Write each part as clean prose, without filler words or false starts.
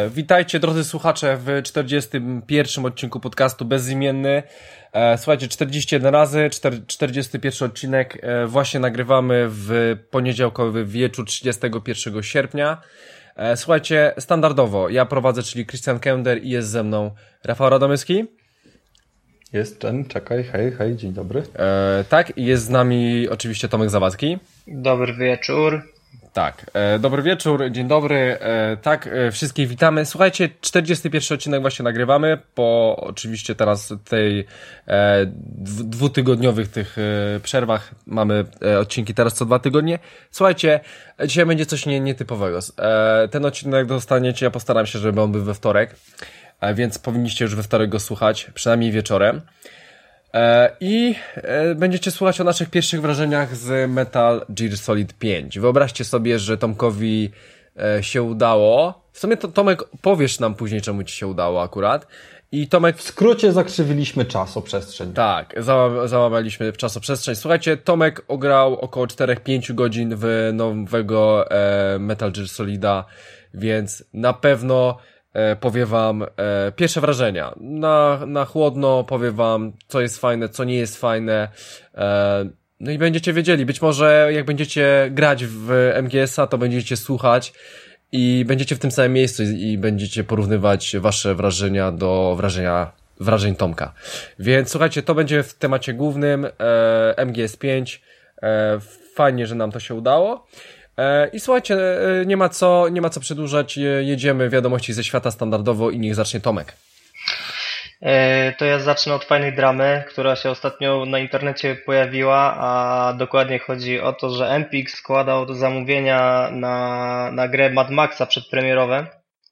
Witajcie drodzy słuchacze w 41. odcinku podcastu Bezimienny. Słuchajcie, 41 razy, 41 odcinek właśnie nagrywamy w poniedziałkowy wieczór 31 sierpnia. Słuchajcie, standardowo ja prowadzę, czyli Christian Kender i jest ze mną Rafał Radomyski. Jest Jen, czekaj, hej, dzień dobry. Tak, i jest z nami oczywiście Tomek Zawadzki. Dobry wieczór. Tak, dobry wieczór, dzień dobry, wszystkich witamy. Słuchajcie, 41 odcinek właśnie nagrywamy, po oczywiście teraz tej dwutygodniowych tych przerwach mamy odcinki teraz co 2 tygodnie. Słuchajcie, dzisiaj będzie coś nietypowego. Ten odcinek dostaniecie, ja postaram się, żeby on był we wtorek, więc powinniście już we wtorek go słuchać, przynajmniej wieczorem. I będziecie słuchać o naszych pierwszych wrażeniach z Metal Gear Solid 5. Wyobraźcie sobie, że Tomkowi się udało. W sumie Tomek, powiesz nam później, czemu ci się udało akurat. I Tomek... W skrócie zakrzywiliśmy czasoprzestrzeń. Tak, załamaliśmy czasoprzestrzeń. Słuchajcie, Tomek ograł około 4-5 godzin w nowego Metal Gear Solida, więc na pewno powie wam pierwsze wrażenia. Na chłodno powie wam, co jest fajne, co nie jest fajne. No i będziecie wiedzieli. Być może jak będziecie grać w MGS-a, to będziecie słuchać i będziecie w tym samym miejscu i będziecie porównywać wasze wrażenia do wrażeń Tomka. Więc słuchajcie, to będzie w temacie głównym MGS 5. Fajnie, że nam to się udało. I słuchajcie, nie ma co przedłużać, jedziemy wiadomości ze świata standardowo i niech zacznie Tomek. To ja zacznę od fajnej dramy, która się ostatnio na internecie pojawiła, a dokładnie chodzi o to, że Empik składał do zamówienia na grę Mad Maxa przedpremierowe.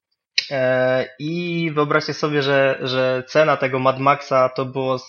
I wyobraźcie sobie, że cena tego Mad Maxa to było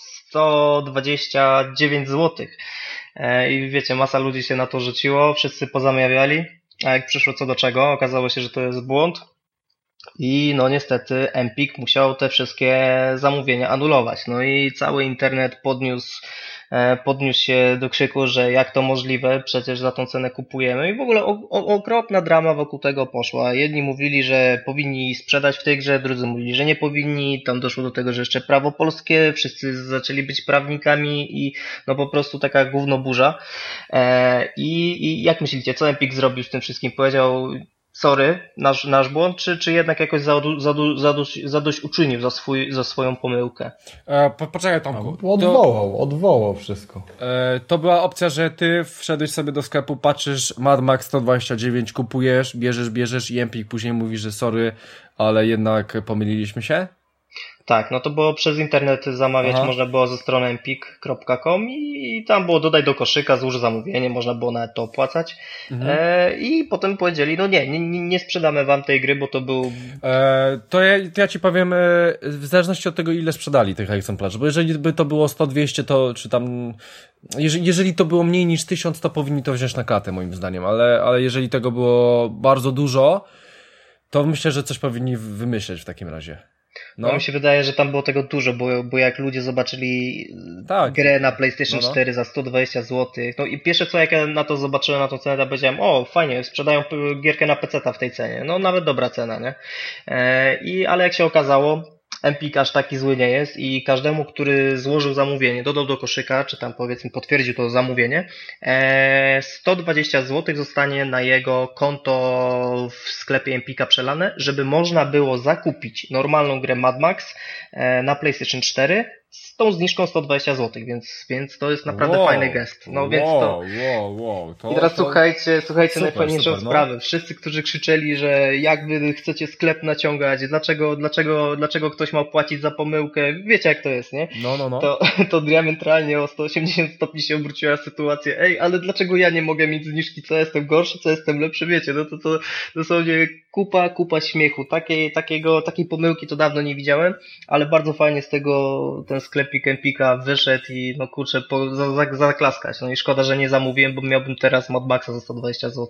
129 zł. I wiecie, masa ludzi się na to rzuciło, wszyscy pozamawiali, a jak przyszło co do czego, okazało się, że to jest błąd i no niestety Empik musiał te wszystkie zamówienia anulować. No i cały internet podniósł się do krzyku, że jak to możliwe, przecież za tą cenę kupujemy i w ogóle okropna drama wokół tego poszła. Jedni mówili, że powinni sprzedać w tej grze, drudzy mówili, że nie powinni, tam doszło do tego, że jeszcze prawo polskie, wszyscy zaczęli być prawnikami i no po prostu taka gównoburza. I jak myślicie, co Empik zrobił z tym wszystkim? Powiedział: sorry, nasz błąd, czy jednak jakoś zadośćuczynił za swoją pomyłkę? Poczekaj, Tomku. Odwołał wszystko. To była opcja, że ty wszedłeś sobie do sklepu, patrzysz Mad Max 129, kupujesz, bierzesz i Empik później mówi, że sorry, ale jednak pomyliliśmy się? Tak, no to było przez internet zamawiać, można było ze strony empik.com i tam było dodaj do koszyka, złóż zamówienie, można było nawet to opłacać. I potem powiedzieli, no nie sprzedamy wam tej gry, bo to był... To ja ci powiem, w zależności od tego, ile sprzedali tych egzemplarzy, bo jeżeli by to było 100-200, to czy tam... Jeżeli to było mniej niż 1000, to powinni to wziąć na klatę, moim zdaniem, ale jeżeli tego było bardzo dużo, to myślę, że coś powinni wymyśleć w takim razie. No mi się wydaje, że tam było tego dużo, bo jak ludzie zobaczyli grę na PlayStation 4 za 120 zł, no i pierwsze co jak ja na to zobaczyłem, na tą cenę, to powiedziałem, o fajnie, sprzedają gierkę na PC-ta w tej cenie, no nawet dobra cena, nie? Ale jak się okazało, Empik aż taki zły nie jest i każdemu, który złożył zamówienie, dodał do koszyka, czy tam powiedzmy potwierdził to zamówienie, 120 zł zostanie na jego konto w sklepie Empika przelane, żeby można było zakupić normalną grę Mad Max na PlayStation 4 z tą zniżką 120 zł, więc to jest naprawdę fajny gest. No więc to... I teraz słuchajcie najfajniejszą sprawę. Wszyscy, którzy krzyczeli, że jak wy chcecie sklep naciągać, dlaczego ktoś ma płacić za pomyłkę, wiecie jak to jest, nie? No. To diametralnie o 180 stopni się obróciła sytuacja. Ej, ale dlaczego ja nie mogę mieć zniżki? Co jestem gorszy, co jestem lepszy? Wiecie, no to dosłownie kupa śmiechu. Takiej pomyłki to dawno nie widziałem, ale bardzo fajnie z tego ten sklepik Empika wyszedł i no kurczę, zaklaskać. No i szkoda, że nie zamówiłem, bo miałbym teraz Mad Maxa za 120 zł.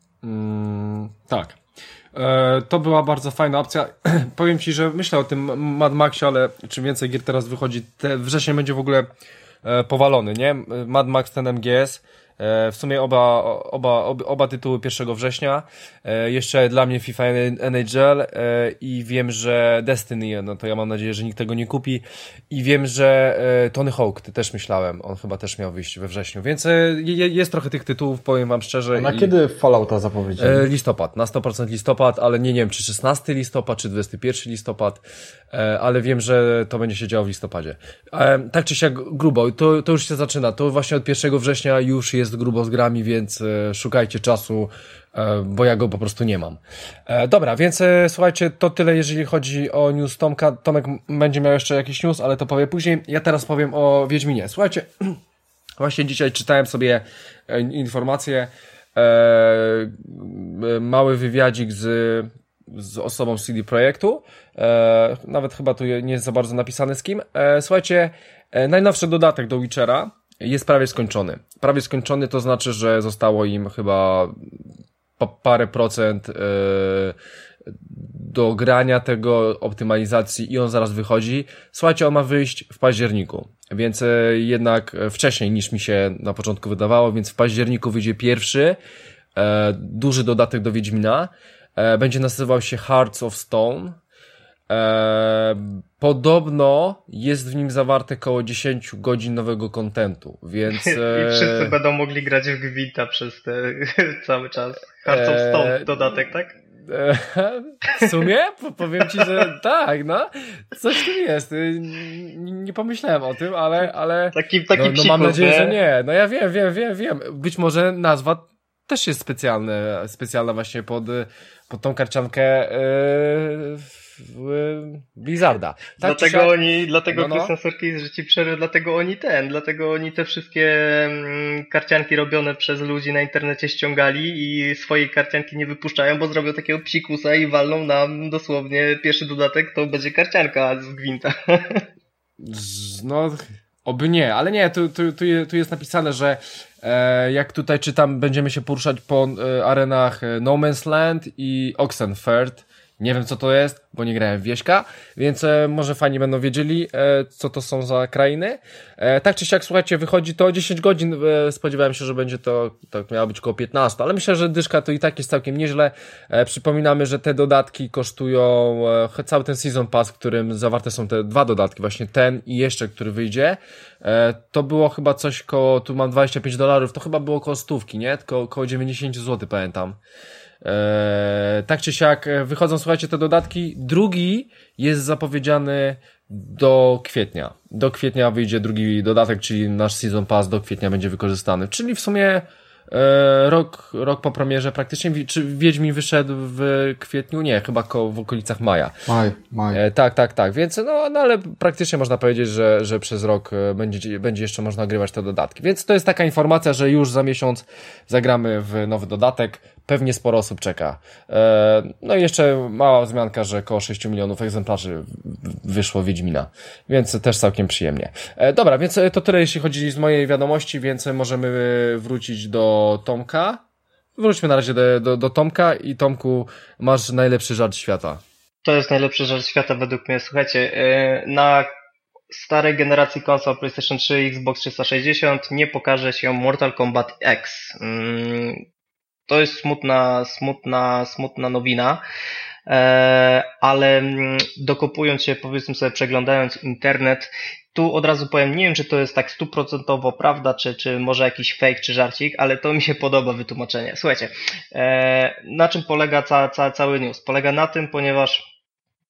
Tak. To była bardzo fajna opcja. Powiem ci, że myślę o tym Mad Maxie, ale czym więcej gier teraz wychodzi, wrzesień będzie w ogóle powalony, nie? Mad Max, ten MGS. W sumie oba tytuły 1 września. Jeszcze dla mnie FIFA NHL i wiem, że Destiny, no to ja mam nadzieję, że nikt tego nie kupi. I wiem, że Tony Hawk, też myślałem, on chyba też miał wyjść we wrześniu, więc jest trochę tych tytułów, powiem wam szczerze. A na kiedy Fallouta zapowiedzieli? Listopad, na 100% listopad, ale nie wiem, czy 16 listopad, czy 21 listopad, ale wiem, że to będzie się działo w listopadzie. Tak czy siak grubo, to już się zaczyna, to właśnie od 1 września już jest grubo z grami, więc szukajcie czasu, bo ja go po prostu nie mam. Dobra, więc słuchajcie, to tyle, jeżeli chodzi o news Tomka. Tomek będzie miał jeszcze jakiś news, ale to powie później. Ja teraz powiem o Wiedźminie. Słuchajcie, właśnie dzisiaj czytałem sobie informacje, mały wywiadzik z osobą z CD Projektu, nawet chyba tu nie jest za bardzo napisane z kim. Słuchajcie, najnowszy dodatek do Witchera jest prawie skończony. Prawie skończony to znaczy, że zostało im chyba parę procent do grania tego, optymalizacji i on zaraz wychodzi. Słuchajcie, on ma wyjść w październiku, więc jednak wcześniej niż mi się na początku wydawało, więc w październiku wyjdzie pierwszy duży dodatek do Wiedźmina. Będzie nazywał się Hearts of Stone. Podobno jest w nim zawarte około 10 godzin nowego kontentu, więc... I wszyscy będą mogli grać w Gwinta przez cały czas. Hearts of Stone dodatek, tak? W sumie? Powiem ci, że tak, no. Coś tu jest. Nie pomyślałem o tym, ale taki no mam nadzieję, że nie. No ja wiem. Być może nazwa też jest specjalna właśnie pod tą karciankę Blizzarda. Tak, dlatego Krystian Sorkis, że ci przerwę, dlatego oni te wszystkie karcianki robione przez ludzi na internecie ściągali i swojej karcianki nie wypuszczają, bo zrobią takiego psikusa i walną nam dosłownie pierwszy dodatek, to będzie karcianka z Gwinta. No, oby nie, ale nie, tu jest napisane, że jak tutaj czytam, będziemy się poruszać po arenach No Man's Land i Oxenfurt. Nie wiem, co to jest, bo nie grałem w Wieśka, więc może fani będą wiedzieli, co to są za krainy. Tak czy siak, słuchajcie, wychodzi to 10 godzin, spodziewałem się, że będzie to miało być około 15, ale myślę, że dyszka to i tak jest całkiem nieźle. Przypominamy, że te dodatki kosztują, cały ten Season Pass, w którym zawarte są te 2 dodatki, właśnie ten i jeszcze, który wyjdzie, to było chyba coś koło, tu mam $25, to chyba było koło 100, nie? Tylko koło 90 zł, pamiętam. Tak czy siak wychodzą, słuchajcie, te dodatki. Drugi jest zapowiedziany do kwietnia. Do kwietnia wyjdzie drugi dodatek, czyli nasz Season Pass do kwietnia będzie wykorzystany. Czyli w sumie rok po premierze praktycznie. Czy Wiedźmin wyszedł w kwietniu? Nie, chyba w okolicach maja. Maj. Tak. Więc no ale praktycznie można powiedzieć, że przez rok będzie jeszcze można grywać te dodatki. Więc to jest taka informacja, że już za miesiąc zagramy w nowy dodatek. Pewnie sporo osób czeka. No i jeszcze mała wzmianka, że około 6 milionów egzemplarzy wyszło Wiedźmina, więc też całkiem przyjemnie. Dobra, więc to tyle, jeśli chodzi z mojej wiadomości, więc możemy wrócić do Tomka. Wróćmy na razie do Tomka i Tomku, masz najlepszy żart świata. To jest najlepszy żart świata według mnie. Słuchajcie, na starej generacji konsol PlayStation 3, Xbox 360 nie pokaże się Mortal Kombat X. To jest smutna nowina, ale dokopując się, powiedzmy sobie, przeglądając internet, tu od razu powiem, nie wiem, czy to jest tak 100% prawda, czy może jakiś fake, czy żarcik, ale to mi się podoba wytłumaczenie. Słuchajcie, na czym polega cały news? Polega na tym, ponieważ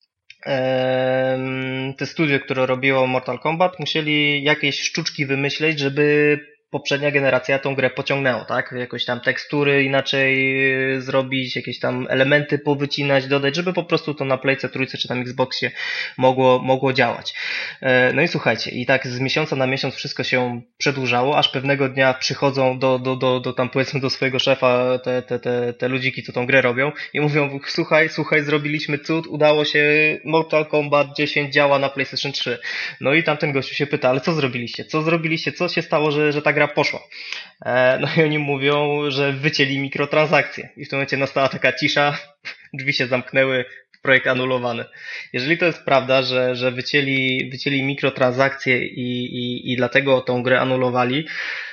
te studio, które robiło Mortal Kombat, musieli jakieś sztuczki wymyśleć, żeby poprzednia generacja tą grę pociągnęło, tak? Jakoś tam tekstury inaczej zrobić, jakieś tam elementy powycinać, dodać, żeby po prostu to na Playce, Trójce czy tam Xboxie mogło działać. No i słuchajcie, i tak z miesiąca na miesiąc wszystko się przedłużało, aż pewnego dnia przychodzą do tam powiedzmy do swojego szefa te ludziki, co tą grę robią i mówią, słuchaj, zrobiliśmy cud, udało się, Mortal Kombat 10 działa na PlayStation 3. No i tamten gościu się pyta, ale co zrobiliście? Co się stało, że ta gra poszła? No i oni mówią, że wycięli mikrotransakcje. I w tym momencie nastała taka cisza, drzwi się zamknęły, projekt anulowany. Jeżeli to jest prawda, że wycięli mikrotransakcje i dlatego tą grę anulowali,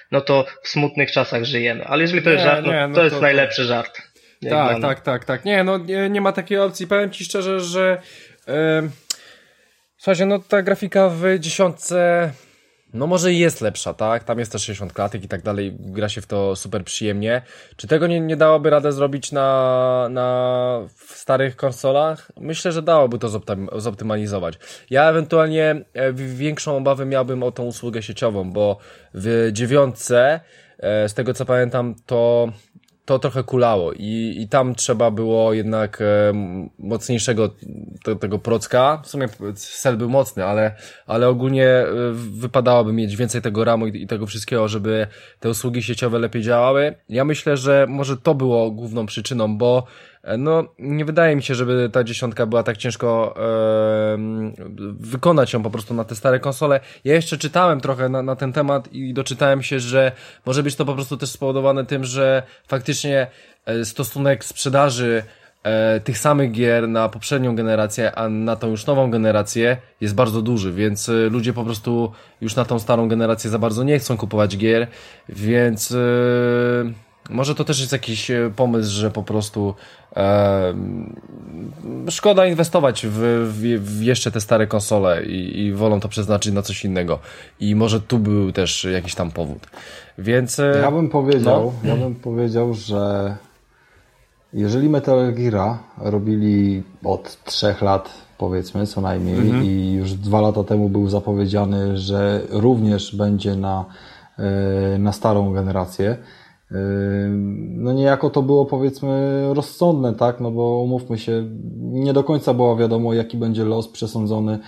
no to w smutnych czasach żyjemy. Ale jeżeli to jest żart, to jest najlepszy żart. Tak. Nie, no nie ma takiej opcji. Powiem ci szczerze, że słuchajcie, no ta grafika w 10 no może jest lepsza, tak? Tam jest też 60 klatek i tak dalej, gra się w to super przyjemnie. Czy tego nie dałoby radę zrobić w starych konsolach? Myślę, że dałoby to zoptymalizować. Ja ewentualnie większą obawę miałbym o tą usługę sieciową, bo w 9 z tego co pamiętam to trochę kulało i tam trzeba było jednak mocniejszego tego procka. W sumie cel był mocny, ale ogólnie wypadałoby mieć więcej tego RAMu i tego wszystkiego, żeby te usługi sieciowe lepiej działały. Ja myślę, że może to było główną przyczyną, bo no nie wydaje mi się, żeby ta 10 była tak ciężko wykonać ją po prostu na te stare konsole. Ja jeszcze czytałem trochę na ten temat i doczytałem się, że może być to po prostu też spowodowane tym, że faktycznie stosunek sprzedaży tych samych gier na poprzednią generację, a na tą już nową generację jest bardzo duży, więc ludzie po prostu już na tą starą generację za bardzo nie chcą kupować gier, więc może to też jest jakiś pomysł, że po prostu szkoda inwestować w jeszcze te stare konsole i wolą to przeznaczyć na coś innego. I może tu był też jakiś tam powód. Więc ja bym powiedział, że jeżeli Metal Geara robili od 3 lat, powiedzmy, co najmniej, i już 2 lata temu był zapowiedziany, że również będzie na starą generację, no niejako to było, powiedzmy, rozsądne, tak, no bo umówmy się, nie do końca było wiadomo, jaki będzie los przesądzony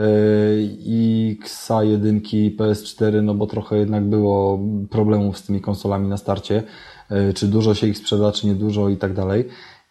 X1 PS4, no bo trochę jednak było problemów z tymi konsolami na starcie, czy dużo się ich sprzeda, czy niedużo i tak dalej.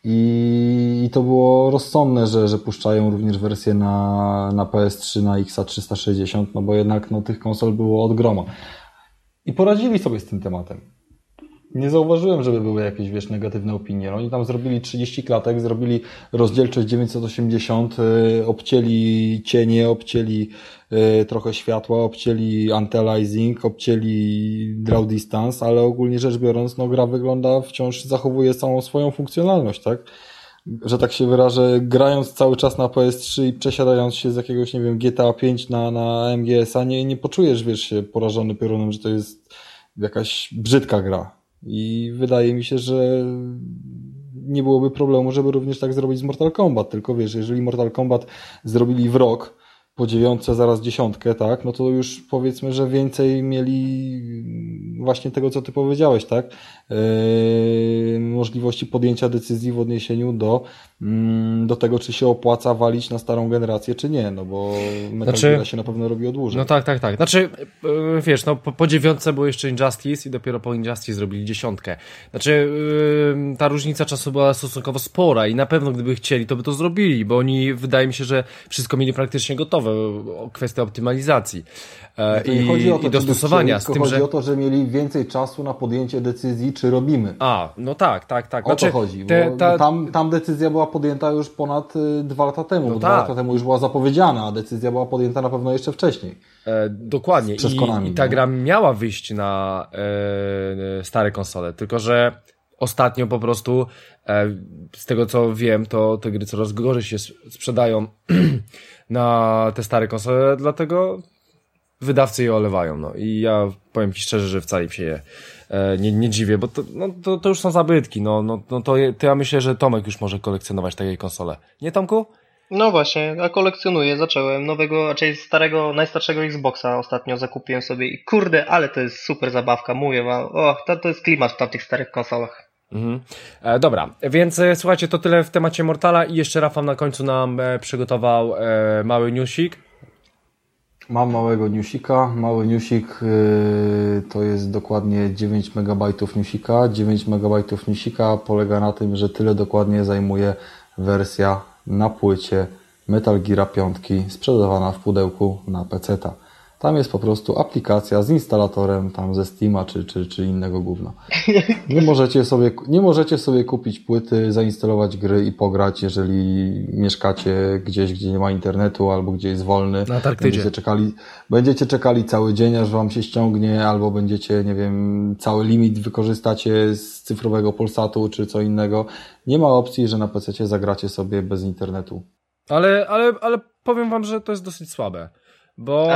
I to było rozsądne, że puszczają również wersję na PS3, na X360, no bo jednak no, tych konsol było od groma. I poradzili sobie z tym tematem. Nie zauważyłem, żeby były jakieś, wiesz, negatywne opinie. Oni tam zrobili 30 klatek, zrobili rozdzielczość 980, obcięli cienie, obcięli trochę światła, obcięli anti-aliasing, obcięli draw distance, ale ogólnie rzecz biorąc, no gra wygląda, wciąż zachowuje całą swoją funkcjonalność, tak? Że tak się wyrażę, grając cały czas na PS3 i przesiadając się z jakiegoś, nie wiem, GTA 5 na MGS-a, nie poczujesz, wiesz, się porażony piorunem, że to jest jakaś brzydka gra. I wydaje mi się, że nie byłoby problemu, żeby również tak zrobić z Mortal Kombat, tylko wiesz, jeżeli Mortal Kombat zrobili w rok, po 9 zaraz 10, tak, no to już powiedzmy, że więcej mieli właśnie tego, co ty powiedziałeś, tak, możliwości podjęcia decyzji w odniesieniu do tego, czy się opłaca walić na starą generację, czy nie, no bo Metal Gear się na pewno robiło dłużej. No tak. Znaczy, wiesz, no po 9 było jeszcze Injustice i dopiero po Injustice zrobili 10. Znaczy, ta różnica czasu była stosunkowo spora i na pewno gdyby chcieli, to by to zrobili, bo oni, wydaje mi się, że wszystko mieli praktycznie gotowe, kwestia optymalizacji i dostosowania. Z tym, chodzi o to, że mieli więcej czasu na podjęcie decyzji, czy robimy. No tak. O to chodzi, bo tam decyzja była podjęta już ponad 2 lata temu, bo 2 lata temu już była zapowiedziana, a decyzja była podjęta na pewno jeszcze wcześniej. Dokładnie. I ta gra miała wyjść na stare konsole, tylko że ostatnio po prostu, z tego co wiem, to te gry coraz gorzej się sprzedają na te stare konsole, dlatego wydawcy je olewają. No. I ja powiem ci szczerze, że wcale się nie dziwię, bo to już są zabytki. To ja myślę, że Tomek już może kolekcjonować takie konsole. Nie, Tomku? No właśnie, ja kolekcjonuję, zacząłem raczej najstarszego Xboxa ostatnio zakupiłem sobie i kurde, ale to jest super zabawka, mówię wam, to jest klimat w tamtych starych konsolach. Dobra, więc słuchajcie, to tyle w temacie Mortala i jeszcze Rafał na końcu nam przygotował mały newsik. Mam małego newsika. Mały newsik to jest dokładnie 9 MB newsika. 9 MB newsika polega na tym, że tyle dokładnie zajmuje wersja na płycie Metal Gear 5 sprzedawana w pudełku na PC-ta. Tam jest po prostu aplikacja z instalatorem tam ze Steama czy innego gówna. Nie możecie sobie kupić płyty, zainstalować gry i pograć, jeżeli mieszkacie gdzieś, gdzie nie ma internetu albo gdzie jest wolny. Na Antarktydzie. Będziecie czekali cały dzień, aż wam się ściągnie, albo będziecie, nie wiem, cały limit wykorzystacie z cyfrowego Polsatu czy co innego. Nie ma opcji, że na PC zagracie sobie bez internetu. Ale powiem wam, że to jest dosyć słabe. Bo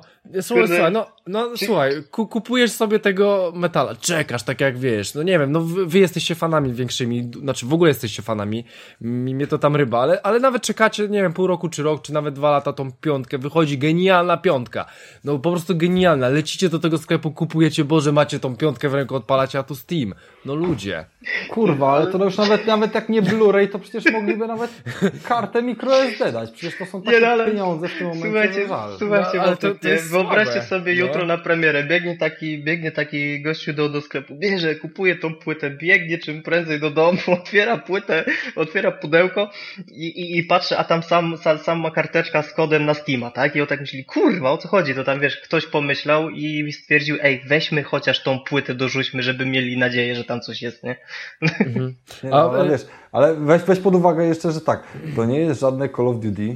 słuchaj, kupujesz sobie tego metala, czekasz tak jak wiesz, no nie wiem, no wy jesteście fanami większymi, znaczy w ogóle jesteście fanami, mnie to tam ryba, ale nawet czekacie, nie wiem, pół roku czy rok, czy nawet 2 lata tą piątkę, wychodzi genialna piątka, no po prostu genialna, lecicie do tego sklepu, kupujecie, Boże, macie tą piątkę w ręku, odpalacie, a tu Steam, no ludzie. Kurwa, ale to już nawet jak nie Blu-ray, to przecież mogliby nawet kartę microSD dać, przecież to są takie pieniądze w tym momencie, że żal. Słuchajcie, ale to wyobraźcie sobie jutro na premierę, biegnie taki gościu do sklepu, bierze, kupuje tą płytę, biegnie czym prędzej do domu, otwiera płytę, otwiera pudełko i patrzy, a tam sam ma karteczka z kodem na Steama, tak? I on tak myśli, kurwa, o co chodzi? To tam, wiesz, ktoś pomyślał i stwierdził, ej, weźmy chociaż tą płytę, dorzućmy, żeby mieli nadzieję, że tam coś jest, nie? Mhm. Nie no, ale wiesz, ale weź pod uwagę jeszcze, że tak, to nie jest żadne Call of Duty.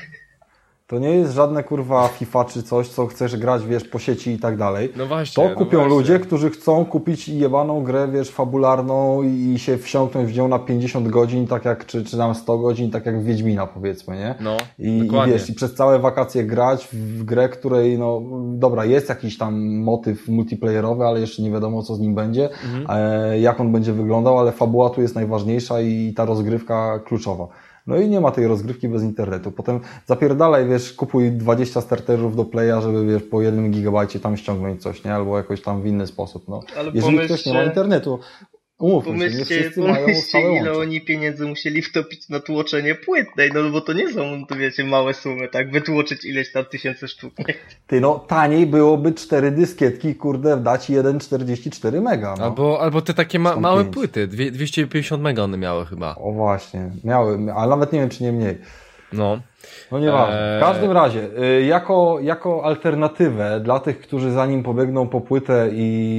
To nie jest żadne kurwa FIFA czy coś, co chcesz grać, wiesz, po sieci i tak dalej. No właśnie. To kupią ludzie, którzy chcą kupić jebaną grę, wiesz, fabularną i się wsiąknąć w nią na 50 godzin, tak jak, czy tam 100 godzin, tak jak w Wiedźmina, powiedzmy, nie? No, I wiesz, i przez całe wakacje grać w grę, której, no, dobra, jest jakiś tam motyw multiplayerowy, ale jeszcze nie wiadomo, co z nim będzie, jak on będzie wyglądał, ale fabuła tu jest najważniejsza i ta rozgrywka kluczowa. No i nie ma tej rozgrywki bez internetu. Potem zapierdalaj, wiesz, kupuj 20 starterów do Playa, żeby, wiesz, po 1 gigabajcie tam ściągnąć coś, nie? Albo jakoś tam w inny sposób, no. Ale jeżeli ktoś nie ma internetu, umówmy się, nie wszyscy mają stałe ile łącze. oni pieniędzy musieli wtopić na tłoczenie płytnej, no bo to nie są, to wiecie, małe sumy, tak? Wytłoczyć ileś tam 1000 sztuk, nie? Ty, no, taniej byłoby 4 dyskietki, kurde, dać 1,44 mega, no. Albo te takie małe płyty, 250 mega one miały chyba. O właśnie, miały, ale nawet nie wiem, czy nie mniej. No. No nieważne. W każdym razie, jako alternatywę dla tych, którzy zanim pobiegną po płytę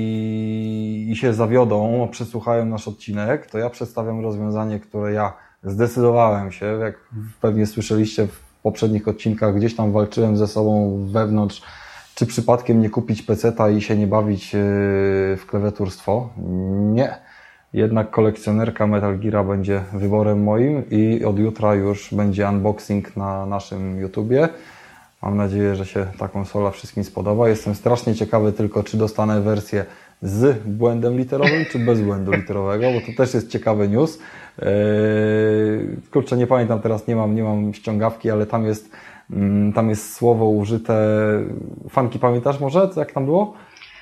i się zawiodą, przesłuchają nasz odcinek, to ja przedstawiam rozwiązanie, które ja zdecydowałem się, jak pewnie słyszeliście w poprzednich odcinkach, gdzieś tam walczyłem ze sobą wewnątrz, czy przypadkiem nie kupić peceta i się nie bawić w klawiaturstwo. Nie. Jednak kolekcjonerka Metal Geara będzie wyborem moim i od jutra już będzie unboxing na naszym YouTubie. Mam nadzieję, że się ta konsola wszystkim spodoba. Jestem strasznie ciekawy tylko, czy dostanę wersję z błędem literowym, czy bez błędu literowego, bo to też jest ciekawy news. Kurczę, nie pamiętam teraz, nie mam ściągawki, ale tam jest słowo użyte. Fanki, pamiętasz może, jak tam było?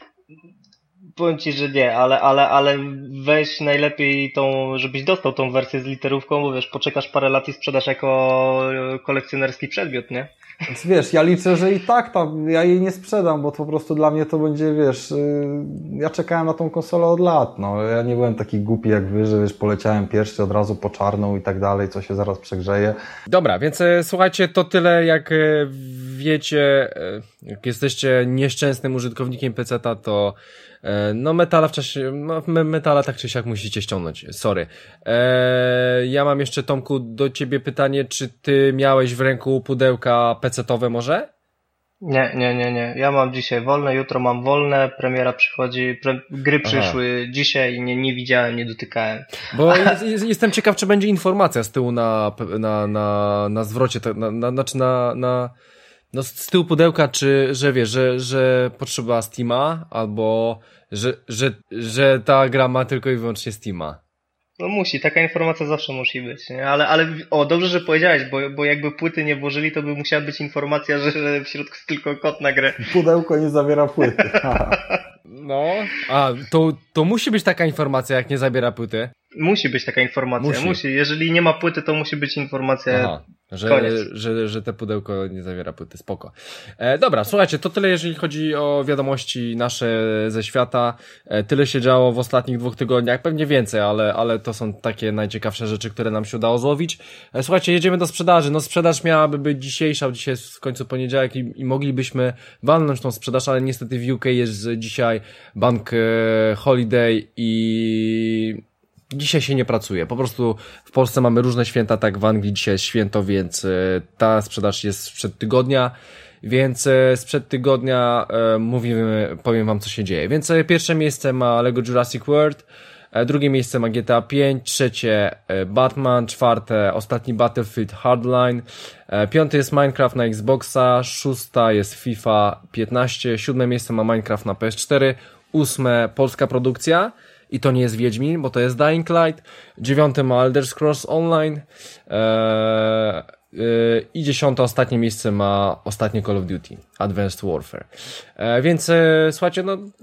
Powiem Ci, że nie, ale weź najlepiej żebyś dostał tą wersję z literówką, bo wiesz, poczekasz parę lat i sprzedasz jako kolekcjonerski przedmiot, nie? Więc wiesz, ja liczę, że i tak ja jej nie sprzedam, bo to po prostu dla mnie to będzie, wiesz, ja czekałem na tą konsolę od lat, no. Ja nie byłem taki głupi jak wy, że wiesz, poleciałem pierwszy od razu po czarną i tak dalej, co się zaraz przegrzeje. Dobra, więc słuchajcie, to tyle, jak wiecie, jak jesteście nieszczęsnym użytkownikiem PC-ta, to no metala tak czy siak musicie ściągnąć, sorry. Ja mam jeszcze, Tomku, do ciebie pytanie, czy ty miałeś w ręku pudełka PC-towe może? Nie. Ja mam dzisiaj wolne, jutro mam wolne, premiera przychodzi, gry przyszły dzisiaj i nie widziałem, nie dotykałem. Bo jestem ciekaw, czy będzie informacja z tyłu na zwrocie, no z tyłu pudełka, czy, że wiesz, że potrzeba Steama, albo że ta gra ma tylko i wyłącznie Steama. No musi, taka informacja zawsze musi być, nie? Ale dobrze, że powiedziałeś, bo jakby płyty nie włożyli, to by musiała być informacja, że w środku jest tylko kod na grę. Pudełko nie zawiera płyty. No, to musi być taka informacja, jak nie zabiera płyty. Musi być taka informacja, musi. Jeżeli nie ma płyty, to musi być informacja. Że te pudełko nie zawiera płyty, spoko. Dobra, słuchajcie, to tyle jeżeli chodzi o wiadomości nasze ze świata. Tyle się działo w ostatnich 2 tygodniach, pewnie więcej, ale to są takie najciekawsze rzeczy, które nam się udało złowić. Słuchajcie, jedziemy do sprzedaży. No sprzedaż miałaby być dzisiejsza, dzisiaj jest w końcu poniedziałek i moglibyśmy walnąć tą sprzedaż, ale niestety w UK jest dzisiaj Bank Holiday i dzisiaj się nie pracuje. Po prostu w Polsce mamy różne święta, tak w Anglii dzisiaj jest święto, więc ta sprzedaż jest sprzed tygodnia, więc sprzed tygodnia powiem wam co się dzieje. Więc pierwsze miejsce ma Lego Jurassic World, drugie miejsce ma GTA 5, trzecie Batman, czwarte ostatni Battlefield Hardline, piąty jest Minecraft na Xboxa, szósta jest FIFA 15, siódme miejsce ma Minecraft na PS4, ósme polska produkcja, i to nie jest Wiedźmin, bo to jest Dying Light. 9 ma Elder Scrolls Online. I 10 ostatnie miejsce ma ostatnie Call of Duty, Advanced Warfare. Więc słuchajcie,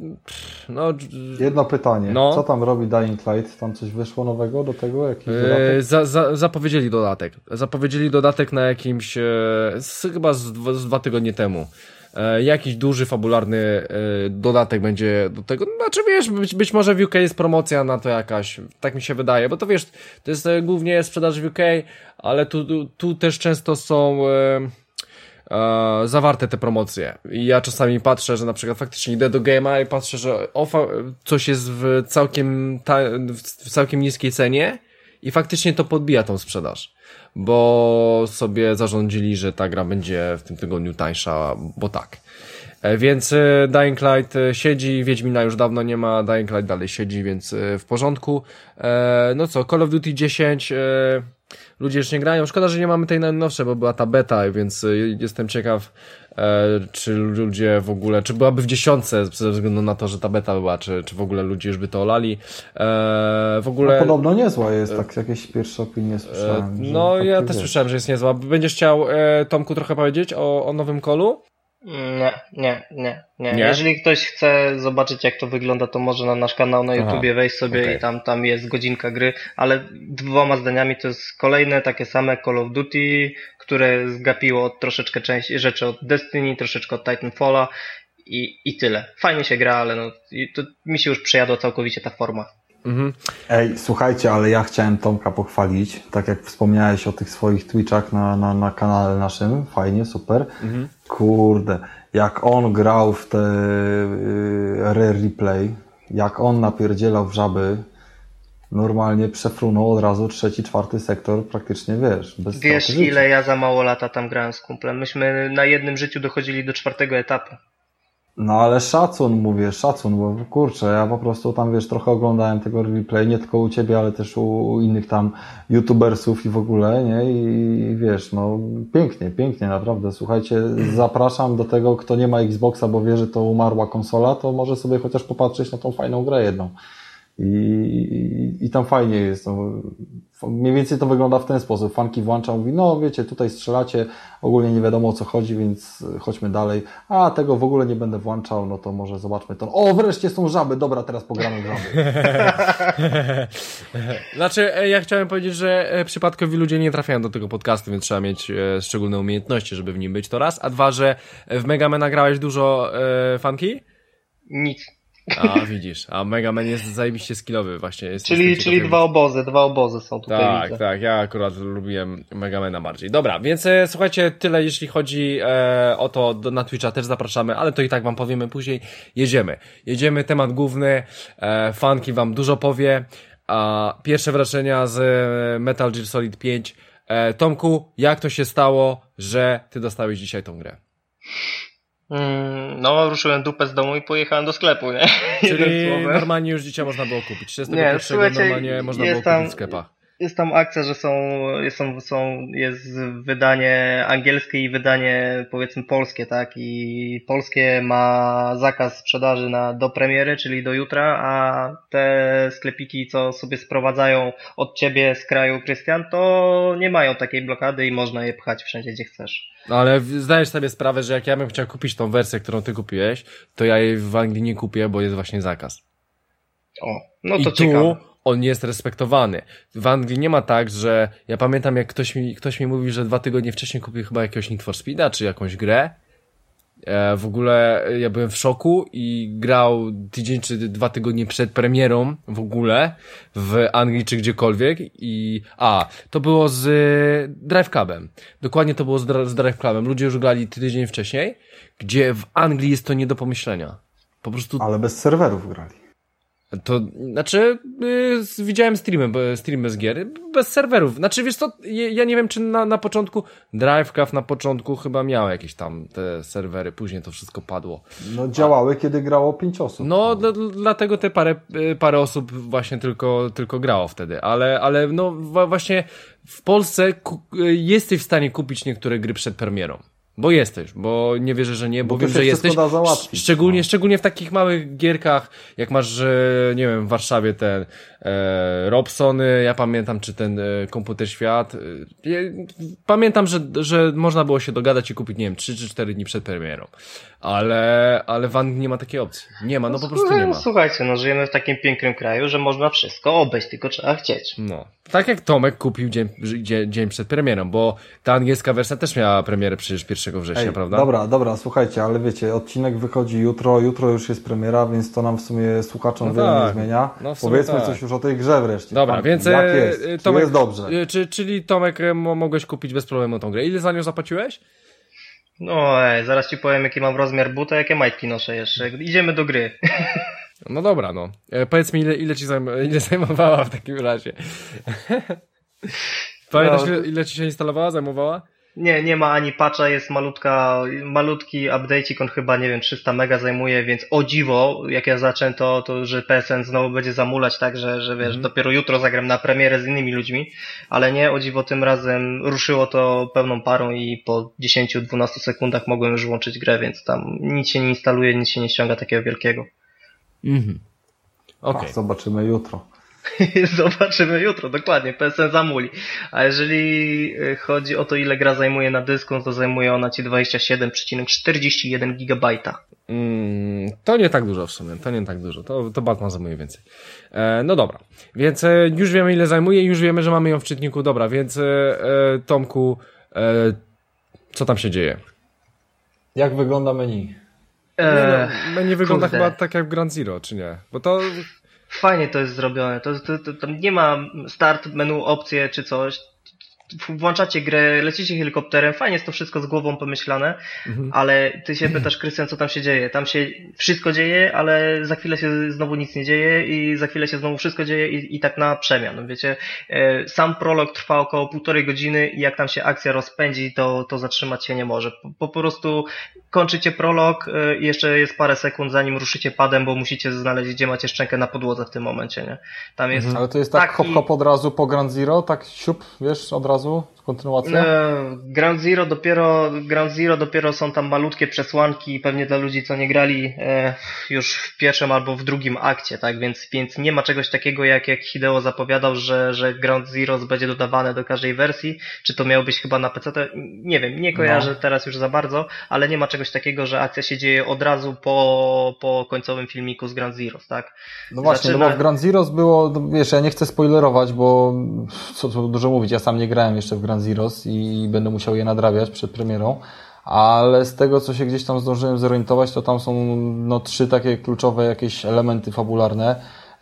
jedno pytanie. Co tam robi Dying Light? Tam coś wyszło nowego do tego? Jakiś dodatek? Zapowiedzieli dodatek na jakimś chyba z 2 tygodnie temu. Jakiś duży, fabularny dodatek będzie do tego. Znaczy wiesz, być może w UK jest promocja na to jakaś, tak mi się wydaje, bo to wiesz, to jest głównie sprzedaż w UK, ale tu też często są zawarte te promocje. I ja czasami patrzę, że na przykład faktycznie idę do game'a i patrzę, że coś jest w całkiem niskiej cenie i faktycznie to podbija tą sprzedaż. Bo sobie zarządzili, że ta gra będzie w tym tygodniu tańsza, bo tak. Więc Dying Light siedzi, Wiedźmina już dawno nie ma, Dying Light dalej siedzi, więc w porządku. No co, Call of Duty 10 ludzie już nie grają. Szkoda, że nie mamy tej najnowszej, bo była ta beta, więc jestem ciekaw, czy ludzie w ogóle, czy byłaby w 10 ze względu na to, że ta beta była, czy w ogóle ludzie już by to olali. W ogóle... No, podobno niezła jest, tak jakieś pierwsze opinie słyszałem. No ja też słyszałem, że jest niezła. Będziesz chciał, Tomku, trochę powiedzieć o nowym Callu? Nie. Jeżeli ktoś chce zobaczyć, jak to wygląda, to może na nasz kanał na YouTubie wejść sobie i tam jest godzinka gry, ale 2 zdaniami to jest kolejne takie same Call of Duty, które zgapiło troszeczkę rzeczy od Destiny, troszeczkę od Titanfalla i tyle. Fajnie się gra, ale to mi się już przejadła całkowicie ta forma. Mhm. Ej, słuchajcie, ale ja chciałem Tomka pochwalić, tak jak wspomniałeś o tych swoich Twitchach na kanale naszym, fajnie, super. Mhm. Kurde, jak on grał w te Rare Replay, jak on napierdzielał w żaby, normalnie przefrunął od razu 3., 4. sektor, praktycznie bez Wiesz, ile ja za mało lata tam grałem z kumplem. Myśmy na jednym życiu dochodzili do 4. etapu. No ale szacun, bo kurczę, ja po prostu tam, trochę oglądałem tego replay, nie tylko u ciebie, ale też u innych tam youtubersów i w ogóle, nie? I pięknie, naprawdę. Słuchajcie, zapraszam do tego, kto nie ma Xboxa, bo wie, że to umarła konsola, to może sobie chociaż popatrzeć na tą fajną grę jedną. I tam fajnie jest. Mniej więcej to wygląda w ten sposób. Fanki włącza, mówi, wiecie, tutaj strzelacie, ogólnie nie wiadomo o co chodzi, więc chodźmy dalej. A tego w ogóle nie będę włączał, no to może zobaczmy to. O, wreszcie są żaby, dobra, teraz pogramy w żaby. Znaczy, ja chciałem powiedzieć, że przypadkowi ludzie nie trafiają do tego podcastu, więc trzeba mieć szczególne umiejętności, żeby w nim być, to raz. A 2, że w Mega Man grałeś dużo fanki? Nic. A widzisz, a Mega Man jest zajebiście skillowy właśnie. Czyli dwa obozy są tutaj. Tak, ja akurat lubiłem Mega Mana bardziej. Dobra, więc słuchajcie, tyle jeśli chodzi o to, na Twitcha też zapraszamy, ale to i tak wam powiemy później. Jedziemy, temat główny, fanki wam dużo powie, a pierwsze wrażenia z Metal Gear Solid 5. Tomku, jak to się stało, że ty dostałeś dzisiaj tą grę? Ruszyłem dupę z domu i pojechałem do sklepu, nie? Czyli normalnie już dzisiaj można było kupić. 31 normalnie można było kupić w sklepach. Jest tam akcja, że jest wydanie angielskie i wydanie powiedzmy polskie, tak? I polskie ma zakaz sprzedaży do premiery, czyli do jutra, a te sklepiki, co sobie sprowadzają od ciebie z kraju, Krystian, to nie mają takiej blokady i można je pchać wszędzie, gdzie chcesz. No ale zdajesz sobie sprawę, że jak ja bym chciał kupić tą wersję, którą ty kupiłeś, to ja jej w Anglii nie kupię, bo jest właśnie zakaz. To ciekawe. on jest respektowany. W Anglii nie ma tak, że ja pamiętam jak ktoś mi mówi, że 2 tygodnie wcześniej kupił chyba jakiegoś Need for Speeda, czy jakąś grę. W ogóle ja byłem w szoku i grał tydzień czy 2 tygodnie przed premierą w ogóle w Anglii czy gdziekolwiek to było z Drive Clubem. Dokładnie to było z Drive Clubem. Ludzie już grali tydzień wcześniej, gdzie w Anglii jest to nie do pomyślenia. Po prostu... Ale bez serwerów grali. To, znaczy, widziałem streamy z gier, bez serwerów. Znaczy, wiesz co, ja nie wiem, czy na początku, DriveCraft na początku chyba miał jakieś tam te serwery, później to wszystko padło. No działały, kiedy grało 5 osób. No, dlatego te parę osób właśnie tylko grało wtedy, ale no właśnie w Polsce jesteś w stanie kupić niektóre gry przed premierą. Bo jesteś, bo nie wierzę, że nie, bo wiem, że jesteś. Szczególnie w takich małych gierkach, jak masz, nie wiem, w Warszawie ten Robsony, ja pamiętam, czy ten Komputer Świat. Pamiętam, że można było się dogadać i kupić, nie wiem, 3 czy 4 dni przed premierą. Ale w Anglii nie ma takiej opcji. Nie ma, no po prostu nie ma. Słuchajcie, no żyjemy w takim pięknym kraju, że można wszystko obejść, tylko trzeba chcieć. No. Tak jak Tomek kupił dzień przed premierą, bo ta angielska wersja też miała premierę przecież 1 września, prawda? Dobra, słuchajcie, ale wiecie, odcinek wychodzi jutro już jest premiera, więc to nam w sumie słuchaczom wiele nie zmienia. No powiedzmy coś już o tej grze wreszcie. Dobra, więc jak jest? Tomek, jest dobrze? Czyli Tomek mogłeś kupić bez problemu tą grę. Ile za nią zapłaciłeś? No zaraz ci powiem jaki mam rozmiar buta, jakie majtki noszę jeszcze. Idziemy do gry. No dobra, no. Powiedz mi ile zajmowała w takim razie. Pamiętasz ile ci się instalowała, zajmowała? Nie ma ani patcha, jest malutki update'ik, on chyba, nie wiem, 300 mega zajmuje, więc o dziwo, jak ja zacząłem to że PSN znowu będzie zamulać, tak, że wiesz, dopiero jutro zagram na premierę z innymi ludźmi, ale nie, o dziwo tym razem ruszyło to pełną parą i po 10-12 sekundach mogłem już włączyć grę, więc tam nic się nie instaluje, nic się nie ściąga takiego wielkiego. Okay. Zobaczymy jutro. Zobaczymy jutro, dokładnie, PSN zamuli. A jeżeli chodzi o to, ile gra zajmuje na dysku, to zajmuje ona ci 27,41 GB. To nie tak dużo w sumie, to nie tak dużo, to Batman zajmuje więcej. No dobra, więc już wiemy ile zajmuje, już wiemy, że mamy ją w czytniku, dobra, więc Tomku, co tam się dzieje? Jak wygląda menu? Menu wygląda chyba tak jak w Ground Zero, czy nie? Bo to... Fajnie to jest zrobione, tam nie ma start, menu, opcje czy coś. Włączacie grę, lecicie helikopterem, fajnie jest to wszystko z głową pomyślane, ale ty się pytasz, Krystian, co tam się dzieje? Tam się wszystko dzieje, ale za chwilę się znowu nic nie dzieje i za chwilę się znowu wszystko dzieje i tak na przemian. Wiecie, sam prolog trwa około 1,5 godziny i jak tam się akcja rozpędzi, to zatrzymać się nie może. Po prostu kończycie prolog i jeszcze jest parę sekund zanim ruszycie padem, bo musicie znaleźć, gdzie macie szczękę na podłodze w tym momencie, nie? Tam jest ale to jest tak hop od razu po Ground Zero, tak siup, wiesz, od razu? Kontynuacja? Ground Zero dopiero są tam malutkie przesłanki, pewnie dla ludzi, co nie grali już w pierwszym albo w drugim akcie, tak? Więc nie ma czegoś takiego, jak Hideo zapowiadał, że Ground Zero będzie dodawane do każdej wersji. Czy to miało być chyba na PC? Nie wiem, nie kojarzę teraz już za bardzo, ale nie ma czegoś takiego, że akcja się dzieje od razu po końcowym filmiku z Ground Zeroes, tak? No właśnie, bo w Ground Zeroes było, wiesz, ja nie chcę spoilerować, bo co tu dużo mówić, ja sam nie grałem jeszcze w Ground Zeroes i będę musiał je nadrabiać przed premierą, ale z tego, co się gdzieś tam zdążyłem zorientować, to tam są 3 takie kluczowe jakieś elementy fabularne,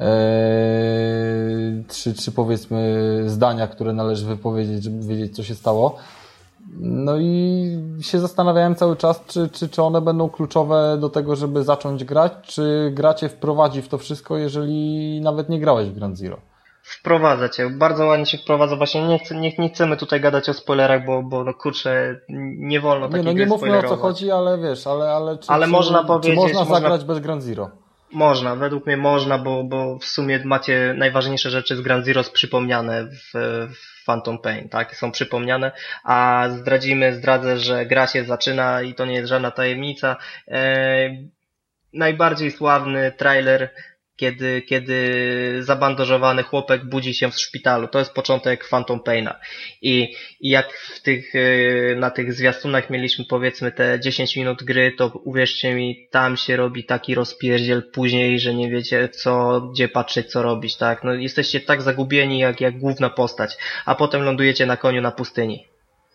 3 powiedzmy zdania, które należy wypowiedzieć, żeby wiedzieć, co się stało. No i się zastanawiałem cały czas, czy one będą kluczowe do tego, żeby zacząć grać, czy gra cię wprowadzi w to wszystko, jeżeli nawet nie grałeś w Ground Zero. Wprowadza cię, bardzo ładnie się wprowadza. Właśnie nie chcemy tutaj gadać o spoilerach, bo no kurczę, nie wolno takich gry nie mówmy o co chodzi, ale wiesz, ale można powiedzieć, czy można zagrać bez Ground Zero? Można, według mnie można, bo w sumie macie najważniejsze rzeczy z Ground Zeroes przypomniane w Phantom Pain, tak? Są przypomniane, a zdradzę, że gra się zaczyna i to nie jest żadna tajemnica. Najbardziej sławny trailer, kiedy zabandażowany chłopek budzi się w szpitalu. To jest początek Phantom Paina. I jak na tych zwiastunach mieliśmy powiedzmy te 10 minut gry, to uwierzcie mi, tam się robi taki rozpierdziel później, że nie wiecie gdzie patrzeć, co robić, tak? No jesteście tak zagubieni jak główna postać, a potem lądujecie na koniu na pustyni.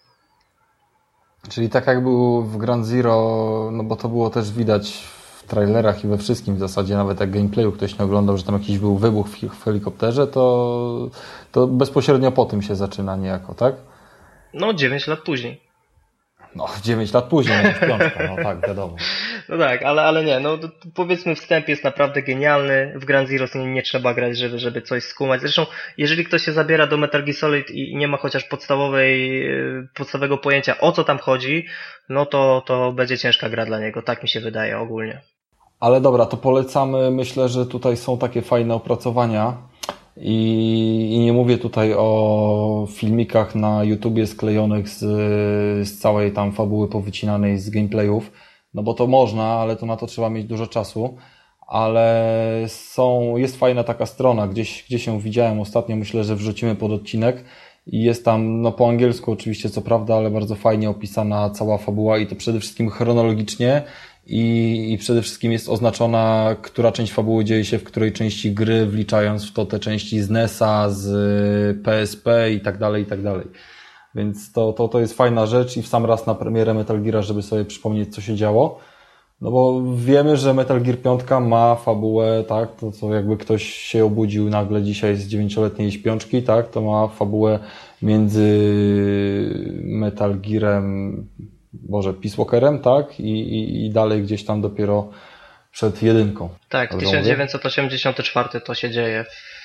Czyli tak jak był w Ground Zero, no bo to było też widać w trailerach i we wszystkim w zasadzie, nawet jak gameplayu ktoś nie oglądał, że tam jakiś był wybuch w helikopterze, to bezpośrednio po tym się zaczyna niejako, tak? No 9 lat później. No 9 lat później, piątka, no tak, wiadomo. No tak, ale nie, no powiedzmy wstęp jest naprawdę genialny, w Ground Zero nie trzeba grać, żeby coś skumać. Zresztą, jeżeli ktoś się zabiera do Metal Gear Solid i nie ma chociaż podstawowego pojęcia, o co tam chodzi, no to będzie ciężka gra dla niego, tak mi się wydaje ogólnie. Ale dobra, to polecamy, myślę, że tutaj są takie fajne opracowania i nie mówię tutaj o filmikach na YouTubie sklejonych z całej tam fabuły powycinanej z gameplayów, no bo to można, ale to na to trzeba mieć dużo czasu, ale jest fajna taka strona, gdzieś ją widziałem ostatnio, myślę, że wrzucimy pod odcinek i jest tam, no po angielsku oczywiście co prawda, ale bardzo fajnie opisana cała fabuła i to przede wszystkim chronologicznie i przede wszystkim jest oznaczona, która część fabuły dzieje się w której części gry, wliczając w to te części z NES-a, z PSP i tak dalej, i tak dalej. Więc to jest fajna rzecz i w sam raz na premierę Metal Geara, żeby sobie przypomnieć, co się działo. No bo wiemy, że Metal Gear 5 ma fabułę, tak, to co jakby ktoś się obudził nagle dzisiaj z 9-letniej śpiączki, tak, to ma fabułę między Metal Gearem, Peace Walkerem, tak, i dalej gdzieś tam dopiero przed jedynką. Tak, 1984 to się dzieje.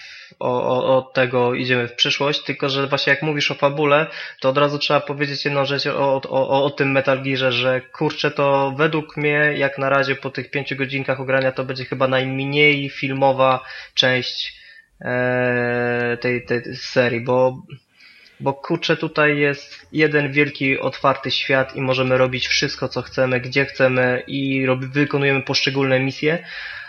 Od tego idziemy w przyszłość, tylko że właśnie jak mówisz o fabule, to od razu trzeba powiedzieć jedną rzecz o tym Metal Gearze, że kurczę, to według mnie jak na razie po tych 5 godzinkach ogrania to będzie chyba najmniej filmowa część tej serii, bo kurczę, tutaj jest jeden wielki otwarty świat i możemy robić wszystko co chcemy, gdzie chcemy i wykonujemy poszczególne misje.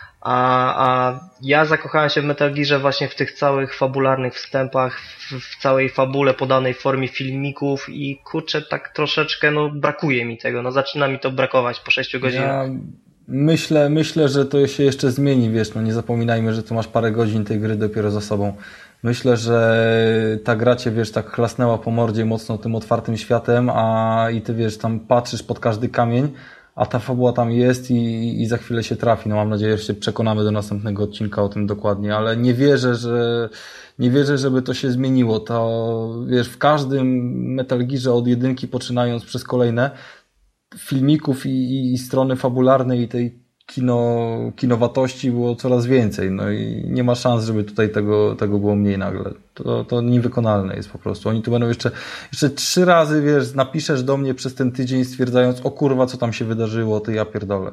A ja zakochałem się w Metal Gearze właśnie w tych całych fabularnych wstępach, w całej fabule podanej w formie filmików i kurczę, tak troszeczkę brakuje mi tego, zaczyna mi to brakować po 6 godzinach. Ja myślę, że to się jeszcze zmieni, wiesz, nie zapominajmy, że tu masz parę godzin tej gry dopiero za sobą. Myślę, że ta gra cię, wiesz, tak chlasnęła po mordzie mocno tym otwartym światem, i ty, wiesz, tam patrzysz pod każdy kamień, a ta fabuła tam jest i za chwilę się trafi. No mam nadzieję, że się przekonamy do następnego odcinka o tym dokładnie, ale nie wierzę, żeby to się zmieniło. To, wiesz, w każdym Metal Gearze od jedynki poczynając przez kolejne filmików i strony fabularnej i tej kinowatości było coraz więcej. No i nie ma szans, żeby tutaj tego było mniej nagle. To niewykonalne jest po prostu. Oni tu będą jeszcze 3 razy, wiesz, napiszesz do mnie przez ten tydzień stwierdzając, o kurwa, co tam się wydarzyło, ty ja pierdolę.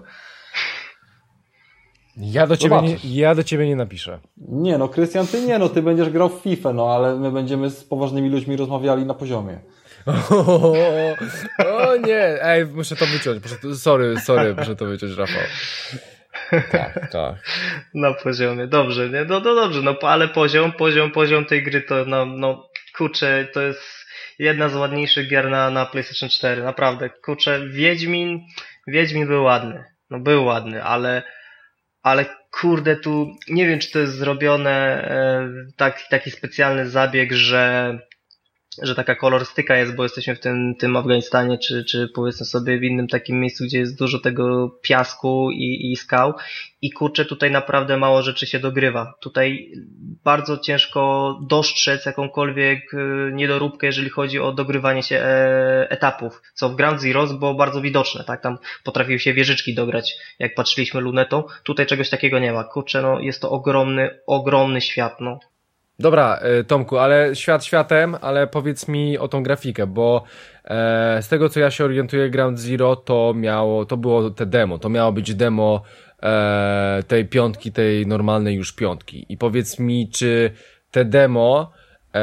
Ja do ciebie nie napiszę. Nie no, Krystian, ty nie, ty będziesz grał w FIFA, ale my będziemy z poważnymi ludźmi rozmawiali na poziomie. O nie, muszę to wyciąć. Sorry, muszę to wyciąć, Rafał. Tak. Na poziomie, dobrze, nie? No dobrze, ale poziom tej gry to, kurczę, to jest jedna z ładniejszych gier na PlayStation 4, naprawdę, kurczę, Wiedźmin był ładny, był ładny, ale kurde, tu nie wiem, czy to jest zrobione taki specjalny zabieg, że taka kolorystyka jest, bo jesteśmy w tym Afganistanie, czy powiedzmy sobie w innym takim miejscu, gdzie jest dużo tego piasku i skał i kurczę, tutaj naprawdę mało rzeczy się dogrywa. Tutaj bardzo ciężko dostrzec jakąkolwiek niedoróbkę, jeżeli chodzi o dogrywanie się etapów, co w Ground Zero było bardzo widoczne, tak? Tam potrafiły się wieżyczki dograć, jak patrzyliśmy lunetą. Tutaj czegoś takiego nie ma. Kurczę, jest to ogromny świat, Dobra, Tomku, ale świat światem, ale powiedz mi o tą grafikę, bo z tego co ja się orientuję, Ground Zero to było te demo, to miało być demo tej 5, tej normalnej już 5. I powiedz mi, czy te demo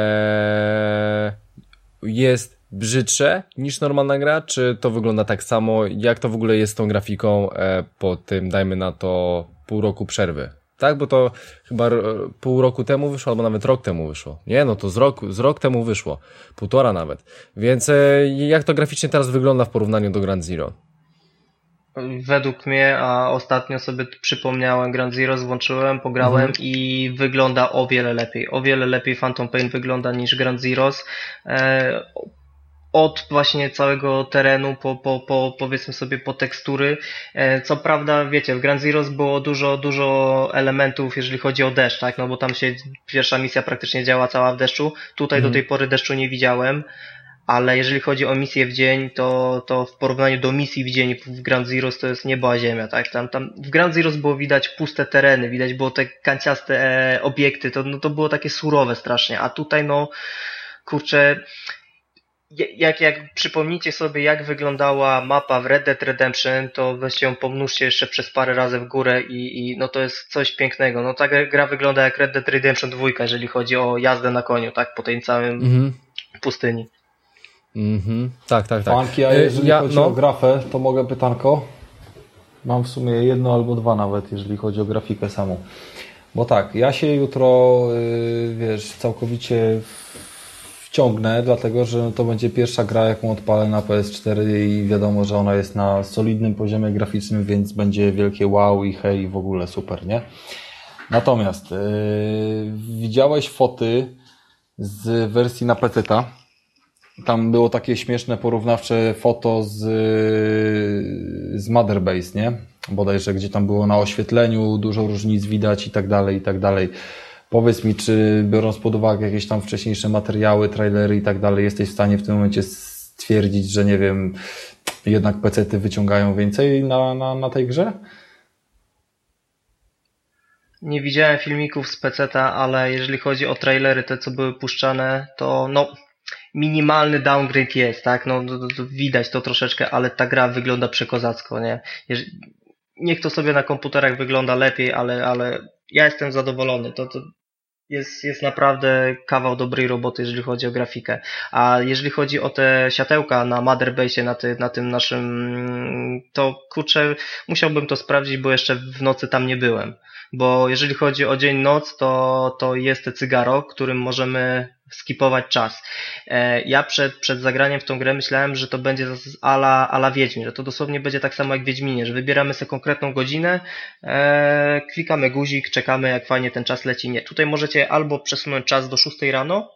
jest brzydsze niż normalna gra, czy to wygląda tak samo? Jak to w ogóle jest z tą grafiką po tym, dajmy na to, pół roku przerwy? Tak, bo to chyba pół roku temu wyszło, albo nawet rok temu wyszło. Nie, no to z rok temu wyszło. 1,5 nawet. Więc jak to graficznie teraz wygląda w porównaniu do Ground Zero? Według mnie, a ostatnio sobie przypomniałem, Ground Zero włączyłem, pograłem i wygląda o wiele lepiej. O wiele lepiej Phantom Pain wygląda niż Ground Zeroes. Od właśnie całego terenu, powiedzmy sobie po tekstury. Co prawda, wiecie, w Ground Zeroes było dużo elementów, jeżeli chodzi o deszcz, tak? No bo tam się pierwsza misja praktycznie działa cała w deszczu. Tutaj do tej pory deszczu nie widziałem. Ale jeżeli chodzi o misję w dzień, to w porównaniu do misji w dzień w Ground Zeroes to jest niebo a ziemia, tak? Tam w Ground Zeroes było widać puste tereny, widać było te kanciaste obiekty, to było takie surowe strasznie, a tutaj no, kurczę, jak przypomnicie sobie, jak wyglądała mapa w Red Dead Redemption, to weźcie ją pomnóżcie jeszcze przez parę razy w górę i no to jest coś pięknego. No ta gra wygląda jak Red Dead Redemption 2, jeżeli chodzi o jazdę na koniu, tak? Po tej całym pustyni. Tak. Panki, a jeżeli chodzi o grafę, to mogę pytanko? Mam w sumie 1 albo 2 nawet, jeżeli chodzi o grafikę samą. Bo tak, ja się jutro, całkowicie wciągnę, dlatego że to będzie pierwsza gra, jaką odpalę na PS4 i wiadomo, że ona jest na solidnym poziomie graficznym, więc będzie wielkie wow i hej, w ogóle super, nie? Natomiast widziałeś foty z wersji na PC-ta. Tam było takie śmieszne, porównawcze foto z Mother Base, nie? Bodajże, gdzie tam było na oświetleniu, dużo różnic widać i tak dalej, i tak dalej. Powiedz mi, czy biorąc pod uwagę jakieś tam wcześniejsze materiały, trailery i tak dalej, jesteś w stanie w tym momencie stwierdzić, że nie wiem, jednak PC-ty wyciągają więcej na tej grze? Nie widziałem filmików z PC-ta, ale jeżeli chodzi o trailery, te co były puszczane, to no minimalny downgrade jest, tak? No to widać to troszeczkę, ale ta gra wygląda przekozacko, nie? Niech to sobie na komputerach wygląda lepiej, ale ja jestem zadowolony. To jest naprawdę kawał dobrej roboty, jeżeli chodzi o grafikę. A jeżeli chodzi o te światełka na Mother Base, na tym naszym, to kurczę, musiałbym to sprawdzić, bo jeszcze w nocy tam nie byłem. Bo jeżeli chodzi o dzień-noc, to jest te cygaro, którym możemy skipować czas. Ja przed zagraniem w tą grę myślałem, że to będzie a la Wiedźmin, że to dosłownie będzie tak samo jak w Wiedźminie, że wybieramy sobie konkretną godzinę, klikamy guzik, czekamy jak fajnie ten czas leci. Nie, tutaj możecie albo przesunąć czas do 6 rano,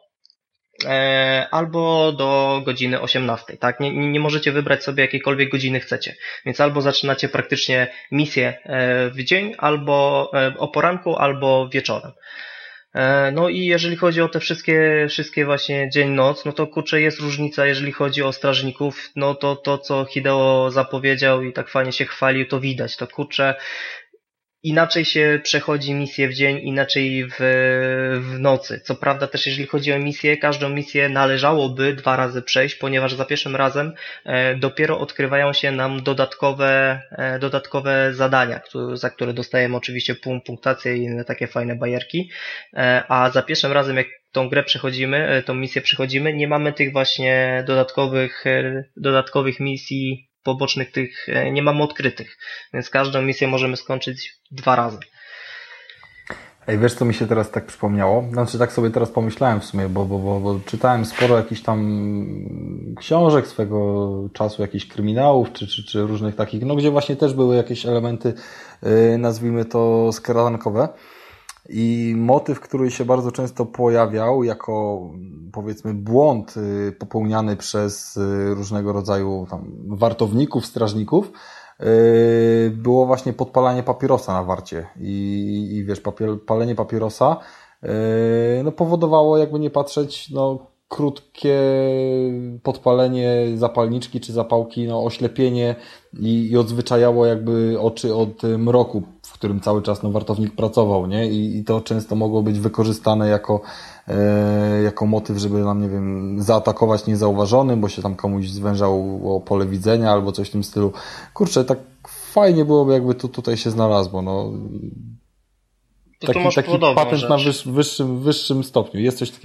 albo do godziny 18, tak? Nie możecie wybrać sobie jakiejkolwiek godziny chcecie, więc albo zaczynacie praktycznie misję w dzień, albo o poranku, albo wieczorem. No i jeżeli chodzi o te wszystkie właśnie dzień-noc, no to kurczę jest różnica, jeżeli chodzi o strażników, no to co Hideo zapowiedział i tak fajnie się chwalił, to widać, to kurczę inaczej się przechodzi misję w dzień, inaczej w nocy. Co prawda też jeżeli chodzi o misję, każdą misję należałoby 2 razy przejść, ponieważ za pierwszym razem dopiero odkrywają się nam dodatkowe zadania, za które dostajemy oczywiście dostaję i inne takie fajne bajerki, a za pierwszym razem jak tą grę przechodzimy, tą misję przechodzimy, nie mamy tych właśnie dodatkowych misji pobocznych, tych nie mamy odkrytych, więc każdą misję możemy skończyć 2 razy. Ej, wiesz co mi się teraz tak przypomniało? Znaczy tak sobie teraz pomyślałem w sumie, bo czytałem sporo jakichś tam książek swego czasu, jakichś kryminałów, czy różnych takich, no gdzie właśnie też były jakieś elementy, nazwijmy to skradankowe. I motyw, który się bardzo często pojawiał jako, powiedzmy, błąd popełniany przez różnego rodzaju tam wartowników, strażników, było właśnie podpalanie papierosa na warcie. I wiesz, palenie papierosa no, powodowało, jakby nie patrzeć, no, krótkie podpalenie zapalniczki czy zapałki, no, oślepienie i odzwyczajało jakby oczy od mroku, w którym cały czas no, wartownik pracował, nie? I to często mogło być wykorzystane jako motyw, żeby nam, nie wiem, zaatakować niezauważonym, bo się tam komuś zwężało pole widzenia albo coś w tym stylu. Kurczę, tak fajnie byłoby, jakby tutaj się znalazło, no. Taki patent na wyższym stopniu. Jest coś takiego?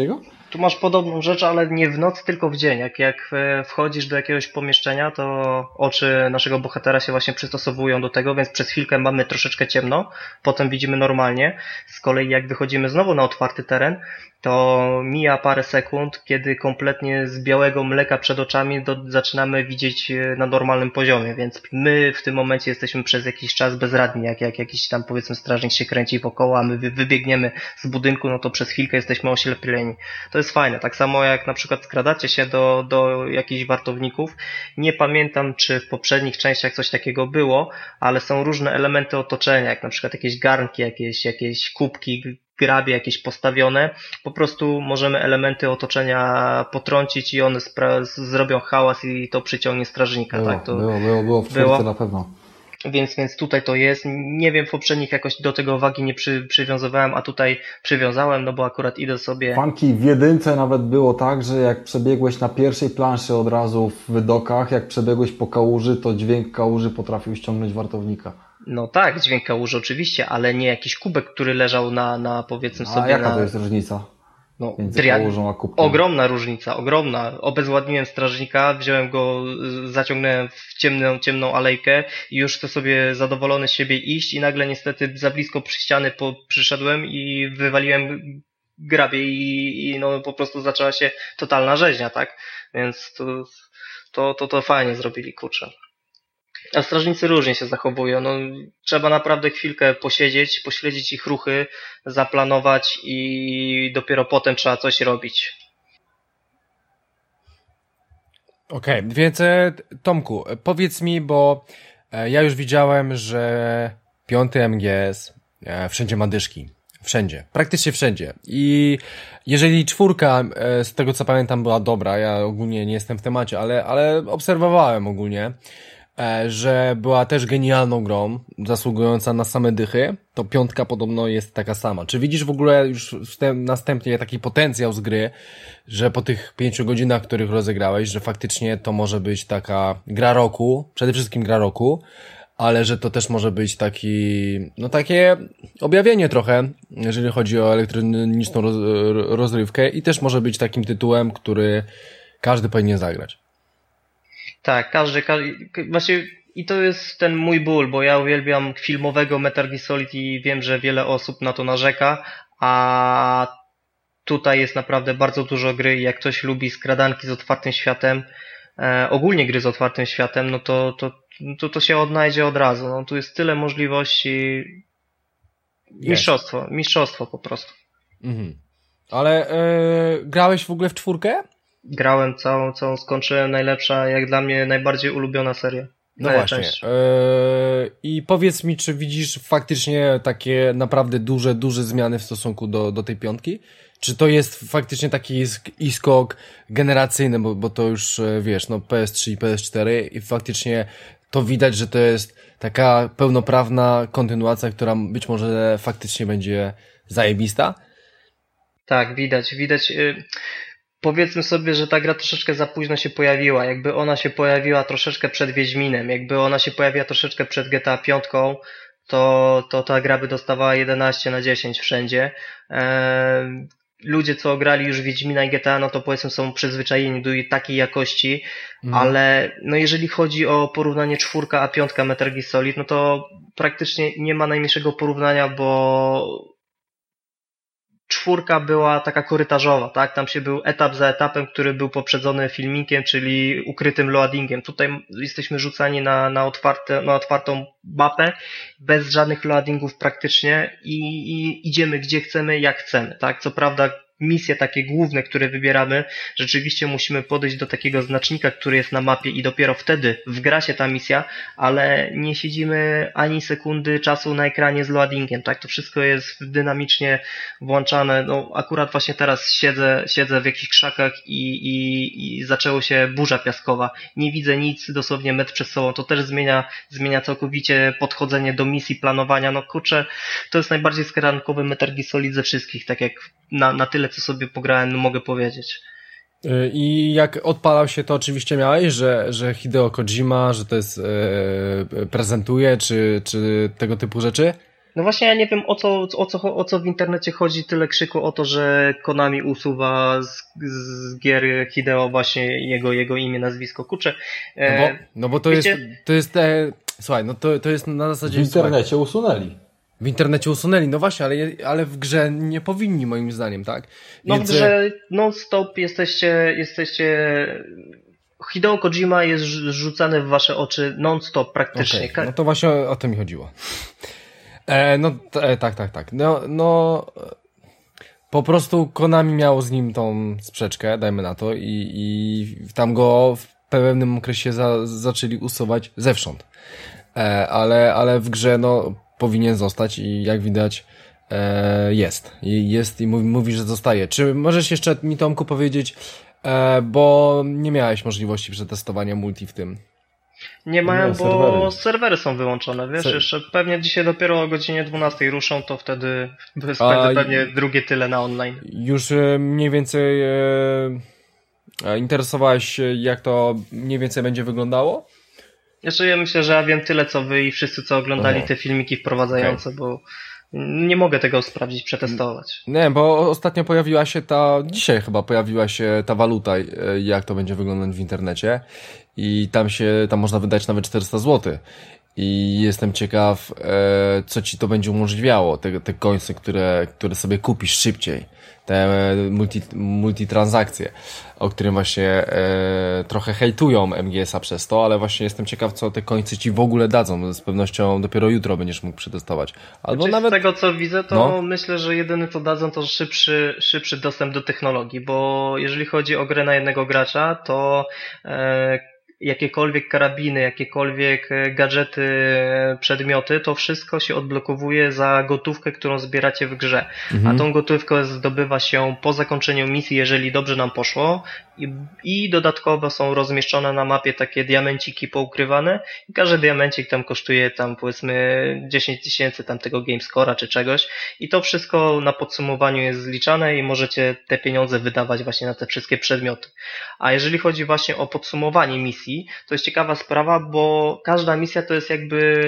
Tu masz podobną rzecz, ale nie w nocy, tylko w dzień. Jak wchodzisz do jakiegoś pomieszczenia, to oczy naszego bohatera się właśnie przystosowują do tego, więc przez chwilkę mamy troszeczkę ciemno, potem widzimy normalnie. Z kolei jak wychodzimy znowu na otwarty teren, to mija parę sekund, kiedy kompletnie z białego mleka przed oczami zaczynamy widzieć na normalnym poziomie, więc my w tym momencie jesteśmy przez jakiś czas bezradni, jak jakiś tam powiedzmy strażnik się kręci wokoło, a my wybiegniemy z budynku, no to przez chwilkę jesteśmy oślepieni. To jest fajne, tak samo jak na przykład skradacie się do jakichś wartowników. Nie pamiętam, czy w poprzednich częściach coś takiego było, ale są różne elementy otoczenia, jak na przykład jakieś garnki, jakieś kubki, grabie jakieś postawione, po prostu możemy elementy otoczenia potrącić i one zrobią hałas i to przyciągnie strażnika. Było, tak? To było w czwórce na pewno. Więc tutaj to jest. Nie wiem, w poprzednich jakoś do tego wagi nie przywiązywałem, a tutaj przywiązałem, no bo akurat idę sobie... Funky, w jedynce nawet było tak, że jak przebiegłeś na pierwszej planszy od razu w wydokach, jak przebiegłeś po kałuży, to dźwięk kałuży potrafił ściągnąć wartownika. No tak, dźwięk kałuży oczywiście, ale nie jakiś kubek, który leżał na powiedzmy sobie... A jaka to jest różnica? No, między kałużą a kubkiem? Ogromna różnica, ogromna. Obezwładniłem strażnika, wziąłem go, zaciągnąłem w ciemną alejkę i już chcę sobie zadowolony z siebie iść i nagle niestety za blisko przy ściany przyszedłem i wywaliłem grabie i no po prostu zaczęła się totalna rzeźnia, tak? Więc to fajnie zrobili, kurczę. A strażnicy różnie się zachowują. No, trzeba naprawdę chwilkę posiedzieć, pośledzić ich ruchy, zaplanować i dopiero potem trzeba coś robić. Okej, więc Tomku, powiedz mi, bo ja już widziałem, że 5. MGS wszędzie ma dyszki. Wszędzie. Praktycznie wszędzie. I jeżeli 4, z tego co pamiętam, była dobra, ja ogólnie nie jestem w temacie, ale obserwowałem ogólnie, że była też genialną grą, zasługująca na same dychy, to 5 podobno jest taka sama. Czy widzisz w ogóle już następnie taki potencjał z gry, że po tych 5 godzinach, których rozegrałeś, że faktycznie to może być taka gra roku, przede wszystkim gra roku, ale że to też może być takie objawienie trochę, jeżeli chodzi o elektroniczną rozrywkę i też może być takim tytułem, który każdy powinien zagrać. Tak, każdy właśnie i to jest ten mój ból, bo ja uwielbiam filmowego Metal Gear Solid i wiem, że wiele osób na to narzeka, a tutaj jest naprawdę bardzo dużo gry i jak ktoś lubi skradanki z otwartym światem, ogólnie gry z otwartym światem, no to się odnajdzie od razu. No, tu jest tyle możliwości. Mistrzostwo po prostu. Mhm. Ale grałeś w ogóle w 4? Grałem całą skończyłem, najlepsza, jak dla mnie najbardziej ulubiona seria. No właśnie. I powiedz mi, czy widzisz faktycznie takie naprawdę duże zmiany w stosunku do tej 5? Czy to jest faktycznie taki skok generacyjny, bo to już wiesz, no PS3 i PS4 i faktycznie to widać, że to jest taka pełnoprawna kontynuacja, która być może faktycznie będzie zajebista? Tak, widać. Powiedzmy sobie, że ta gra troszeczkę za późno się pojawiła. Jakby ona się pojawiła troszeczkę przed Wiedźminem, jakby ona się pojawiła troszeczkę przed GTA 5, to ta gra by dostawała 11/10 wszędzie. Ludzie, co grali już Wiedźmina i GTA, no to powiedzmy są przyzwyczajeni do takiej jakości, ale no jeżeli chodzi o porównanie 4 a 5 Metal Gear Solid, no to praktycznie nie ma najmniejszego porównania, bo 4 była taka korytarzowa, tak? Tam się był etap za etapem, który był poprzedzony filmikiem, czyli ukrytym loadingiem. Tutaj jesteśmy rzucani na otwartą mapę, bez żadnych loadingów praktycznie i idziemy gdzie chcemy, jak chcemy, tak? Co prawda misje takie główne, które wybieramy, rzeczywiście musimy podejść do takiego znacznika, który jest na mapie i dopiero wtedy wgra się ta misja, ale nie siedzimy ani sekundy czasu na ekranie z loadingiem, tak? To wszystko jest dynamicznie włączane. No, akurat właśnie teraz siedzę w jakichś krzakach i zaczęło się burza piaskowa. Nie widzę nic, dosłownie metr przed sobą. To też zmienia całkowicie podchodzenie do misji, planowania. No kurczę, to jest najbardziej skrankowy Metal Gear Solid ze wszystkich, tak jak na tyle, co sobie pograłem, mogę powiedzieć. I jak odpalał się, to oczywiście miałeś, że Hideo Kojima, że to jest prezentuje, czy tego typu rzeczy? No właśnie ja nie wiem o co w internecie chodzi, tyle krzyku o to, że Konami usuwa z gier Hideo właśnie jego imię, nazwisko. Kurczę. No bo to jest słuchaj, no to jest na zasadzie... W internecie usunęli. W internecie usunęli, no właśnie, ale w grze nie powinni moim zdaniem, tak? No w grze non-stop jesteście... Hideo Kojima jest rzucany w wasze oczy non-stop praktycznie. Okay. No to właśnie o to mi chodziło. Tak. No, po prostu Konami miało z nim tą sprzeczkę, dajmy na to, i tam go w pewnym okresie zaczęli usuwać zewsząd. Ale w grze, no, powinien zostać i jak widać, jest i mówi, że zostaje. Czy możesz jeszcze mi, Tomku, powiedzieć, bo nie miałeś możliwości przetestowania multi w tym? Nie mają, bo serwery są wyłączone, wiesz, jeszcze pewnie dzisiaj dopiero o godzinie 12 ruszą, to wtedy spędzę pewnie drugie tyle na online. Już mniej więcej interesowałeś się, jak to mniej więcej będzie wyglądało? Jeszcze ja myślę, że ja wiem tyle, co wy i wszyscy, co oglądali te filmiki wprowadzające, bo nie mogę tego sprawdzić, przetestować. Nie, bo ostatnio dzisiaj chyba pojawiła się ta waluta, jak to będzie wyglądać w internecie i tam można wydać nawet 400 zł. I jestem ciekaw, co ci to będzie umożliwiało, te coinsy, które sobie kupisz szybciej, te multitransakcje, o którym właśnie trochę hejtują MGS-a przez to, ale właśnie jestem ciekaw, co te coinsy ci w ogóle dadzą. Z pewnością dopiero jutro będziesz mógł przetestować. Albo nawet... Z tego, co widzę, to myślę, że jedyne, co dadzą, to szybszy dostęp do technologii, bo jeżeli chodzi o grę na jednego gracza, to jakiekolwiek karabiny, jakiekolwiek gadżety, przedmioty, to wszystko się odblokowuje za gotówkę, którą zbieracie w grze. A tą gotówkę zdobywa się po zakończeniu misji, jeżeli dobrze nam poszło, i dodatkowo są rozmieszczone na mapie takie diamenciki poukrywane i każdy diamencik tam kosztuje tam powiedzmy 10 000 tamtego GameScore'a czy czegoś i to wszystko na podsumowaniu jest zliczane i możecie te pieniądze wydawać właśnie na te wszystkie przedmioty. A jeżeli chodzi właśnie o podsumowanie misji, to jest ciekawa sprawa, bo każda misja to jest jakby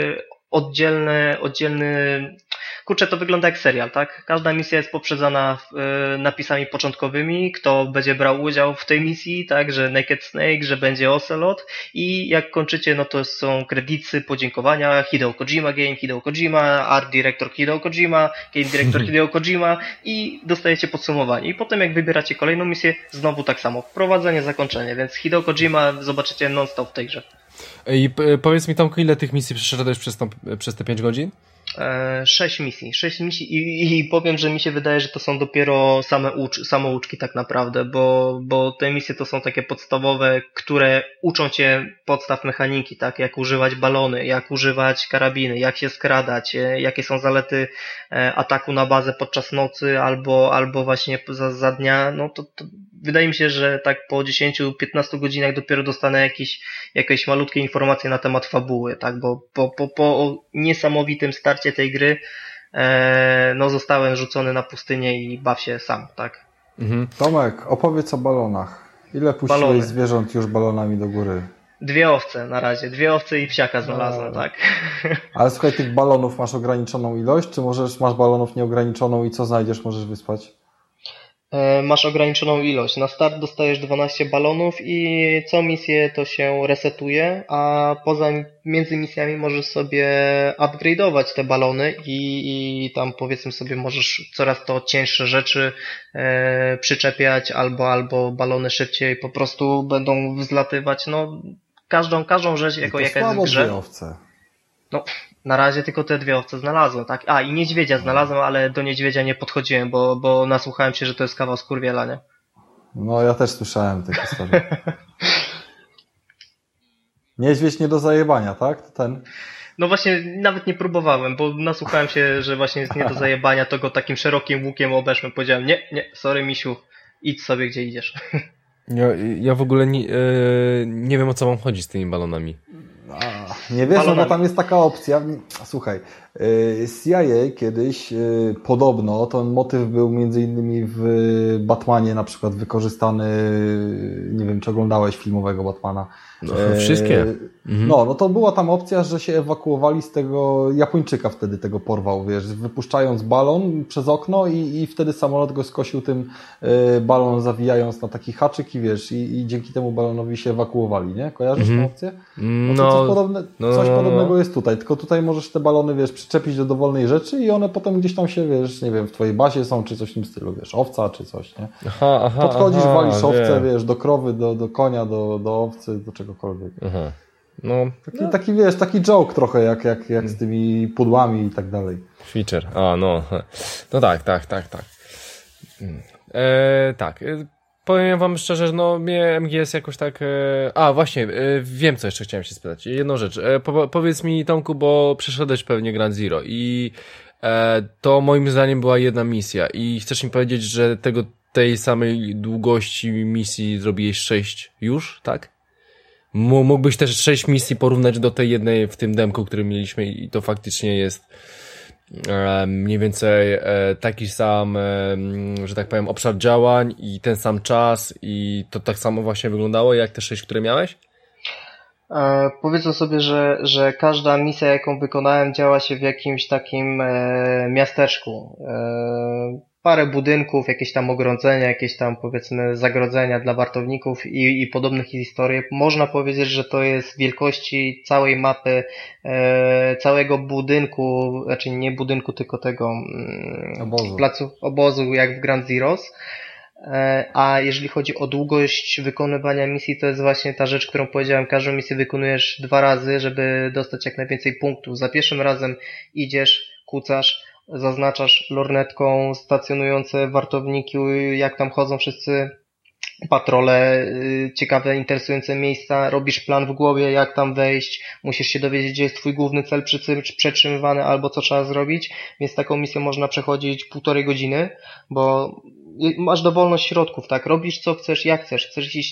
oddzielny... Kurczę, to wygląda jak serial, tak? Każda misja jest poprzedzana napisami początkowymi, kto będzie brał udział w tej misji, tak? Że Naked Snake, że będzie Ocelot i jak kończycie, no to są kredyty, podziękowania, Hideo Kojima Game, Hideo Kojima, Art Director Hideo Kojima, Game Director Hideo Kojima i dostajecie podsumowanie. I potem jak wybieracie kolejną misję, znowu tak samo. Wprowadzenie, zakończenie, więc Hideo Kojima zobaczycie non-stop w tej grze. I powiedz mi, Tomku, ile tych misji przeszedłeś przez te 5 godzin? 6 misji i powiem, że mi się wydaje, że to są dopiero samouczki tak naprawdę, bo te misje to są takie podstawowe, które uczą cię podstaw mechaniki, tak, jak używać balony, jak używać karabiny, jak się skradać, jakie są zalety ataku na bazę podczas nocy albo właśnie za dnia, no to wydaje mi się, że tak po 10-15 godzinach dopiero dostanę jakieś malutkie informacje na temat fabuły, tak, bo po niesamowitym starcie tej gry no zostałem rzucony na pustynię i baw się sam, tak. Tomek, opowiedz o balonach. Ile puściłeś zwierząt już balonami do góry? 2 owce na razie, 2 owce i psiaka znalazłem, tak. Ale słuchaj, tych balonów masz ograniczoną ilość, czy masz balonów nieograniczoną i co znajdziesz, możesz wyspać? Masz ograniczoną ilość. Na start dostajesz 12 balonów i co misję to się resetuje, a między misjami możesz sobie upgrade'ować te balony i tam powiedzmy sobie możesz coraz to cięższe rzeczy przyczepiać albo balony szybciej po prostu będą wzlatywać. No każdą rzecz jaka jest w grze. 2 owce. No, na razie tylko te 2 owce znalazłem, tak? A, i niedźwiedzia znalazłem, ale do niedźwiedzia nie podchodziłem, bo nasłuchałem się, że to jest kawał skurwiela, nie? No, ja też słyszałem te historie. Niedźwiedź nie do zajebania, tak? To ten... No właśnie, nawet nie próbowałem, bo nasłuchałem się, że właśnie jest nie do zajebania, to go takim szerokim łukiem obeszłem. Powiedziałem, nie, sorry misiu, idź sobie gdzie idziesz. Ja w ogóle nie wiem, o co wam chodzi z tymi balonami. Nie wiesz, no bo tam jest taka opcja. Słuchaj, CIA kiedyś podobno, ten motyw był między innymi w Batmanie na przykład wykorzystany, nie wiem czy oglądałeś filmowego Batmana. No, wszystkie. No to była tam opcja, że się ewakuowali z tego, Japończyka wtedy tego porwał, wiesz, wypuszczając balon przez okno i wtedy samolot go skosił tym balon zawijając na taki haczyk i wiesz, i dzięki temu balonowi się ewakuowali, nie? Kojarzysz tę opcję? Coś podobnego jest tutaj, tylko tutaj możesz te balony, wiesz, przyczepić do dowolnej rzeczy i one potem gdzieś tam się, wiesz, nie wiem, w twojej bazie są, czy coś w tym stylu, wiesz, owca, czy coś, nie? Podchodzisz, walisz owcę, wiesz, do krowy, do konia, do owcy, do czegokolwiek. No, taki wiesz, taki joke trochę, jak z tymi pudłami i tak dalej. Feature, no tak. Tak. Powiem wam szczerze, że no mnie MGS jakoś tak... właśnie, wiem co jeszcze chciałem się spytać. Jedną rzecz. Powiedz mi, Tomku, bo przeszedłeś pewnie Ground Zero i to moim zdaniem była jedna misja i chcesz mi powiedzieć, że tej samej długości misji zrobiłeś 6 już, tak? Mógłbyś też 6 misji porównać do tej jednej w tym demku, który mieliśmy i to faktycznie jest mniej więcej taki sam, że tak powiem, obszar działań i ten sam czas i to tak samo właśnie wyglądało jak te 6, które miałeś? Powiedzmy sobie, że każda misja, jaką wykonałem, działa się w jakimś takim miasteczku. Parę budynków, jakieś tam ogrodzenia, jakieś tam powiedzmy zagrodzenia dla wartowników i podobnych historii. Można powiedzieć, że to jest wielkości całej mapy, całego budynku, znaczy nie budynku, tylko tego obozu jak w Ground Zeroes. A jeżeli chodzi o długość wykonywania misji, to jest właśnie ta rzecz, którą powiedziałem, każdą misję wykonujesz 2 razy, żeby dostać jak najwięcej punktów. Za pierwszym razem idziesz, kucasz, zaznaczasz lornetką stacjonujące wartowniki, jak tam chodzą wszyscy, patrole, ciekawe, interesujące miejsca, robisz plan w głowie, jak tam wejść, musisz się dowiedzieć, gdzie jest twój główny cel przetrzymywany albo co trzeba zrobić, więc taką misję można przechodzić 1,5 godziny, bo masz dowolność środków, tak, robisz co chcesz, jak chcesz iść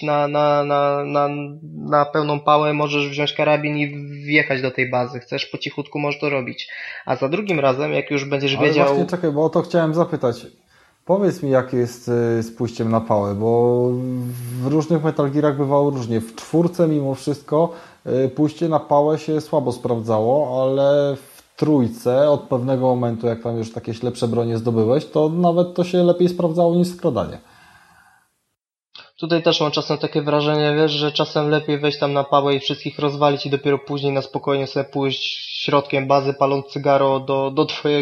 na pełną pałę, możesz wziąć karabin i wjechać do tej bazy, chcesz po cichutku, możesz to robić, a za drugim razem, jak już będziesz wiedział... Ale właśnie czekaj, bo o to chciałem zapytać. Powiedz mi, jak jest z pójściem na pałę, bo w różnych Metal Gearach bywało różnie. W 4 mimo wszystko pójście na pałę się słabo sprawdzało, ale w 3 od pewnego momentu, jak tam już jakieś lepsze bronie zdobyłeś, to nawet to się lepiej sprawdzało niż skradanie. Tutaj też mam czasem takie wrażenie, wiesz, że czasem lepiej wejść tam na pałę i wszystkich rozwalić i dopiero później na spokojnie sobie pójść środkiem bazy, paląc cygaro do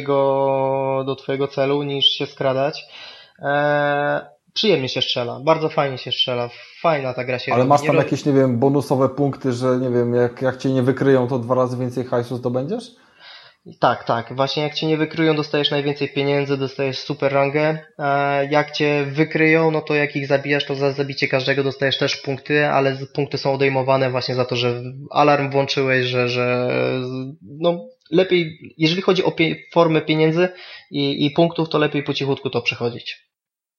twojego celu, niż się skradać. Przyjemnie się strzela, bardzo fajnie się strzela, fajna ta gra się Ale robi. masz tam jakieś, nie wiem, bonusowe punkty, że nie wiem, jak cię nie wykryją, to 2 razy więcej hajsu zdobędziesz? Tak. Właśnie jak cię nie wykryją, dostajesz najwięcej pieniędzy, dostajesz super rangę. Jak cię wykryją, no to jak ich zabijasz, to za zabicie każdego dostajesz też punkty, ale punkty są odejmowane właśnie za to, że alarm włączyłeś, że no lepiej, jeżeli chodzi o formę pieniędzy i punktów, to lepiej po cichutku to przechodzić.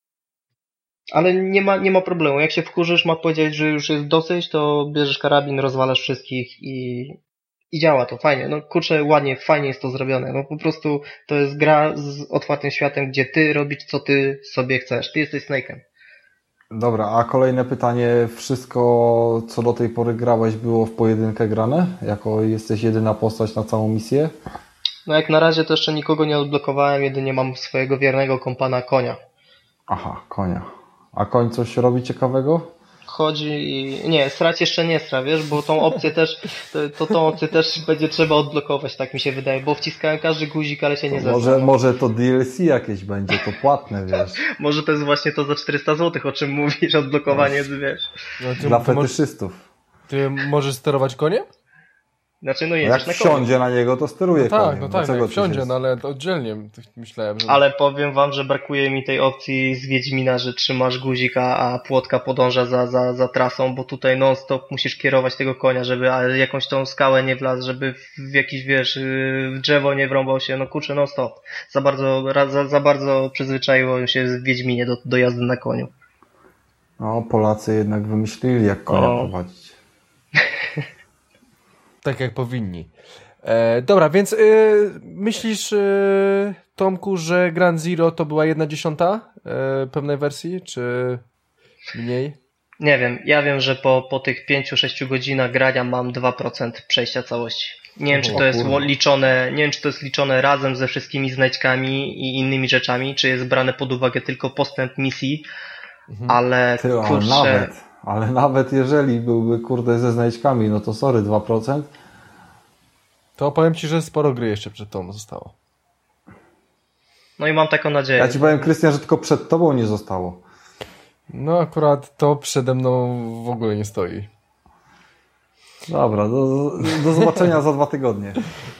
Ale nie ma problemu. Jak się wkurzysz, ma powiedzieć, że już jest dosyć, to bierzesz karabin, rozwalasz wszystkich i działa to fajnie. No kurczę, ładnie, fajnie jest to zrobione. No po prostu to jest gra z otwartym światem, gdzie ty robisz co ty sobie chcesz. Ty jesteś Snake'em. Dobra, a kolejne pytanie. Wszystko, co do tej pory grałeś, było w pojedynkę grane? Jako jesteś jedyna postać na całą misję? No jak na razie to jeszcze nikogo nie odblokowałem, jedynie mam swojego wiernego kompana Konia. Aha, Konia. A koń coś robi ciekawego? Chodzi i... Nie, srać jeszcze nie sra, wiesz, bo tą opcję też tą opcję też będzie trzeba odblokować, tak mi się wydaje, bo wciskałem każdy guzik, ale się nie zesra. Może to DLC jakieś będzie, to płatne, wiesz. Może to jest właśnie to za 400 zł, o czym mówisz, odblokowanie, wiesz. No, dla fetyszystów. Ty możesz sterować koniem? Znaczy, no jedziesz jak na wsiądzie na niego, to steruje koniem. No tak, jak wsiądzie, no ale oddzielnie myślałem, że... Ale powiem wam, że brakuje mi tej opcji z Wiedźmina, że trzymasz guzika, a płotka podąża za trasą, bo tutaj non stop musisz kierować tego konia, żeby jakąś tą skałę nie wlazł, żeby w jakiś, wiesz, w drzewo nie wrąbał się, no kurczę, non stop. Za bardzo przyzwyczaiło się w Wiedźminie do jazdy na koniu. No, Polacy jednak wymyślili, jak konia prowadzić. tak jak powinni. Dobra, więc myślisz, Tomku, że Ground Zero to była 1/10 pewnej wersji, czy mniej? Nie wiem, ja wiem, że po tych 5-6 godzinach grania mam 2% przejścia całości. Nie wiem, czy to jest liczone, nie wiem, czy to jest liczone razem ze wszystkimi znajdźkami i innymi rzeczami, czy jest brane pod uwagę tylko postęp misji, ale kurczę... Ale nawet jeżeli byłby, ze znajdźkami, no to sorry, 2%. To powiem Ci, że sporo gry jeszcze przed tobą zostało. No i mam taką nadzieję. Ja Ci powiem, Krystian, że tylko przed Tobą nie zostało. No akurat to przede mną w ogóle nie stoi. Dobra, do zobaczenia za 2 tygodnie.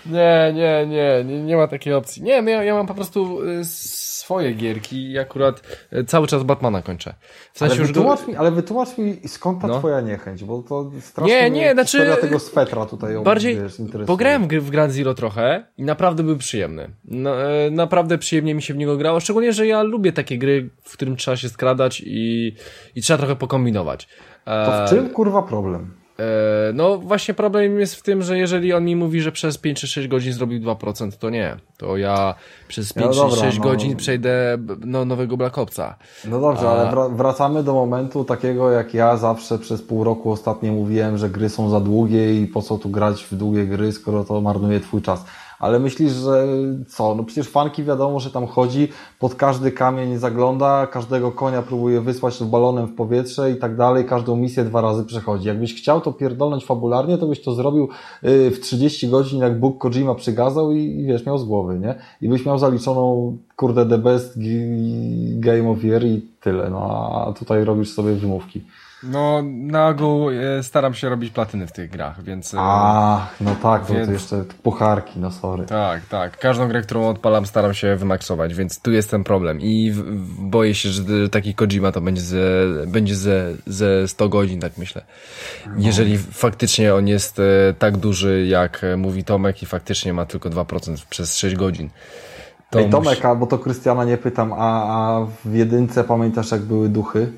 Nie ma takiej opcji. Nie, no ja mam po prostu swoje gierki i akurat cały czas Batmana kończę. W sensie ale wytłumacz mi skąd ta twoja niechęć, bo to strasznie historia tego swetra tutaj bardziej interesuje. pograłem w Ground Zero trochę i naprawdę był przyjemny. No, naprawdę przyjemnie mi się w niego grało, szczególnie, że ja lubię takie gry, w którym trzeba się skradać i trzeba trochę pokombinować. To w czym kurwa problem? No właśnie problem jest w tym, że jeżeli on mi mówi, że przez 5 czy 6 godzin zrobił 2%, to nie. To ja przez 5 czy 6 godzin przejdę nowego Black Opsa. No dobrze, ale wracamy do momentu takiego, jak ja zawsze przez pół roku ostatnio mówiłem, że gry są za długie i po co tu grać w długie gry, skoro to marnuje twój czas. Ale myślisz, że co? No przecież fanki wiadomo, że tam chodzi, pod każdy kamień zagląda, każdego konia próbuje wysłać balonem w powietrze i tak dalej, każdą misję 2 razy przechodzi. Jakbyś chciał to pierdolnąć fabularnie, to byś to zrobił w 30 godzin, jak Bóg Kojima przygazał i wiesz, miał z głowy, nie? I byś miał zaliczoną, the best game of year i tyle, no a tutaj robisz sobie wymówki. No, na ogół staram się robić platyny w tych grach, więc... no tak, więc... to jeszcze pucharki, no sorry. Tak. Każdą grę, którą odpalam, staram się wymaksować, więc tu jest ten problem. I boję się, że taki Kojima to będzie ze 100 godzin, tak myślę. No. Jeżeli faktycznie on jest tak duży, jak mówi Tomek i faktycznie ma tylko 2% przez 6 godzin. Ej, Tomek, bo to Krystiana nie pytam, a w 1 pamiętasz, jak były duchy?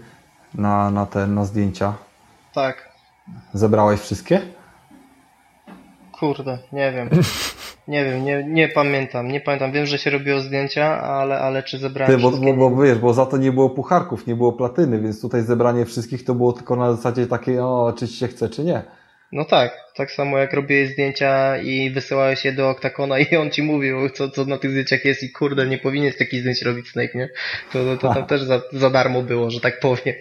Na zdjęcia. Tak. Zebrałeś wszystkie? Kurde, nie wiem. Nie pamiętam. Wiem, że się robiło zdjęcia, ale czy zebrałem wszystkie? Bo za to nie było pucharków, nie było platyny, więc tutaj zebranie wszystkich to było tylko na zasadzie takiej, czy ci się chce, czy nie. No tak samo jak robiłeś zdjęcia i wysyłałeś je do Octagona i on ci mówił, co na tych zdjęciach jest i kurde, nie powinieneś takich zdjęć robić, Snake, nie? To tam też za darmo było, że tak powiem.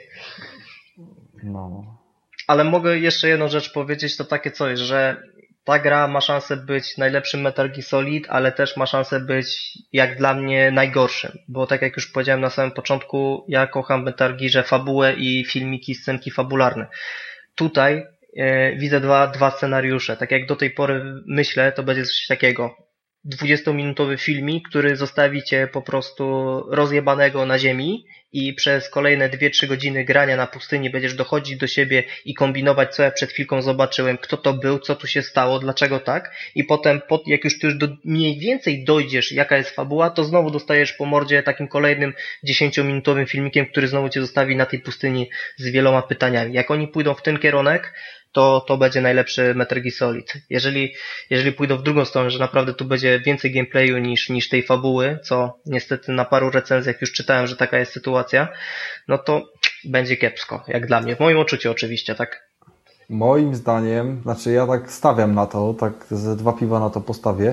No. Ale mogę jeszcze jedną rzecz powiedzieć, to takie coś, że ta gra ma szansę być najlepszym Metal Gear Solid, ale też ma szansę być, jak dla mnie, najgorszym. Bo tak jak już powiedziałem na samym początku, ja kocham w Metal Gearze fabułę i filmiki, scenki fabularne. Tutaj widzę dwa scenariusze. Tak jak do tej pory myślę, to będzie coś takiego. 20-minutowy filmik, który zostawi cię po prostu rozjebanego na ziemi i przez kolejne 2-3 godziny grania na pustyni będziesz dochodzić do siebie i kombinować, co ja przed chwilką zobaczyłem, kto to był, co tu się stało, dlaczego tak, i potem, jak już ty już mniej więcej dojdziesz, jaka jest fabuła, to znowu dostajesz po mordzie takim kolejnym 10-minutowym filmikiem, który znowu cię zostawi na tej pustyni z wieloma pytaniami. Jak oni pójdą w ten kierunek, to będzie najlepszy Metal Gear Solid. Jeżeli pójdą w drugą stronę, że naprawdę tu będzie więcej gameplayu niż tej fabuły, co niestety na paru recenzjach już czytałem, że taka jest sytuacja, no to będzie kiepsko, jak dla mnie. W moim odczuciu oczywiście, tak? Moim zdaniem, znaczy ja tak stawiam na to, tak ze 2 piwa na to postawię,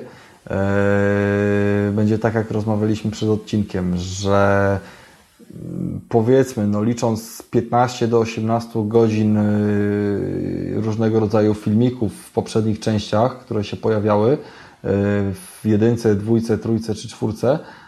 będzie tak, jak rozmawialiśmy przed odcinkiem, że powiedzmy, licząc 15 do 18 godzin różnego rodzaju filmików w poprzednich częściach, które się pojawiały w 1, 2, 3 czy 4,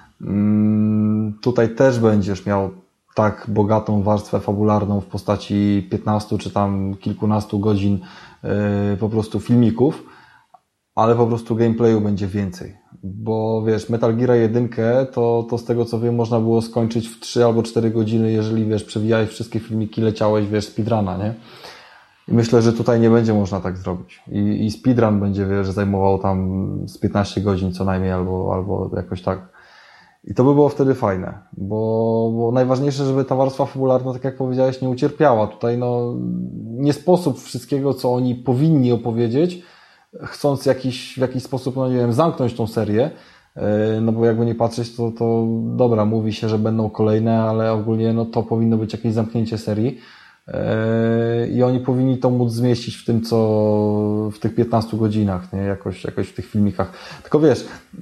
tutaj też będziesz miał tak bogatą warstwę fabularną w postaci 15 czy tam kilkunastu godzin po prostu filmików, ale po prostu gameplayu będzie więcej. Bo wiesz, Metal Gear 1 to z tego co wiem można było skończyć w 3 albo 4 godziny, jeżeli wiesz, przewijałeś wszystkie filmiki, leciałeś, wiesz, speedruna, nie? I myślę, że tutaj nie będzie można tak zrobić. I speedrun będzie, wiesz, zajmował tam z 15 godzin co najmniej, albo jakoś tak. I to by było wtedy fajne, bo najważniejsze, żeby ta warstwa fabularna, tak jak powiedziałeś, nie ucierpiała. Tutaj nie sposób wszystkiego, co oni powinni opowiedzieć, chcąc w jakiś sposób, no nie wiem, zamknąć tą serię, no bo jakby nie patrzeć, to dobra, mówi się, że będą kolejne, ale ogólnie no to powinno być jakieś zamknięcie serii i oni powinni to móc zmieścić w tym, co w tych 15 godzinach, nie? Jakoś w tych filmikach. Tylko wiesz,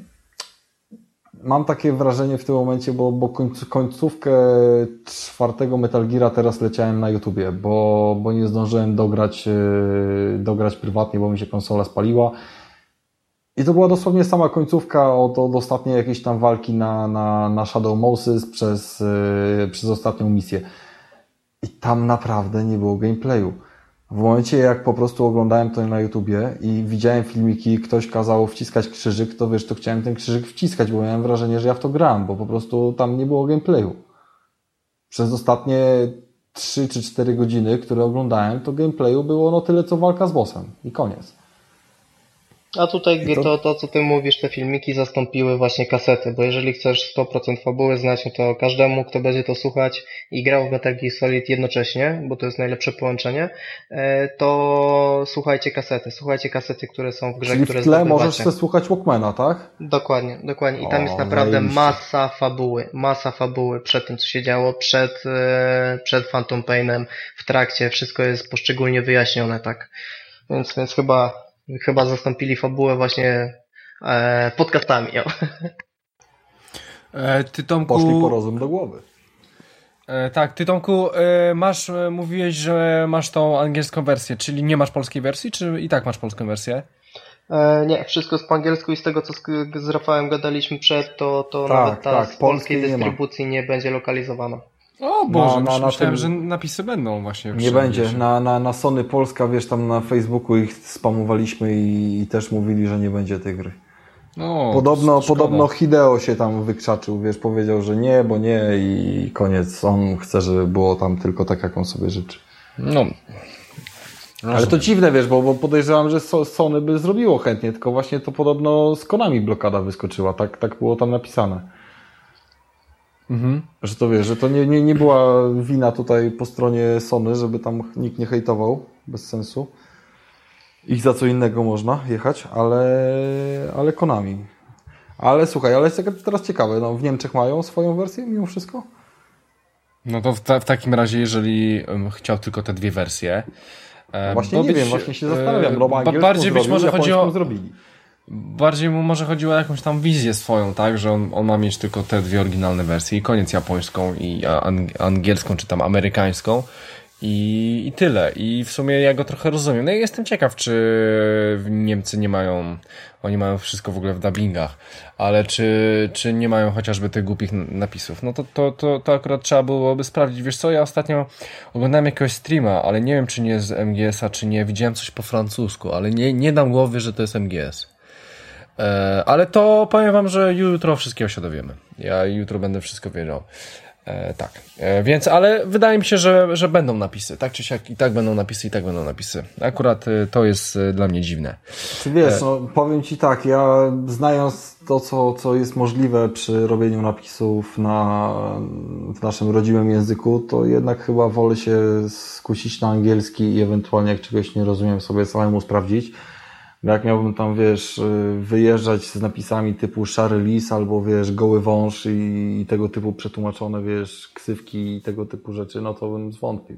mam takie wrażenie w tym momencie, bo końcówkę 4. Metal Geara teraz leciałem na YouTubie, bo nie zdążyłem dograć prywatnie, bo mi się konsola spaliła. I to była dosłownie sama końcówka od ostatniej jakiejś tam walki na Shadow Moses przez ostatnią misję. I tam naprawdę nie było gameplayu. W momencie jak po prostu oglądałem to na YouTubie i widziałem filmiki, ktoś kazał wciskać krzyżyk, to wiesz, to chciałem ten krzyżyk wciskać, bo miałem wrażenie, że ja w to gram, bo po prostu tam nie było gameplayu. Przez ostatnie 3 czy 4 godziny, które oglądałem, to gameplayu było no tyle co walka z bossem i koniec. A tutaj to, co ty mówisz, te filmiki zastąpiły właśnie kasety, bo jeżeli chcesz 100% fabuły znać, no to każdemu, kto będzie to słuchać i grał w Metal Gear Solid jednocześnie, bo to jest najlepsze połączenie, to słuchajcie kasety, które są w grze, czyli które w tle zdobywacie. możesz sobie słuchać Walkmana, tak? Dokładnie. I tam jest naprawdę masa fabuły przed tym, co się działo, przed Phantom Painem, w trakcie, wszystko jest poszczególnie wyjaśnione, tak. Więc chyba zastąpili fabułę właśnie podcastami. Ty, Tomku, poszli po rozum do głowy. Tak, ty, Tomku, mówiłeś, że masz tą angielską wersję, czyli nie masz polskiej wersji, czy i tak masz polską wersję? Nie, wszystko jest po angielsku i z tego, co z Rafałem gadaliśmy to tak, nawet ta z polskiej dystrybucji nie będzie lokalizowana. O Boże, myślałem, że napisy będą właśnie. Nie będzie. Na Sony Polska, wiesz, tam na Facebooku ich spamowaliśmy i też mówili, że nie będzie tej gry. No, podobno Hideo się tam wykrzaczył, wiesz, powiedział, że nie, bo nie i koniec. On chce, żeby było tam tylko tak, jak on sobie życzy. No. Ale to dziwne, wiesz, bo podejrzewam, że Sony by zrobiło chętnie, tylko właśnie to podobno z Konami blokada wyskoczyła. Tak było tam napisane. Mhm. Że to wiesz, że to nie była wina tutaj po stronie Sony, żeby tam nikt nie hejtował, bez sensu. Ich za co innego można jechać, ale Konami. Ale słuchaj, ale jest teraz ciekawe, no w Niemczech mają swoją wersję mimo wszystko? No to w takim razie, jeżeli chciał tylko te dwie wersje. Właśnie nie wiem, właśnie się zastanawiam, bo bardziej być może chodziło zrobili. Bardziej mu może chodziło o jakąś tam wizję swoją, tak, że on ma mieć tylko te dwie oryginalne wersje i koniec, japońską i angielską, czy tam amerykańską i tyle. I w sumie ja go trochę rozumiem. No i jestem ciekaw, czy Niemcy nie mają, oni mają wszystko w ogóle w dubbingach, ale czy nie mają chociażby tych głupich napisów. No to akurat trzeba byłoby sprawdzić. Wiesz co, ja ostatnio oglądałem jakiegoś streama, ale nie wiem, czy nie z MGS-a, czy nie. Widziałem coś po francusku, ale nie dam głowy, że to jest MGS. Ale to powiem wam, że jutro wszystkiego się dowiemy. Ja jutro będę wszystko wiedział. Tak. Więc, ale wydaje mi się, że będą napisy. Tak czy siak i tak będą napisy. Akurat to jest dla mnie dziwne. Czy wiesz, no, powiem ci tak, ja znając to, co jest możliwe przy robieniu napisów w naszym rodzimym języku, to jednak chyba wolę się skusić na angielski i ewentualnie jak czegoś nie rozumiem, sobie samemu sprawdzić. Jak miałbym tam, wiesz, wyjeżdżać z napisami typu szary lis albo, wiesz, goły wąż i tego typu przetłumaczone, wiesz, ksywki i tego typu rzeczy, no to bym zwątpił.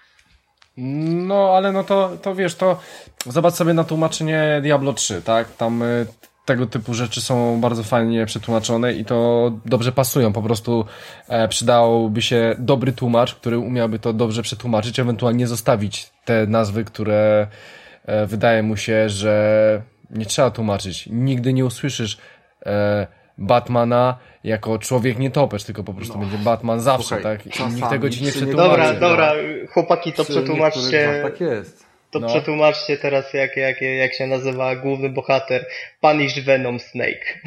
No, ale no to wiesz, to zobacz sobie na tłumaczenie Diablo 3, tak? Tam tego typu rzeczy są bardzo fajnie przetłumaczone i to dobrze pasują. Po prostu przydałby się dobry tłumacz, który umiałby to dobrze przetłumaczyć, ewentualnie zostawić te nazwy, które wydaje mu się, że nie trzeba tłumaczyć. Nigdy nie usłyszysz Batmana jako człowiek nietopecz, tylko po prostu będzie Batman zawsze, słuchaj, tak? I nikt tego ci nie przetłumaczy. Dobra, chłopaki, to przetłumaczcie. Tak jest. To przetłumaczcie teraz, jak się nazywa główny bohater. Punish Venom Snake.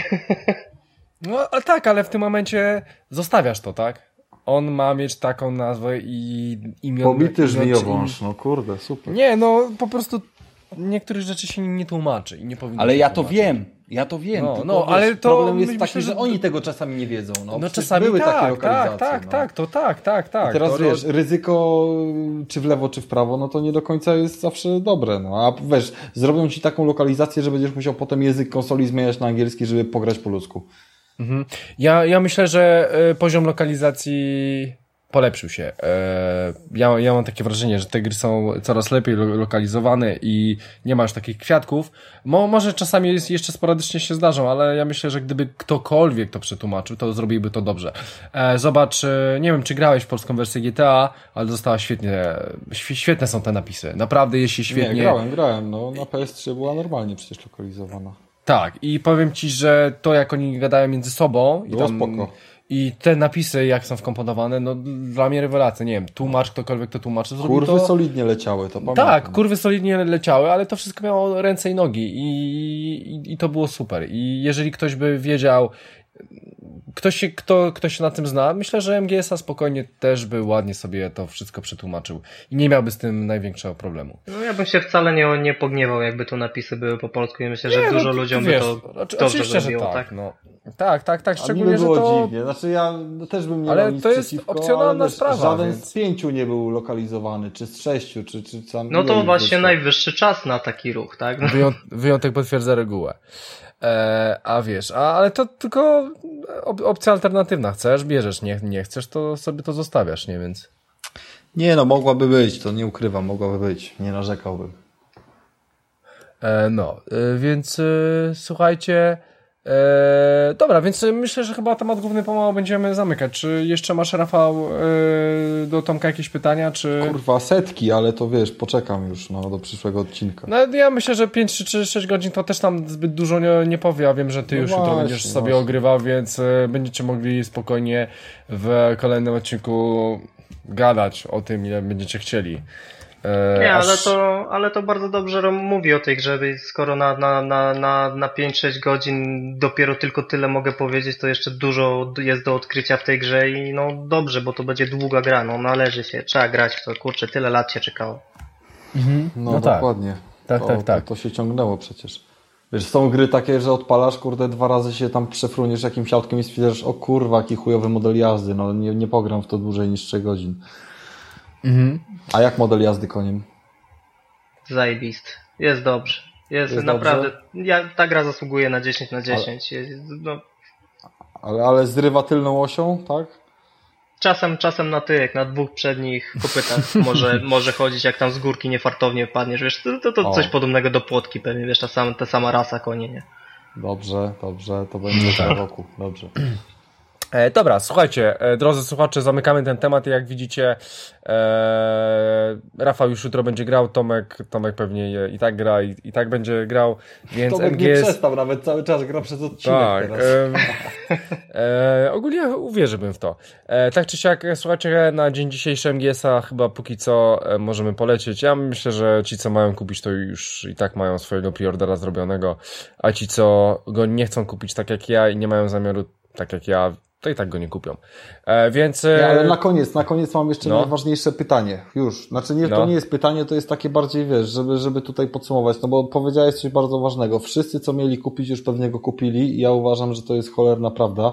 No tak, ale w tym momencie zostawiasz to, tak? On ma mieć taką nazwę i imię. Pobity żmijowąż, no kurde, super. Nie, no po prostu niektórych rzeczy się nie tłumaczy i nie powinno. Ale się ja to tłumaczyć. wiem. Ja to wiem, no, tylko, no, wiesz, ale to problem jest myślę, taki, że oni tego czasami nie wiedzą. No czasami były tak, takie lokalizacje. Tak. I teraz wiesz, ryzyko czy w lewo, czy w prawo, no to nie do końca jest zawsze dobre. No. A wiesz, zrobią ci taką lokalizację, że będziesz musiał potem język konsoli zmieniać na angielski, żeby pograć po ludzku. Mhm. Ja myślę, że poziom lokalizacji polepszył się. Ja mam takie wrażenie, że te gry są coraz lepiej lokalizowane i nie ma już takich kwiatków. Może czasami jeszcze sporadycznie się zdarzą, ale ja myślę, że gdyby ktokolwiek to przetłumaczył, to zrobiłby to dobrze. Zobacz, nie wiem, czy grałeś w polską wersję GTA, ale została świetne są te napisy. Naprawdę jest się świetnie. Nie, grałem. No, na PS3 była normalnie przecież lokalizowana. Tak, i powiem ci, że to jak oni gadają między sobą było spoko. I te napisy, jak są wkomponowane, no dla mnie rewelacja. Nie wiem, tłumacz, ktokolwiek to tłumaczy. Kurwy solidnie leciały, to pamiętam. Tak, kurwy solidnie leciały, ale to wszystko miało ręce i nogi i to było super. I jeżeli ktoś by wiedział, ktoś się na tym zna, myślę, że MGS-a spokojnie też by ładnie sobie to wszystko przetłumaczył i nie miałby z tym największego problemu. No ja bym się wcale nie pogniewał, jakby tu napisy były po polsku i myślę, że dużo ludziom by to dobrze zrobiło, tak? No. Tak, szczególnie, że to... dziwnie. Znaczy ja też bym nie ale miał nic to jest przeciwko, opcjonalna ale sprawa. Żaden więc... z 5 nie był lokalizowany, czy z 6, czy tam... No to właśnie najwyższy czas na taki ruch, tak? Wyjątek potwierdza regułę. A wiesz, ale to tylko opcja alternatywna. Chcesz, bierzesz, nie chcesz, to sobie to zostawiasz, nie? Więc... Nie no, mogłaby być, to nie ukrywam, mogłaby być, nie narzekałbym. Więc słuchajcie, dobra, więc myślę, że chyba temat główny pomału będziemy zamykać. Czy jeszcze masz, Rafał, do Tomka jakieś pytania, czy... Kurwa, setki, ale to wiesz, poczekam już do przyszłego odcinka. No ja myślę, że 5 czy 6 godzin to też tam zbyt dużo nie powie, a wiem, że ty już jutro będziesz sobie ogrywał, więc będziecie mogli spokojnie w kolejnym odcinku gadać o tym, ile będziecie chcieli. Nie, ale to bardzo dobrze mówi o tej grze, skoro na 5-6 godzin dopiero tylko tyle mogę powiedzieć, to jeszcze dużo jest do odkrycia w tej grze i no dobrze, bo to będzie długa gra, no należy się, trzeba grać w to, kurczę, tyle lat się czekało. No dokładnie. Tak. To się ciągnęło przecież. Wiesz, są gry takie, że odpalasz, kurde, 2 razy się tam przefruniesz jakimś autkiem i stwierdzasz, o kurwa, jaki chujowy model jazdy, no nie pogram w to dłużej niż 3 godzin. A jak model jazdy koniem? Zajebisty. Jest dobrze. Jest naprawdę. Ta gra zasługuje na 10 na 10. Ale zrywa tylną osią, tak? Czasem na tyłek, na 2 przednich kopytach może chodzić, jak tam z górki niefartownie padniesz, wiesz, to coś podobnego do płotki pewnie, wiesz, ta sama rasa konie, nie? Dobrze, to będzie tak roku, dobrze. Dobra, słuchajcie, drodzy słuchacze, zamykamy ten temat i jak widzicie, Rafał już jutro będzie grał, Tomek pewnie i tak gra i tak będzie grał, więc Tomek MGS... nie przestał, nawet cały czas gra przez odcinek teraz. Ogólnie uwierzyłbym w to. Tak czy siak, słuchajcie, na dzień dzisiejszy MGS-a chyba póki co możemy polecieć. Ja myślę, że ci, co mają kupić, to już i tak mają swojego preordera zrobionego, a ci, co go nie chcą kupić tak jak ja i nie mają zamiaru tak jak ja, to i tak go nie kupią. Więc... ale na koniec mam jeszcze najważniejsze pytanie. Już. Znaczy to nie jest pytanie, to jest takie bardziej, wiesz, żeby tutaj podsumować, no bo powiedziałeś coś bardzo ważnego. Wszyscy, co mieli kupić, już pewnie go kupili i ja uważam, że to jest cholerna prawda.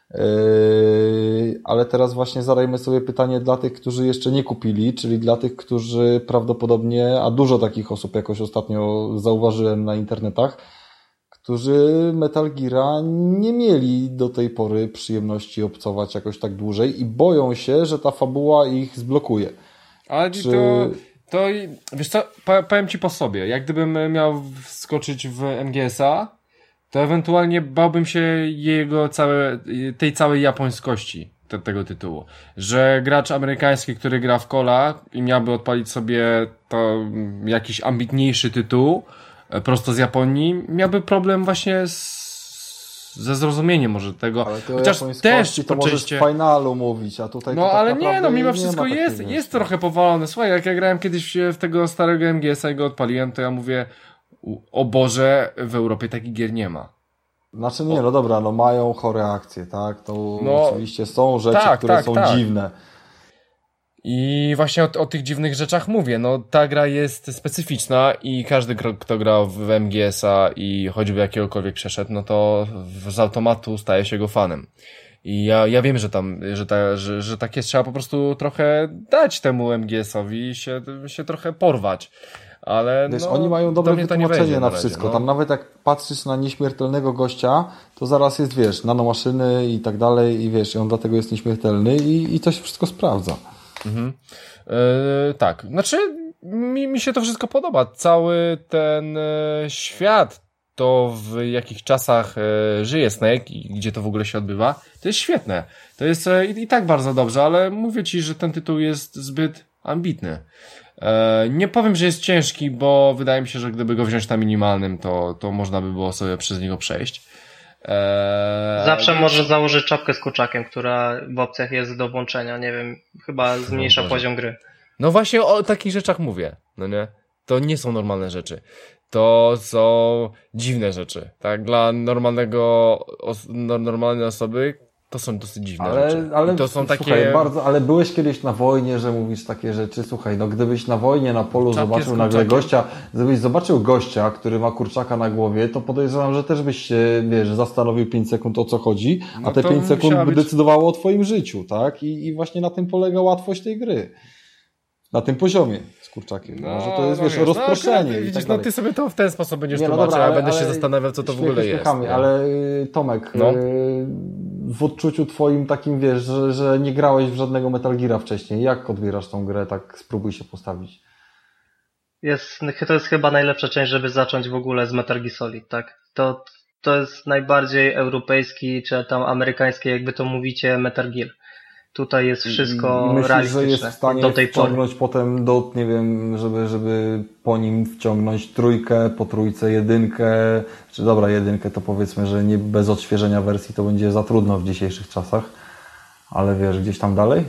Ale teraz właśnie zadajmy sobie pytanie dla tych, którzy jeszcze nie kupili, czyli dla tych, którzy prawdopodobnie, a dużo takich osób jakoś ostatnio zauważyłem na internetach, którzy Metal Geara nie mieli do tej pory przyjemności obcować jakoś tak dłużej i boją się, że ta fabuła ich zblokuje. Ale to wiesz co, powiem ci po sobie, jak gdybym miał wskoczyć w MGS-a, to ewentualnie bałbym się tej całej japońskości tego tytułu. Że gracz amerykański, który gra w Cola i miałby odpalić sobie to jakiś ambitniejszy tytuł prosto z Japonii, miałby problem właśnie ze zrozumieniem może tego. Ale to chociaż też to możesz w finalu mówić, a tutaj... No ale nie, mimo wszystko jest trochę powalone. Słuchaj, jak ja grałem kiedyś w tego starego MGS-a i go odpaliłem, to ja mówię, o Boże, w Europie takich gier nie ma. Znaczy nie, no dobra, no mają chore akcje, tak? To oczywiście są rzeczy, które są dziwne. I właśnie o tych dziwnych rzeczach mówię. No, ta gra jest specyficzna i każdy, kto grał w MGS-a i choćby jakiegokolwiek przeszedł, no to z automatu staje się go fanem. I ja wiem, że tak jest, trzeba po prostu trochę dać temu MGS-owi i się trochę porwać. Ale wiesz, oni mają dobre wytłumaczenie na wszystko. No. Tam nawet jak patrzysz na nieśmiertelnego gościa, to zaraz jest, wiesz, nanomaszyny i tak dalej i wiesz, on dlatego jest nieśmiertelny i to się wszystko sprawdza. Mhm. Tak, znaczy mi się to wszystko podoba. Cały ten świat, to w jakich czasach żyje Snake i gdzie to w ogóle się odbywa, to jest świetne. To jest i tak bardzo dobrze, ale mówię ci, że ten tytuł jest zbyt ambitny. Nie powiem, że jest ciężki, bo wydaje mi się, że gdyby go wziąć na minimalnym, to można by było sobie przez niego przejść. Zawsze możesz założyć czapkę z kurczakiem, która w opcjach jest do włączenia, nie wiem, chyba zmniejsza poziom gry. No właśnie o takich rzeczach mówię, no nie? To nie są normalne rzeczy. To są dziwne rzeczy, tak? Dla normalnej osoby to są dosyć dziwne rzeczy. Ale to są słuchaj, takie... ale byłeś kiedyś na wojnie, że mówisz takie rzeczy, słuchaj, no gdybyś na wojnie, na polu zobaczył nagle gościa, gdybyś zobaczył gościa, który ma kurczaka na głowie, to podejrzewam, że też byś się, wiesz, zastanowił 5 sekund o co chodzi, a te 5 sekund by decydowało o twoim życiu, tak? I właśnie na tym polega łatwość tej gry. Na tym poziomie z kurczakiem. No, że to jest, wiesz, rozproszenie. No, widzisz, tak ty sobie to w ten sposób będziesz tłumaczył, a ja będę się zastanawiał, co to w ogóle jest. Ale Tomek, w odczuciu twoim takim, wiesz, że nie grałeś w żadnego Metal Geara wcześniej. Jak odbierasz tą grę? Tak spróbuj się postawić. To jest chyba najlepsza część, żeby zacząć w ogóle z Metal Gear Solid, tak? To jest najbardziej europejski, czy tam amerykański, jakby to mówicie, Metal Gear. Tutaj jest wszystko myślisz, realistyczne że jest w stanie do tej wciągnąć potem nie wiem, żeby po nim wciągnąć 3, po 3 1, czy dobra, 1 to powiedzmy, że nie bez odświeżenia wersji to będzie za trudno w dzisiejszych czasach, ale wiesz, gdzieś tam dalej?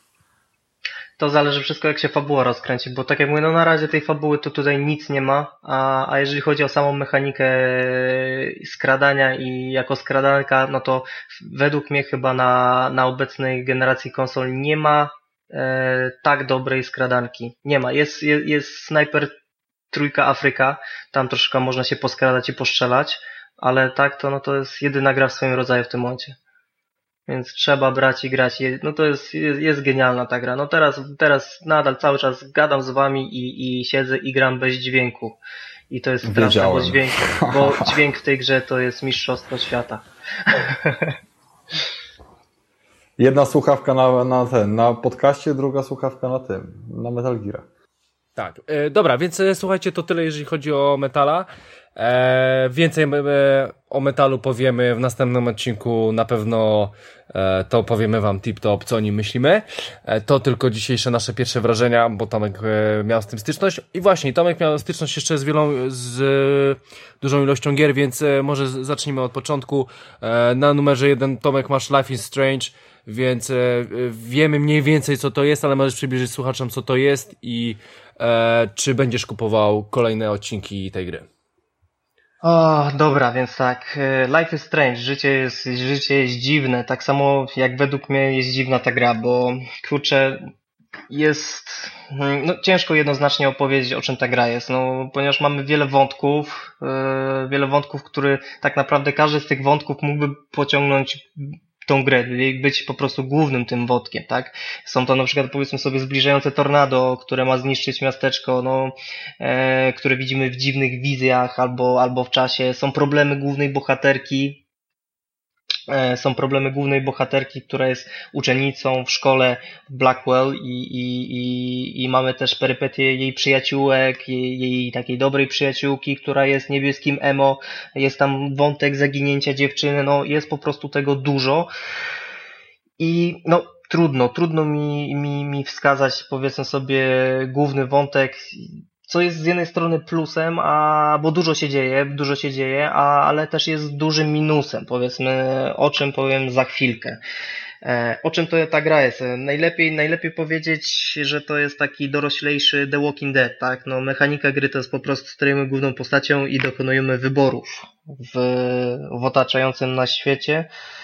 To zależy wszystko, jak się fabuła rozkręci, bo tak jak mówię, no na razie tej fabuły to tutaj nic nie ma, a jeżeli chodzi o samą mechanikę skradania i jako skradanka, no to według mnie chyba na obecnej generacji konsol nie ma tak dobrej skradanki. Nie ma. Jest Sniper 3 Afryka, tam troszkę można się poskradać i postrzelać, ale tak to, no to jest jedyna gra w swoim rodzaju w tym momencie. Więc trzeba brać i grać. No to jest genialna ta gra. No teraz nadal cały czas gadam z wami i siedzę i gram bez dźwięku. I to jest straszne, bo dźwięk w tej grze to jest mistrzostwo świata. Jedna słuchawka na podcaście, druga słuchawka na Metal Gear. Tak, dobra, więc słuchajcie, to tyle jeżeli chodzi o Metala. Więcej o Metalu powiemy w następnym odcinku, na pewno to powiemy wam tip-top, co o nim myślimy. To tylko dzisiejsze nasze pierwsze wrażenia, bo Tomek miał z tym styczność. I właśnie, Tomek miał styczność jeszcze z dużą ilością gier, więc może zacznijmy od początku. Na numerze 1 Tomek masz Life is Strange, więc wiemy mniej więcej co to jest, ale możesz przybliżyć słuchaczom co to jest i czy będziesz kupował kolejne odcinki tej gry. O, dobra, więc tak, Life is Strange, życie jest dziwne, tak samo jak według mnie jest dziwna ta gra, bo kurczę, jest, no ciężko jednoznacznie opowiedzieć o czym ta gra jest, no ponieważ mamy wiele wątków, które tak naprawdę każdy z tych wątków mógłby pociągnąć tą grę, być po prostu głównym tym wątkiem, tak? Są to na przykład powiedzmy sobie zbliżające tornado, które ma zniszczyć miasteczko, no, które widzimy w dziwnych wizjach albo w czasie. Są problemy głównej bohaterki, która jest uczennicą w szkole w Blackwell i mamy też perypetie jej przyjaciółek, jej takiej dobrej przyjaciółki, która jest niebieskim emo, jest tam wątek zaginięcia dziewczyny, no jest po prostu tego dużo i no trudno mi wskazać powiedzmy sobie główny wątek, co jest z jednej strony plusem, bo dużo się dzieje, ale też jest dużym minusem, powiedzmy, o czym powiem za chwilkę. O czym to ta gra jest? Najlepiej powiedzieć, że to jest taki doroślejszy The Walking Dead, tak? No, mechanika gry to jest po prostu stajemy główną postacią i dokonujemy wyborów w otaczającym nas świecie.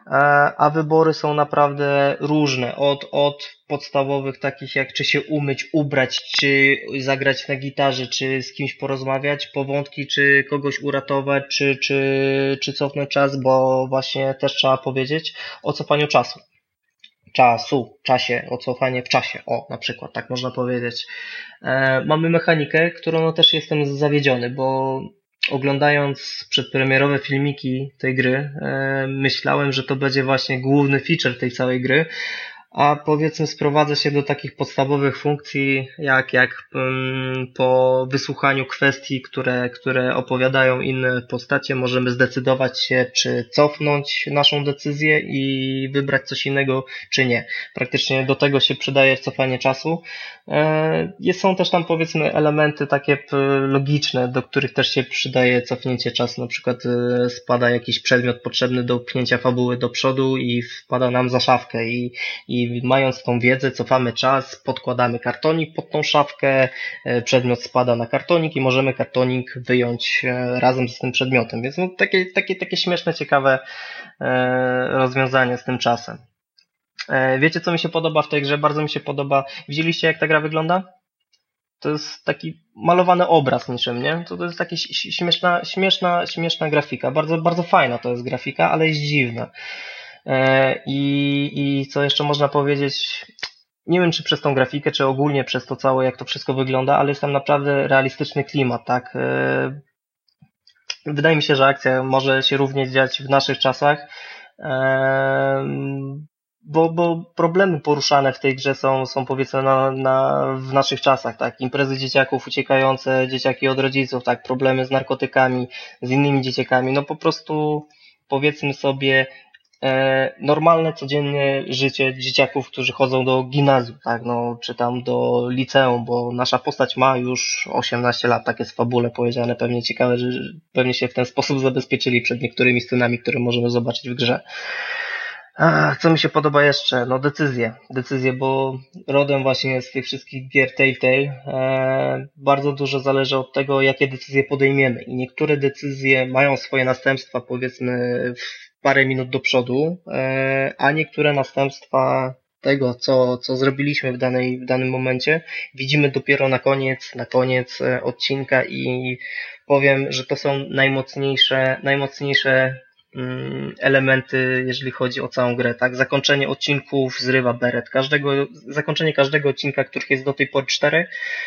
a wybory są naprawdę różne, od podstawowych takich jak czy się umyć, ubrać, czy zagrać na gitarze, czy z kimś porozmawiać, po wątki, czy kogoś uratować, czy cofnąć czas, bo właśnie też trzeba powiedzieć o cofaniu czasu. Czasie, o cofanie w czasie, na przykład, tak można powiedzieć. Mamy mechanikę, którą no też jestem zawiedziony, bo oglądając przedpremierowe filmiki tej gry, myślałem, że to będzie właśnie główny feature tej całej gry, a powiedzmy sprowadza się do takich podstawowych funkcji, jak po wysłuchaniu kwestii, które opowiadają inne postacie, możemy zdecydować się, czy cofnąć naszą decyzję i wybrać coś innego, czy nie. Praktycznie do tego się przydaje cofanie czasu. Są też tam powiedzmy elementy takie logiczne, do których też się przydaje cofnięcie czasu. Na przykład spada jakiś przedmiot potrzebny do pchnięcia fabuły do przodu i wpada nam za szafkę i mając tą wiedzę, cofamy czas, podkładamy kartonik pod tą szafkę, przedmiot spada na kartonik i możemy kartonik wyjąć razem z tym przedmiotem. Więc no, takie śmieszne, ciekawe rozwiązanie z tym czasem. Wiecie, co mi się podoba w tej grze? Bardzo mi się podoba. Widzieliście, jak ta gra wygląda? To jest taki malowany obraz niczym, nie? To jest taka śmieszna grafika. Bardzo, bardzo fajna to jest grafika, ale jest dziwna. I co jeszcze można powiedzieć? Nie wiem, czy przez tą grafikę, czy ogólnie przez to całe, jak to wszystko wygląda, ale jest tam naprawdę realistyczny klimat, tak? Wydaje mi się, że akcja może się również dziać w naszych czasach, bo problemy poruszane w tej grze są powiedzmy w naszych czasach, tak? Imprezy dzieciaków uciekające, dzieciaki od rodziców, tak? Problemy z narkotykami, z innymi dzieciakami, no po prostu powiedzmy sobie normalne, codzienne życie dzieciaków, którzy chodzą do gimnazjum, tak, no, czy tam do liceum, bo nasza postać ma już 18 lat, tak jest w fabule powiedziane, pewnie ciekawe, że pewnie się w ten sposób zabezpieczyli przed niektórymi scenami, które możemy zobaczyć w grze. Co mi się podoba jeszcze? No decyzje, bo rodem właśnie z tych wszystkich gier Telltale bardzo dużo zależy od tego, jakie decyzje podejmiemy i niektóre decyzje mają swoje następstwa, powiedzmy w parę minut do przodu, a niektóre następstwa tego, co zrobiliśmy w danym momencie, widzimy dopiero na koniec odcinka i powiem, że to są najmocniejsze elementy, jeżeli chodzi o całą grę, tak? Zakończenie odcinków zrywa beret. Zakończenie każdego odcinka, których jest do tej pory 4,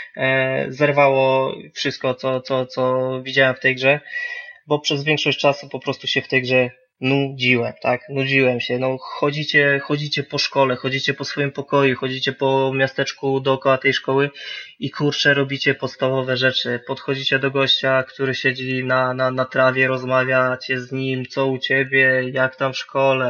zerwało wszystko, co widziałem w tej grze, bo przez większość czasu po prostu się w tej grze nudziłem się, no chodzicie po szkole, chodzicie po swoim pokoju, chodzicie po miasteczku dookoła tej szkoły i kurczę, robicie podstawowe rzeczy, podchodzicie do gościa, który siedzi na trawie, rozmawiacie z nim, co u ciebie, jak tam w szkole,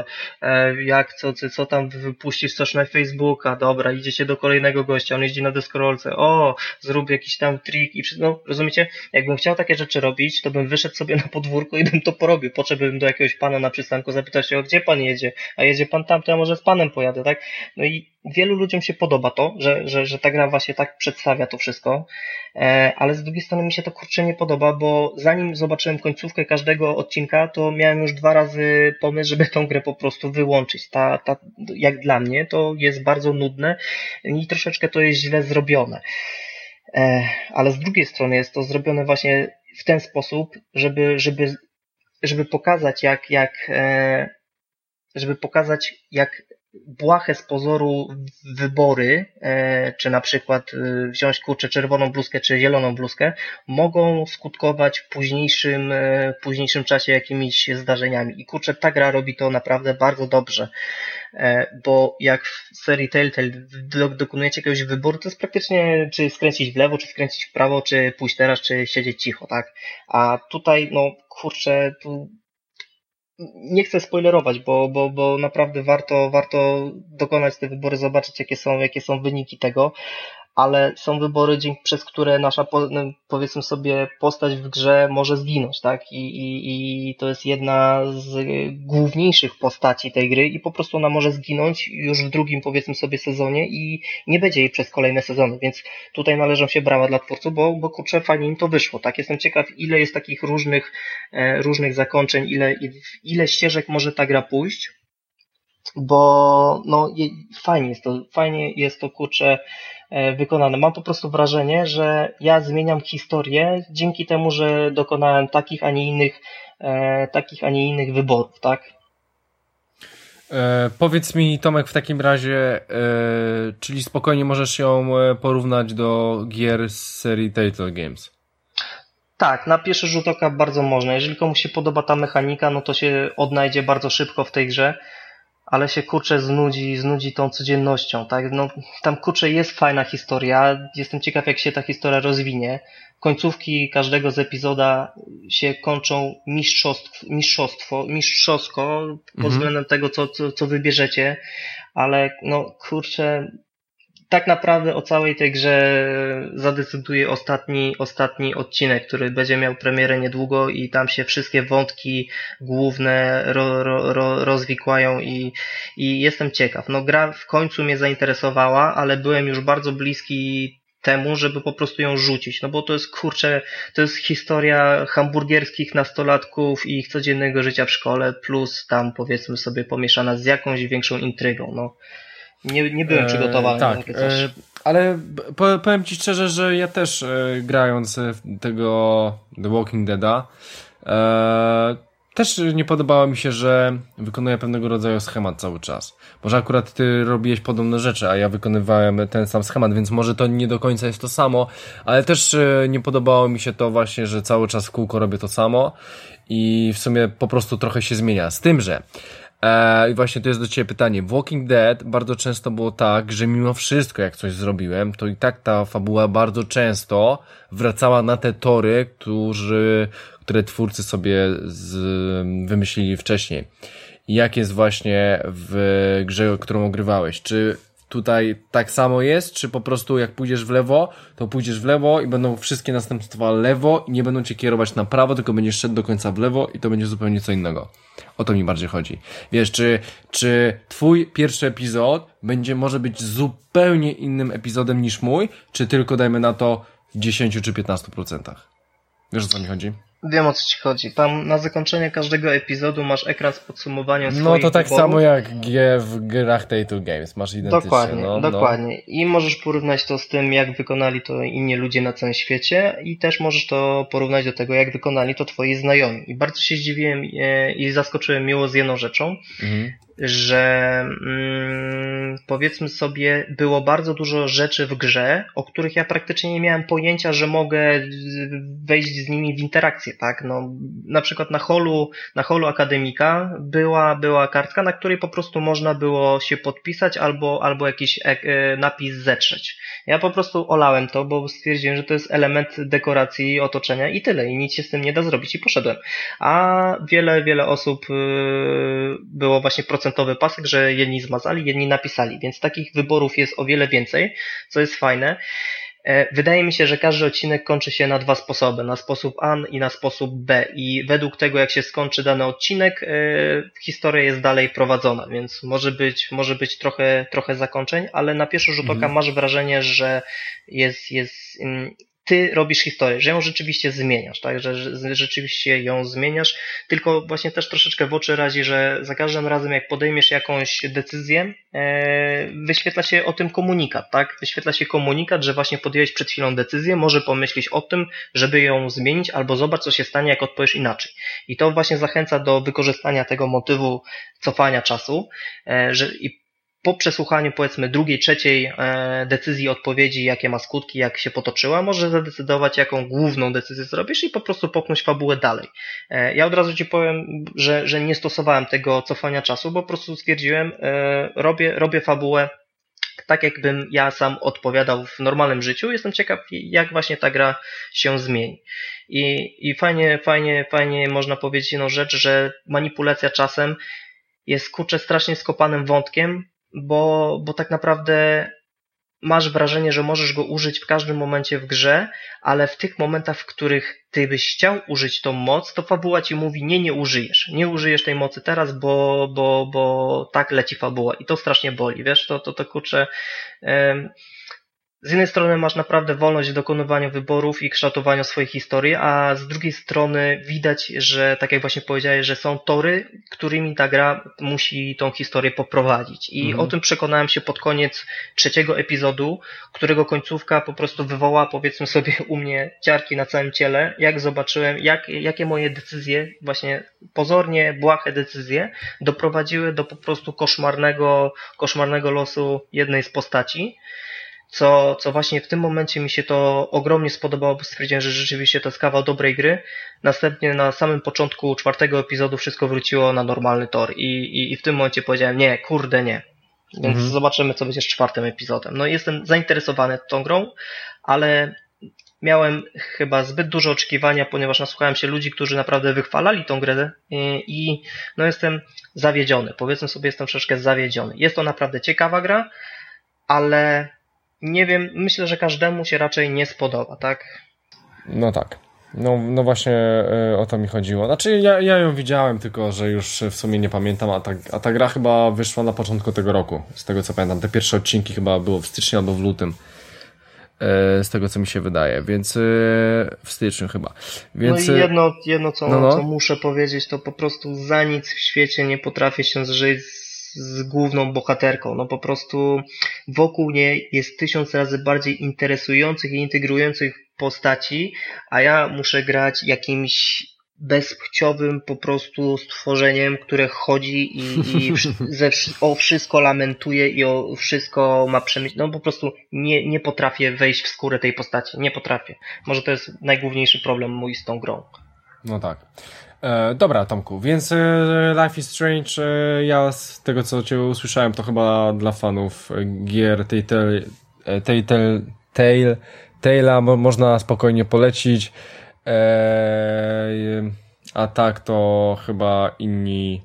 co tam wypuścisz coś na Facebooka, dobra, idziecie do kolejnego gościa, on jeździ na deskorolce, zrób jakiś tam trik i no, rozumiecie, jakbym chciał takie rzeczy robić, to bym wyszedł sobie na podwórko i bym to porobił, po czym bym do jakiegoś pana na przystanku zapytał się, gdzie pan jedzie, a jedzie pan tam, to ja może z panem pojadę, tak? No i wielu ludziom się podoba to, że ta gra właśnie tak przedstawia to wszystko, ale z drugiej strony mi się to kurczę nie podoba, bo zanim zobaczyłem końcówkę każdego odcinka, to miałem już 2 razy pomysł, żeby tą grę po prostu wyłączyć. Jak dla mnie to jest bardzo nudne i troszeczkę to jest źle zrobione. Ale z drugiej strony jest to zrobione właśnie w ten sposób, żeby pokazać jak błahe z pozoru wybory, czy na przykład wziąć czerwoną bluzkę, czy zieloną bluzkę, mogą skutkować w późniejszym czasie jakimiś zdarzeniami. I ta gra robi to naprawdę bardzo dobrze, bo jak w serii Telltale dokonujecie jakiegoś wyboru, to jest praktycznie czy skręcić w lewo, czy skręcić w prawo, czy pójść teraz, czy siedzieć cicho, tak? A tutaj, tu nie chcę spoilerować, bo naprawdę warto dokonać te wybory, zobaczyć jakie są wyniki tego, ale są wybory, przez które nasza, powiedzmy sobie, postać w grze może zginąć, tak? I to jest jedna z główniejszych postaci tej gry i po prostu ona może zginąć już w drugim, powiedzmy sobie, sezonie i nie będzie jej przez kolejne sezony, więc tutaj należą się brawa dla twórców, bo kurczę, fajnie im to wyszło, tak? Jestem ciekaw, ile jest takich różnych zakończeń, ile ścieżek może ta gra pójść, bo no fajnie jest to kurczę wykonane. Mam po prostu wrażenie, że ja zmieniam historię dzięki temu, że dokonałem takich, a nie innych wyborów, tak? Powiedz mi, Tomek, w takim razie, czyli spokojnie możesz ją porównać do gier z serii Telltale Games? Tak, na pierwszy rzut oka bardzo można. Jeżeli komuś się podoba ta mechanika, no to się odnajdzie bardzo szybko w tej grze, ale się kurczę znudzi tą codziennością, tak? No, tam kurczę jest fajna historia, jestem ciekaw jak się ta historia rozwinie. Końcówki każdego z epizoda się kończą mistrzowsko pod względem tego, co wybierzecie, ale no kurczę, tak naprawdę o całej tej grze zadecyduje ostatni odcinek, który będzie miał premierę niedługo i tam się wszystkie wątki główne rozwikłają i jestem ciekaw. No gra w końcu mnie zainteresowała, ale byłem już bardzo bliski temu, żeby po prostu ją rzucić, no bo to jest kurczę, to jest historia hamburgierskich nastolatków i ich codziennego życia w szkole, plus tam powiedzmy sobie pomieszana z jakąś większą intrygą, no. Nie byłem przygotowany na takie coś. Ale powiem Ci szczerze, że ja też grając tego The Walking Dead'a też nie podobało mi się, że wykonuję pewnego rodzaju schemat cały czas. Może akurat Ty robiłeś podobne rzeczy, a ja wykonywałem ten sam schemat, więc może to nie do końca jest to samo, ale też nie podobało mi się to właśnie, że cały czas w kółko robię to samo i w sumie po prostu trochę się zmienia. Z tym, że i właśnie to jest do Ciebie pytanie. W Walking Dead bardzo często było tak, że mimo wszystko jak coś zrobiłem, to i tak ta fabuła bardzo często wracała na te tory, które twórcy sobie wymyślili wcześniej. I jak jest właśnie w grze, którą ogrywałeś? Czy tutaj tak samo jest, czy po prostu jak pójdziesz w lewo, to pójdziesz w lewo i będą wszystkie następstwa lewo i nie będą cię kierować na prawo, tylko będziesz szedł do końca w lewo i to będzie zupełnie co innego. O to mi bardziej chodzi. Wiesz, czy twój pierwszy epizod może być zupełnie innym epizodem niż mój, czy tylko dajmy na to w 10 czy 15%? Wiesz, o co mi chodzi? Wiem, o co ci chodzi. Tam na zakończenie każdego epizodu masz ekran z podsumowaniem swoich No to tak wyborów. samo jak w grach Telltale Games. Masz identycznie. Dokładnie. I możesz porównać to z tym, jak wykonali to inni ludzie na całym świecie i też możesz to porównać do tego, jak wykonali to twoi znajomi. I bardzo się zdziwiłem i zaskoczyłem miło z jedną rzeczą, że powiedzmy sobie, było bardzo dużo rzeczy w grze, o których ja praktycznie nie miałem pojęcia, że mogę wejść z nimi w interakcję, tak? No, na przykład na holu akademika była kartka, na której po prostu można było się podpisać albo jakiś napis zetrzeć. Ja po prostu olałem to, bo stwierdziłem, że to jest element dekoracji otoczenia i tyle, i nic się z tym nie da zrobić i poszedłem. A wiele osób było właśnie procentowy pasek, że jedni zmazali, jedni napisali, więc takich wyborów jest o wiele więcej, co jest fajne. Wydaje mi się, że każdy odcinek kończy się na dwa sposoby, na sposób A i na sposób B i według tego, jak się skończy dany odcinek, historia jest dalej prowadzona, więc może być trochę zakończeń, ale na pierwszy rzut oka masz wrażenie, że ty robisz historię, że ją rzeczywiście zmieniasz, tak, że rzeczywiście ją zmieniasz, tylko właśnie też troszeczkę w oczy razi, że za każdym razem jak podejmiesz jakąś decyzję, wyświetla się o tym komunikat, tak, wyświetla się komunikat, że właśnie podjąłeś przed chwilą decyzję, może pomyślisz o tym, żeby ją zmienić, albo zobacz, co się stanie, jak odpowiesz inaczej. I to właśnie zachęca do wykorzystania tego motywu cofania czasu, i po przesłuchaniu powiedzmy drugiej, trzeciej decyzji, odpowiedzi, jakie ma skutki, jak się potoczyła, możesz zadecydować, jaką główną decyzję zrobisz i po prostu popchnąć fabułę dalej. Ja od razu ci powiem, że nie stosowałem tego cofania czasu, bo po prostu stwierdziłem, robię fabułę tak, jakbym ja sam odpowiadał w normalnym życiu. Jestem ciekaw, jak właśnie ta gra się zmieni. I fajnie można powiedzieć jedną rzecz, że manipulacja czasem jest kurczę strasznie skopanym wątkiem, bo tak naprawdę masz wrażenie, że możesz go użyć w każdym momencie w grze, ale w tych momentach, w których ty byś chciał użyć tą moc, to fabuła ci mówi, nie użyjesz. Nie użyjesz tej mocy teraz, bo tak leci fabuła i to strasznie boli, wiesz, to kurczę... z jednej strony masz naprawdę wolność w dokonywaniu wyborów i kształtowaniu swojej historii, a z drugiej strony widać, że tak jak właśnie powiedziałeś, że są tory, którymi ta gra musi tą historię poprowadzić. I o tym przekonałem się pod koniec 3. epizodu, którego końcówka po prostu wywołała, powiedzmy sobie, u mnie ciarki na całym ciele, jak zobaczyłem, jakie moje decyzje, właśnie pozornie błahe decyzje, doprowadziły do po prostu koszmarnego losu jednej z postaci. Co właśnie w tym momencie mi się to ogromnie spodobało, bo stwierdziłem, że rzeczywiście to jest kawał dobrej gry. Następnie na samym początku 4. epizodu wszystko wróciło na normalny tor i w tym momencie powiedziałem nie, kurde nie. Więc zobaczymy, co będzie z 4. epizodem. No jestem zainteresowany tą grą, ale miałem chyba zbyt duże oczekiwania, ponieważ nasłuchałem się ludzi, którzy naprawdę wychwalali tą grę i no jestem zawiedziony. Powiedzmy sobie, jestem troszeczkę zawiedziony. Jest to naprawdę ciekawa gra, ale nie wiem, myślę, że każdemu się raczej nie spodoba, tak? No tak. No właśnie o to mi chodziło. Znaczy ja ją widziałem, tylko że już w sumie nie pamiętam, a ta gra chyba wyszła na początku tego roku, z tego co pamiętam. Te pierwsze odcinki chyba było w styczniu albo w lutym. Z tego co mi się wydaje, więc w styczniu chyba. Więc, no i jedno co muszę powiedzieć, to po prostu za nic w świecie nie potrafię się zżyć z główną bohaterką. No po prostu wokół niej jest 1000 razy bardziej interesujących i intygrujących postaci, a ja muszę grać jakimś bezpłciowym po prostu stworzeniem, które chodzi i o wszystko lamentuje i o wszystko ma przemyśleć. No po prostu nie potrafię wejść w skórę tej postaci. Nie potrafię. Może to jest najgłówniejszy problem mój z tą grą. No tak. Dobra, Tomku, więc Life is Strange, ja z tego co cię usłyszałem, to chyba dla fanów gier Telltale'a można spokojnie polecić, a tak to chyba inni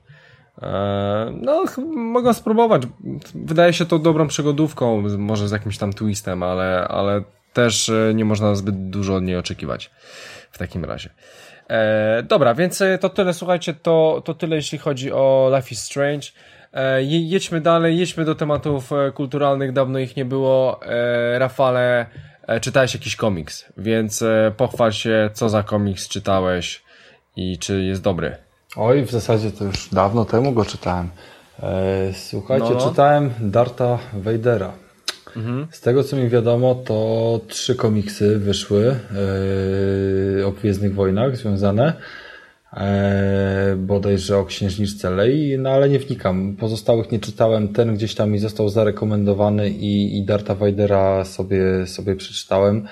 mogą spróbować. Wydaje się to dobrą przygodówką, może z jakimś tam twistem, ale też nie można zbyt dużo od niej oczekiwać w takim razie. Dobra, więc to tyle, słuchajcie, to tyle jeśli chodzi o Life is Strange. Jedźmy dalej, jedźmy do tematów kulturalnych, dawno ich nie było. Rafale, czytałeś jakiś komiks, więc pochwal się, co za komiks czytałeś i czy jest dobry. Oj, w zasadzie to już dawno temu go czytałem. Słuchajcie, czytałem Dartha Vadera. Z tego co mi wiadomo, to 3 komiksy wyszły o Gwiezdnych Wojnach związane. Bodajże o Księżniczce Lei, no ale nie wnikam. Pozostałych nie czytałem. Ten gdzieś tam mi został zarekomendowany i Dartha Vadera sobie przeczytałem.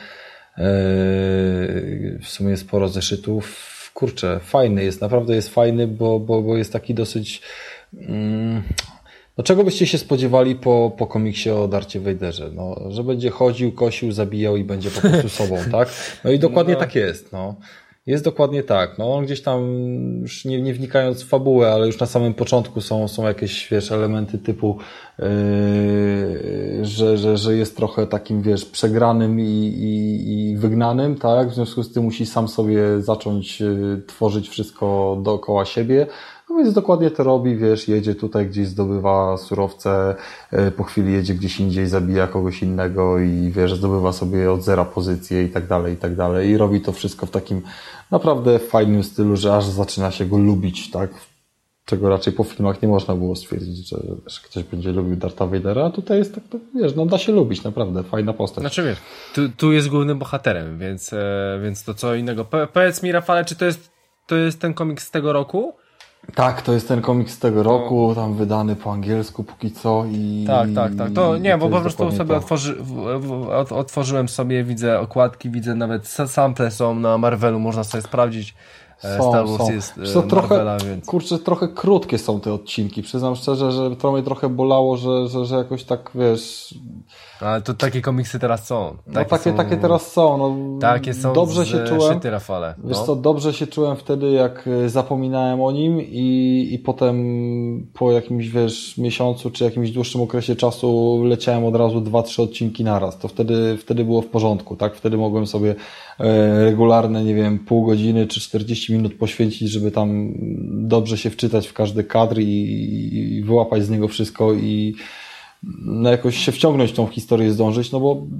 W sumie sporo zeszytów. Kurczę, fajny jest, naprawdę jest fajny, bo jest taki dosyć... No czego byście się spodziewali po komiksie o Darthie Vaderze? No, że będzie chodził, kosił, zabijał i będzie po prostu sobą, tak? No i dokładnie tak jest, no. Jest dokładnie tak. No, on gdzieś tam, już nie wnikając w fabułę, ale już na samym początku są jakieś, wiesz, elementy typu, że jest trochę takim, wiesz, przegranym i wygnanym, tak? W związku z tym musi sam sobie zacząć tworzyć wszystko dookoła siebie. No więc dokładnie to robi, wiesz, jedzie tutaj gdzieś, zdobywa surowce, po chwili jedzie gdzieś indziej, zabija kogoś innego i wiesz, zdobywa sobie od zera pozycję i tak dalej i robi to wszystko w takim naprawdę fajnym stylu, że aż zaczyna się go lubić, tak? Czego raczej po filmach nie można było stwierdzić, że ktoś będzie lubił Dartha Vadera, a tutaj jest tak, wiesz, no da się lubić, naprawdę, fajna postać. Znaczy wiesz, tu jest głównym bohaterem, więc to co innego. Powiedz mi, Rafale, czy to jest ten komiks z tego roku? Tak, to jest ten komiks z tego roku, tam wydany po angielsku póki co i... Tak. To nie, bo po prostu sobie otworzyłem sobie, widzę okładki, widzę nawet sample są na Marvelu, można sobie sprawdzić. Star Wars jest Marvela, więc... Kurczę, trochę krótkie są te odcinki. Przyznam szczerze, że to mnie trochę bolało, że jakoś tak, wiesz... Ale to takie komiksy teraz są. Takie teraz są. No, takie są dobrze się czułem. Szyty, Rafale. No. Wiesz co, dobrze się czułem wtedy, jak zapominałem o nim i potem po jakimś, wiesz, miesiącu czy jakimś dłuższym okresie czasu leciałem od razu 2-3 odcinki naraz. To wtedy było w porządku, tak? Wtedy mogłem sobie regularne, nie wiem, pół godziny czy 40 minut poświęcić, żeby tam dobrze się wczytać w każdy kadr i wyłapać z niego wszystko i no jakoś się wciągnąć w tą historię, zdążyć, no bo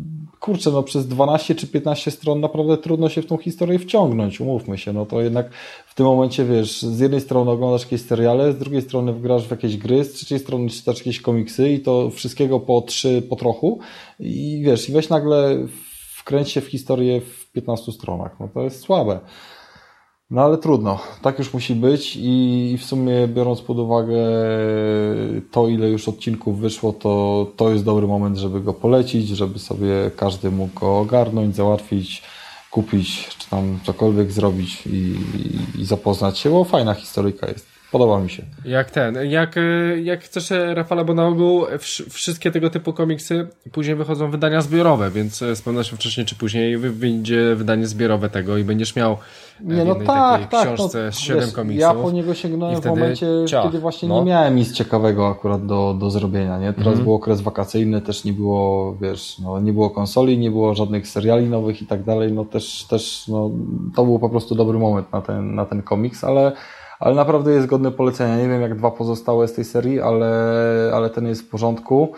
kurczę, no przez 12 czy 15 stron naprawdę trudno się w tą historię wciągnąć, umówmy się, no to jednak w tym momencie, wiesz, z jednej strony oglądasz jakieś seriale, z drugiej strony wgrasz w jakieś gry, z trzeciej strony czytasz jakieś komiksy i to wszystkiego po 3 po trochu i wiesz, i weź nagle wkręć się w historię w 15 stronach, no to jest słabe. No ale trudno, tak już musi być i w sumie biorąc pod uwagę to, ile już odcinków wyszło, to jest dobry moment, żeby go polecić, żeby sobie każdy mógł go ogarnąć, załatwić, kupić, czy tam cokolwiek zrobić i zapoznać się, bo fajna historyjka jest. Podoba mi się. Jak chcesz, Rafale, bo na ogół wszystkie tego typu komiksy później wychodzą wydania zbiorowe, więc z pewnością wcześniej czy później wyjdzie wydanie zbiorowe tego i będziesz miał w jednej takiej książce z 7 komiksów. Ja po niego sięgnąłem w momencie, kiedy właśnie nie miałem nic ciekawego akurat do zrobienia, nie? Teraz był okres wakacyjny, też nie było, wiesz, no, nie było konsoli, nie było żadnych seriali nowych i tak dalej, no też no, to był po prostu dobry moment na ten komiks, ale naprawdę jest godny polecenia. Nie wiem jak 2 pozostałe z tej serii, ale ten jest w porządku.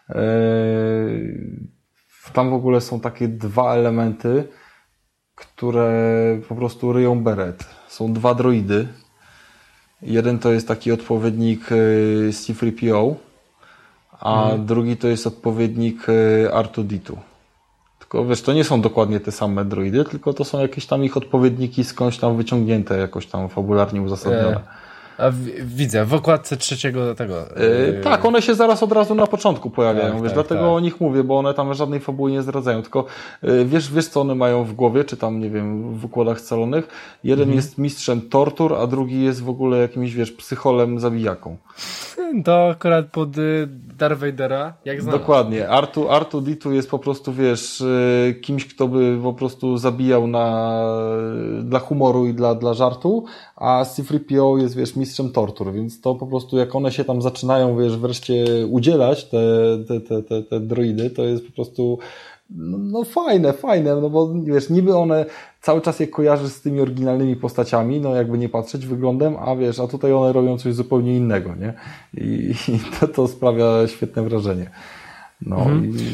Tam w ogóle są takie 2 elementy, które po prostu ryją beret. Są 2 droidy. Jeden to jest taki odpowiednik C-3PO, a drugi to jest odpowiednik R2-D2. Tylko wiesz, to nie są dokładnie te same droidy, tylko to są jakieś tam ich odpowiedniki skądś tam wyciągnięte, jakoś tam fabularnie uzasadnione. Widzę, w okładce 3 tego. Tak, one się zaraz od razu na początku pojawiają, wiesz, dlatego o nich mówię, bo one tam żadnej fabuły nie zdradzają, tylko wiesz co one mają w głowie, czy tam, nie wiem, w układach scalonych. Jeden jest mistrzem tortur, a drugi jest w ogóle jakimś, wiesz, psycholem zabijaką. To akurat pod Darth Vadera, jak znalazł. Dokładnie. R2-D2 jest po prostu, wiesz, kimś, kto by po prostu zabijał dla humoru i dla żartu, a C-3PO jest, wiesz, mistrzem tortur, więc to po prostu jak one się tam zaczynają, wiesz, wreszcie udzielać, te droidy, to jest po prostu no fajne, no bo wiesz, niby one cały czas je kojarzysz z tymi oryginalnymi postaciami, no jakby nie patrzeć wyglądem, a tutaj one robią coś zupełnie innego, nie? I to sprawia świetne wrażenie. No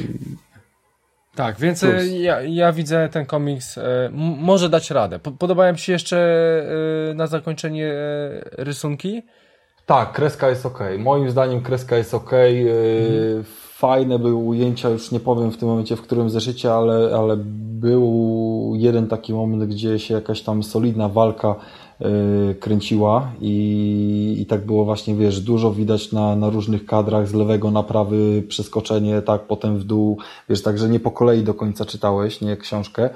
Tak, więc ja widzę ten komiks, może dać radę. Podobają Ci się jeszcze na zakończenie rysunki? Tak, kreska jest okej. Moim zdaniem kreska jest okej. Fajne były ujęcia, już nie powiem w tym momencie, w którym zeszycie, ale był jeden taki moment, gdzie się jakaś tam solidna walka kręciła i tak było właśnie, wiesz, dużo widać na różnych kadrach, z lewego na prawy przeskoczenie, tak, potem w dół, wiesz, także nie po kolei do końca czytałeś, nie książkę.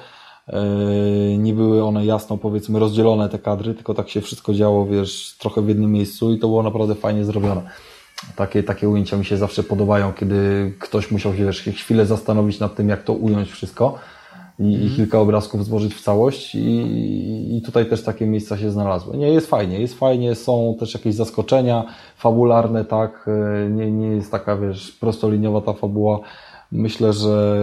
Nie były one jasno, powiedzmy, rozdzielone te kadry, tylko tak się wszystko działo, wiesz, trochę w jednym miejscu i to było naprawdę fajnie zrobione. Takie ujęcia mi się zawsze podobają, kiedy ktoś musiał się, wiesz, chwilę zastanowić nad tym, jak to ująć wszystko i kilka obrazków złożyć w całość i tutaj też takie miejsca się znalazły. Nie, jest fajnie, są też jakieś zaskoczenia fabularne, tak, nie jest taka, wiesz, prostoliniowa ta fabuła. Myślę, że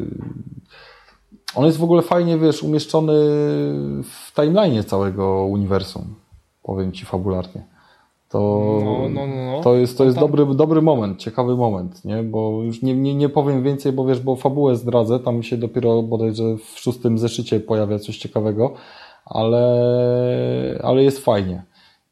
on jest w ogóle fajnie, wiesz, umieszczony w timeline'ie całego uniwersum, powiem Ci fabularnie. To jest dobry moment, ciekawy moment, nie? Bo już nie powiem więcej, bo wiesz, bo fabułę zdradzę, tam się dopiero bodajże w 6. zeszycie pojawia coś ciekawego, ale jest fajnie.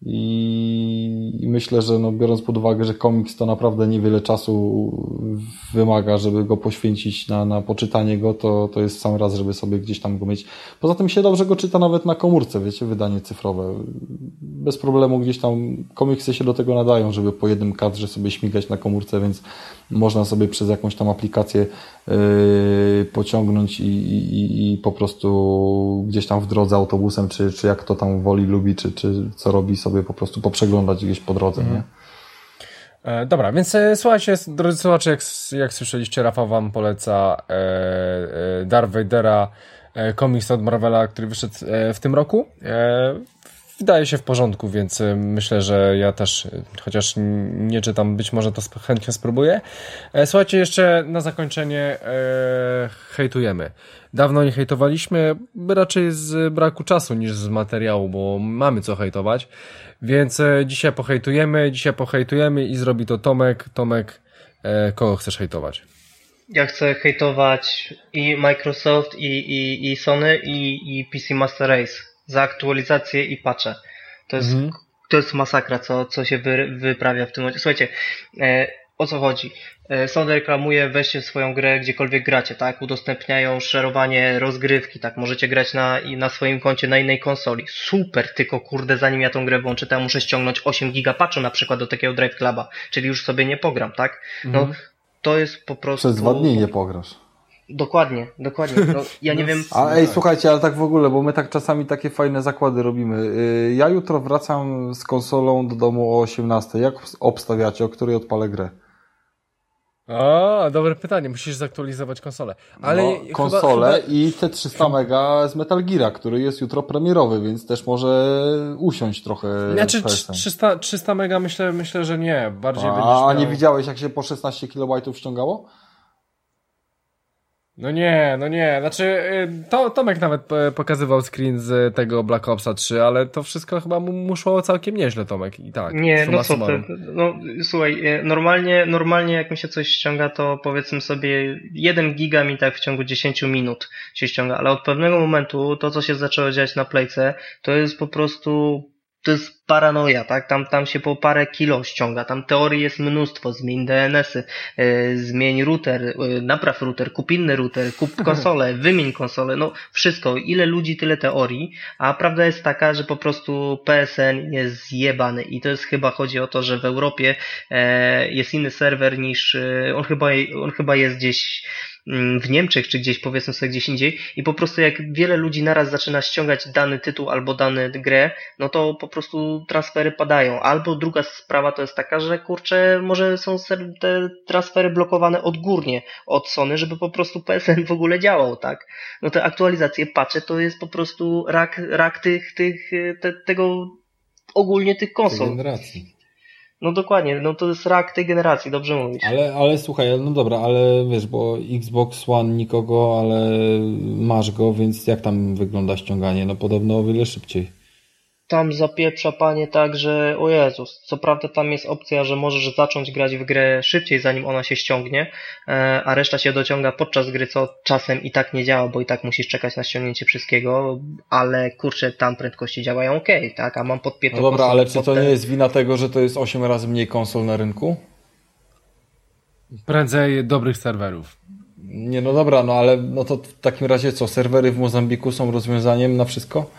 I myślę, że no, biorąc pod uwagę, że komiks to naprawdę niewiele czasu wymaga, żeby go poświęcić na poczytanie go, to jest sam raz, żeby sobie gdzieś tam go mieć. Poza tym się dobrze go czyta nawet na komórce, wiecie, wydanie cyfrowe. Bez problemu gdzieś tam komiksy się do tego nadają, żeby po jednym kadrze sobie śmigać na komórce, więc można sobie przez jakąś tam aplikację pociągnąć i po prostu gdzieś tam w drodze autobusem, czy jak to tam woli, lubi, czy co robi, sobie po prostu poprzeglądać gdzieś po drodze, nie? Dobra, więc słuchajcie, drodzy słuchacze, jak słyszeliście, Rafał wam poleca Darth Vadera, komiks od Marvela, który wyszedł w tym roku. Wydaje się w porządku, więc myślę, że ja też, chociaż nie czytam, być może to chętnie spróbuję. Słuchajcie, jeszcze na zakończenie hejtujemy. Dawno nie hejtowaliśmy, raczej z braku czasu niż z materiału, bo mamy co hejtować, więc dzisiaj pohejtujemy i zrobi to Tomek. Tomek, kogo chcesz hejtować? Ja chcę hejtować i Microsoft, i Sony, i PC Master Race za aktualizację i patche. To jest masakra, co się wyprawia w tym momencie. Słuchajcie, o co chodzi? Sony reklamuje, weźcie swoją grę gdziekolwiek gracie, tak? Udostępniają szerowanie rozgrywki, tak? Możecie grać na swoim koncie na innej konsoli. Super, tylko kurde, zanim ja tą grę włączę, to ja muszę ściągnąć 8 giga patchu na przykład do takiego Drive Cluba, czyli już sobie nie pogram, tak? No, to jest po prostu... Przez 2 dni nie pograsz. Dokładnie. No, ja nie wiem... A słuchajcie, ale tak w ogóle, bo my tak czasami takie fajne zakłady robimy. Ja jutro wracam z konsolą do domu o 18. Jak obstawiacie, o której odpalę grę? Dobre pytanie. Musisz zaktualizować konsolę. Ale konsolę i te 300 mega z Metal Geara, który jest jutro premierowy, więc też może usiąść trochę. Znaczy 300 mega myślę, że nie. Bardziej A nie widziałeś, jak się po 16 KB ściągało? No nie. Znaczy, Tomek nawet pokazywał screen z tego Black Opsa 3, ale to wszystko chyba mu szło całkiem nieźle, Tomek. I tak. Nie, no co ty. No słuchaj, normalnie jak mi się coś ściąga, to powiedzmy sobie 1 giga mi tak w ciągu 10 minut się ściąga, ale od pewnego momentu to, co się zaczęło dziać na Playce, to jest po prostu... To jest paranoja, tak? Tam się po parę kilo ściąga, tam teorii jest mnóstwo, zmień DNS-y, zmień router, napraw router, kup inny router, kup konsolę, wymień konsolę, no wszystko, ile ludzi, tyle teorii, a prawda jest taka, że po prostu PSN jest zjebany i to jest chyba, chodzi o to, że w Europie jest inny serwer niż, on chyba jest gdzieś w Niemczech, czy gdzieś powiedzmy sobie gdzieś indziej i po prostu jak wiele ludzi naraz zaczyna ściągać dany tytuł albo dany grę, no to po prostu transfery padają. Albo druga sprawa to jest taka, że kurczę, może są te transfery blokowane odgórnie od Sony, żeby po prostu PSN w ogóle działał, tak? No te aktualizacje, patche to jest po prostu rak tego ogólnie tych konsol. Tej generacji. No dokładnie, no to jest rak tej generacji, dobrze mówisz. Ale słuchaj, no dobra, ale wiesz, bo Xbox One nikogo, ale masz go, więc jak tam wygląda ściąganie? No podobno o wiele szybciej. Tam zapieprza panie tak, że o Jezus, co prawda tam jest opcja, że możesz zacząć grać w grę szybciej zanim ona się ściągnie, a reszta się dociąga podczas gry, co czasem i tak nie działa, bo i tak musisz czekać na ściągnięcie wszystkiego, ale kurczę, tam prędkości działają okej, tak, a mam podpiętą konsolę. No dobra, ale czy to nie jest wina tego, że to jest 8 razy mniej konsol na rynku? Prędzej dobrych serwerów. Nie, no dobra, no ale no to w takim razie co, serwery w Mozambiku są rozwiązaniem na wszystko?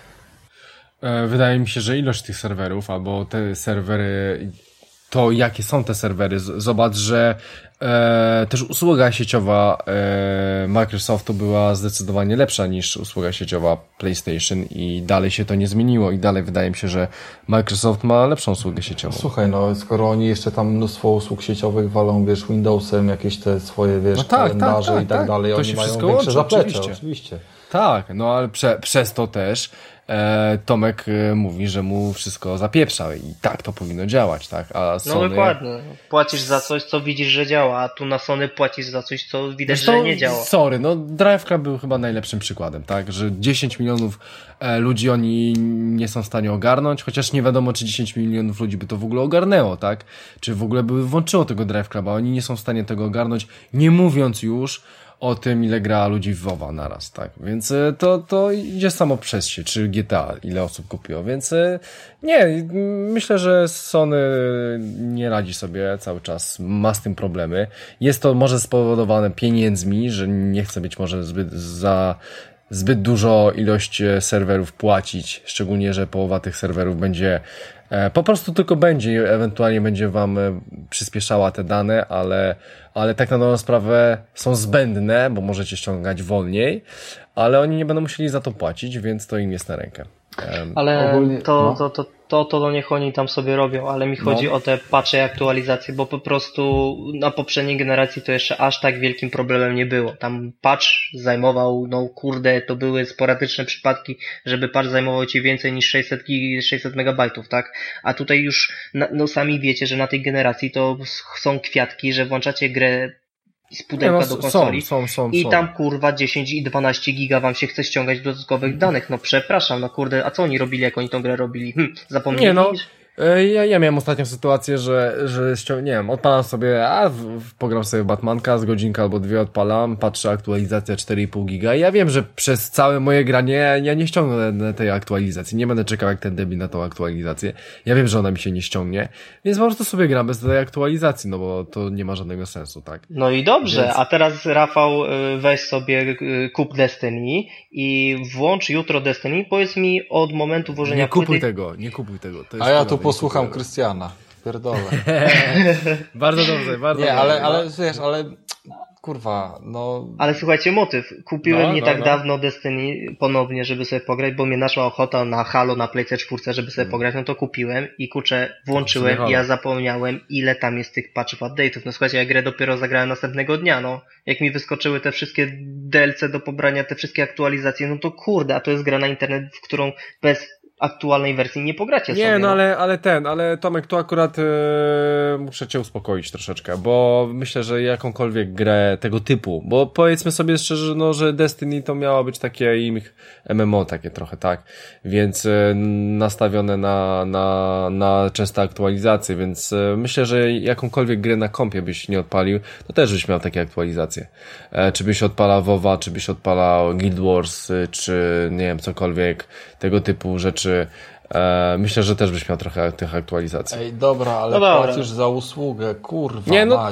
Wydaje mi się, że ilość tych serwerów, albo te serwery, to jakie są te serwery, zobacz, że też usługa sieciowa Microsoftu była zdecydowanie lepsza niż usługa sieciowa PlayStation i dalej się to nie zmieniło i dalej wydaje mi się, że Microsoft ma lepszą usługę sieciową. Słuchaj, no skoro oni jeszcze tam mnóstwo usług sieciowych walą, wiesz, Windowsem, jakieś te swoje, wiesz, kalendarze i tak dalej, to oni się mają wszystko większe łączy, zaplecze, oczywiście. Tak, no ale przez to też Tomek mówi, że mu wszystko zapieprza i tak to powinno działać, tak? A Sony... No dokładnie. Płacisz za coś, co widzisz, że działa, a tu na Sony płacisz za coś, co widać, że nie działa. Sorry, no Drive Club był chyba najlepszym przykładem, tak? Że 10 milionów ludzi oni nie są w stanie ogarnąć, chociaż nie wiadomo, czy 10 milionów ludzi by to w ogóle ogarnęło, tak? Czy w ogóle by włączyło tego Drive Cluba. Oni nie są w stanie tego ogarnąć, nie mówiąc już o tym, ile gra ludzi w WoWa naraz, tak? Więc to idzie samo przez się, czy GTA, ile osób kupiło, więc nie, myślę, że Sony nie radzi sobie cały czas, ma z tym problemy. Jest to może spowodowane pieniędzmi, że nie chce być może zbyt dużo ilość serwerów płacić, szczególnie, że połowa tych serwerów będzie po prostu tylko ewentualnie będzie wam przyspieszała te dane, ale tak na dobrą sprawę są zbędne, bo możecie ściągać wolniej, ale oni nie będą musieli za to płacić, więc to im jest na rękę. Ale ogólnie, to niech oni tam sobie robią, ale mi chodzi o te patche i aktualizacje, bo po prostu na poprzedniej generacji to jeszcze aż tak wielkim problemem nie było. Tam patch zajmował, no kurde, to były sporadyczne przypadki, żeby patch zajmował ci więcej niż 600 megabajtów, tak? A tutaj już, no sami wiecie, że na tej generacji to są kwiatki, że włączacie grę z pudełka do konsoli i tam kurwa 10 i 12 giga wam się chce ściągać dodatkowych danych. No przepraszam, no kurde, a co oni robili, jak oni tą grę robili? Zapomnieli? Ja miałem ostatnią sytuację, że nie wiem, odpalam sobie, pogram sobie w Batmanka, z godzinka albo dwie odpalam, patrzę aktualizacja 4,5 giga i ja wiem, że przez całe moje granie ja nie ściągnę tej aktualizacji, nie będę czekał jak ten debil na tą aktualizację, ja wiem, że ona mi się nie ściągnie, więc po prostu sobie gram bez tej aktualizacji, no bo to nie ma żadnego sensu, tak? No i dobrze, więc... a teraz Rafał, weź sobie kup Destiny i włącz jutro Destiny, powiedz mi od momentu włożenia nie kupuj tego. To jest a ja tu posłucham Krystiana. Pierdolę. Bardzo dobrze, bardzo nie, dobrze. Ale wiesz, kurwa, no... Ale słuchajcie, motyw. Kupiłem nie tak dawno Destiny ponownie, żeby sobie pograć, bo mnie naszła ochota na Halo, na PlayStation 4, żeby sobie pograć, no to kupiłem i włączyłem i ja zapomniałem, ile tam jest tych patchów, update'ów. No słuchajcie, ja grę dopiero zagrałem następnego dnia, no. Jak mi wyskoczyły te wszystkie DLC do pobrania, te wszystkie aktualizacje, no to kurde, a to jest gra na internet, w którą bez aktualnej wersji nie pogracie sobie. Nie, no ale Tomek, tu akurat muszę cię uspokoić troszeczkę, bo myślę, że jakąkolwiek grę tego typu, bo powiedzmy sobie szczerze, no, że Destiny to miało być takie ich MMO takie trochę, tak? Więc nastawione na częste aktualizacje, więc myślę, że jakąkolwiek grę na kompie byś nie odpalił, to też byś miał takie aktualizacje. Czy byś odpalał WoWa, czy byś odpalał Guild Wars, czy nie wiem, cokolwiek tego typu rzeczy. Myślę, że też byś miał trochę tych aktualizacji. Ej, dobra, ale płacisz za usługę, kurwa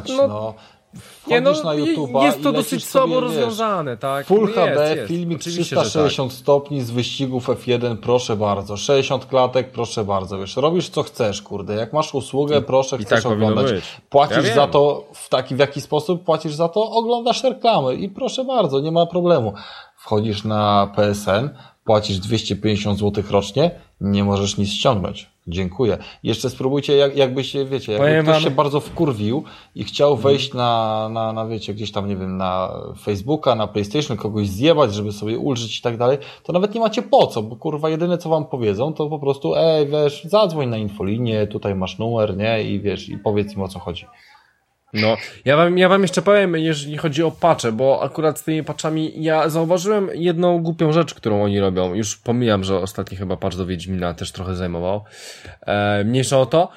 wchodzisz na YouTube'a jest to dosyć słabo rozwiązane, tak? Full HD, filmik 360 stopni z wyścigów F1, proszę bardzo. 60 klatek, proszę bardzo. Wiesz, robisz co chcesz, kurde. Jak masz usługę, proszę, chcesz tak oglądać. Płacisz za to w jaki sposób? Płacisz za to? Oglądasz reklamy i proszę bardzo, nie ma problemu. Wchodzisz na PSN, płacisz 250 zł rocznie, nie możesz nic ściągnąć. Dziękuję. Jeszcze spróbujcie, jakbyście, wiecie, jakby ktoś się bardzo wkurwił i chciał wejść na wiecie, gdzieś tam, nie wiem, na Facebooka, na PlayStation, kogoś zjebać, żeby sobie ulżyć i tak dalej, to nawet nie macie po co, bo kurwa jedyne co wam powiedzą, to po prostu, wiesz, zadzwoń na infolinię, tutaj masz numer, nie, i wiesz, i powiedz im o co chodzi. No, ja wam jeszcze powiem, jeżeli chodzi o patche, bo akurat z tymi patchami ja zauważyłem jedną głupią rzecz, którą oni robią. Już pomijam, że ostatni chyba patch do Wiedźmina też trochę zajmował. Mniejsza o to.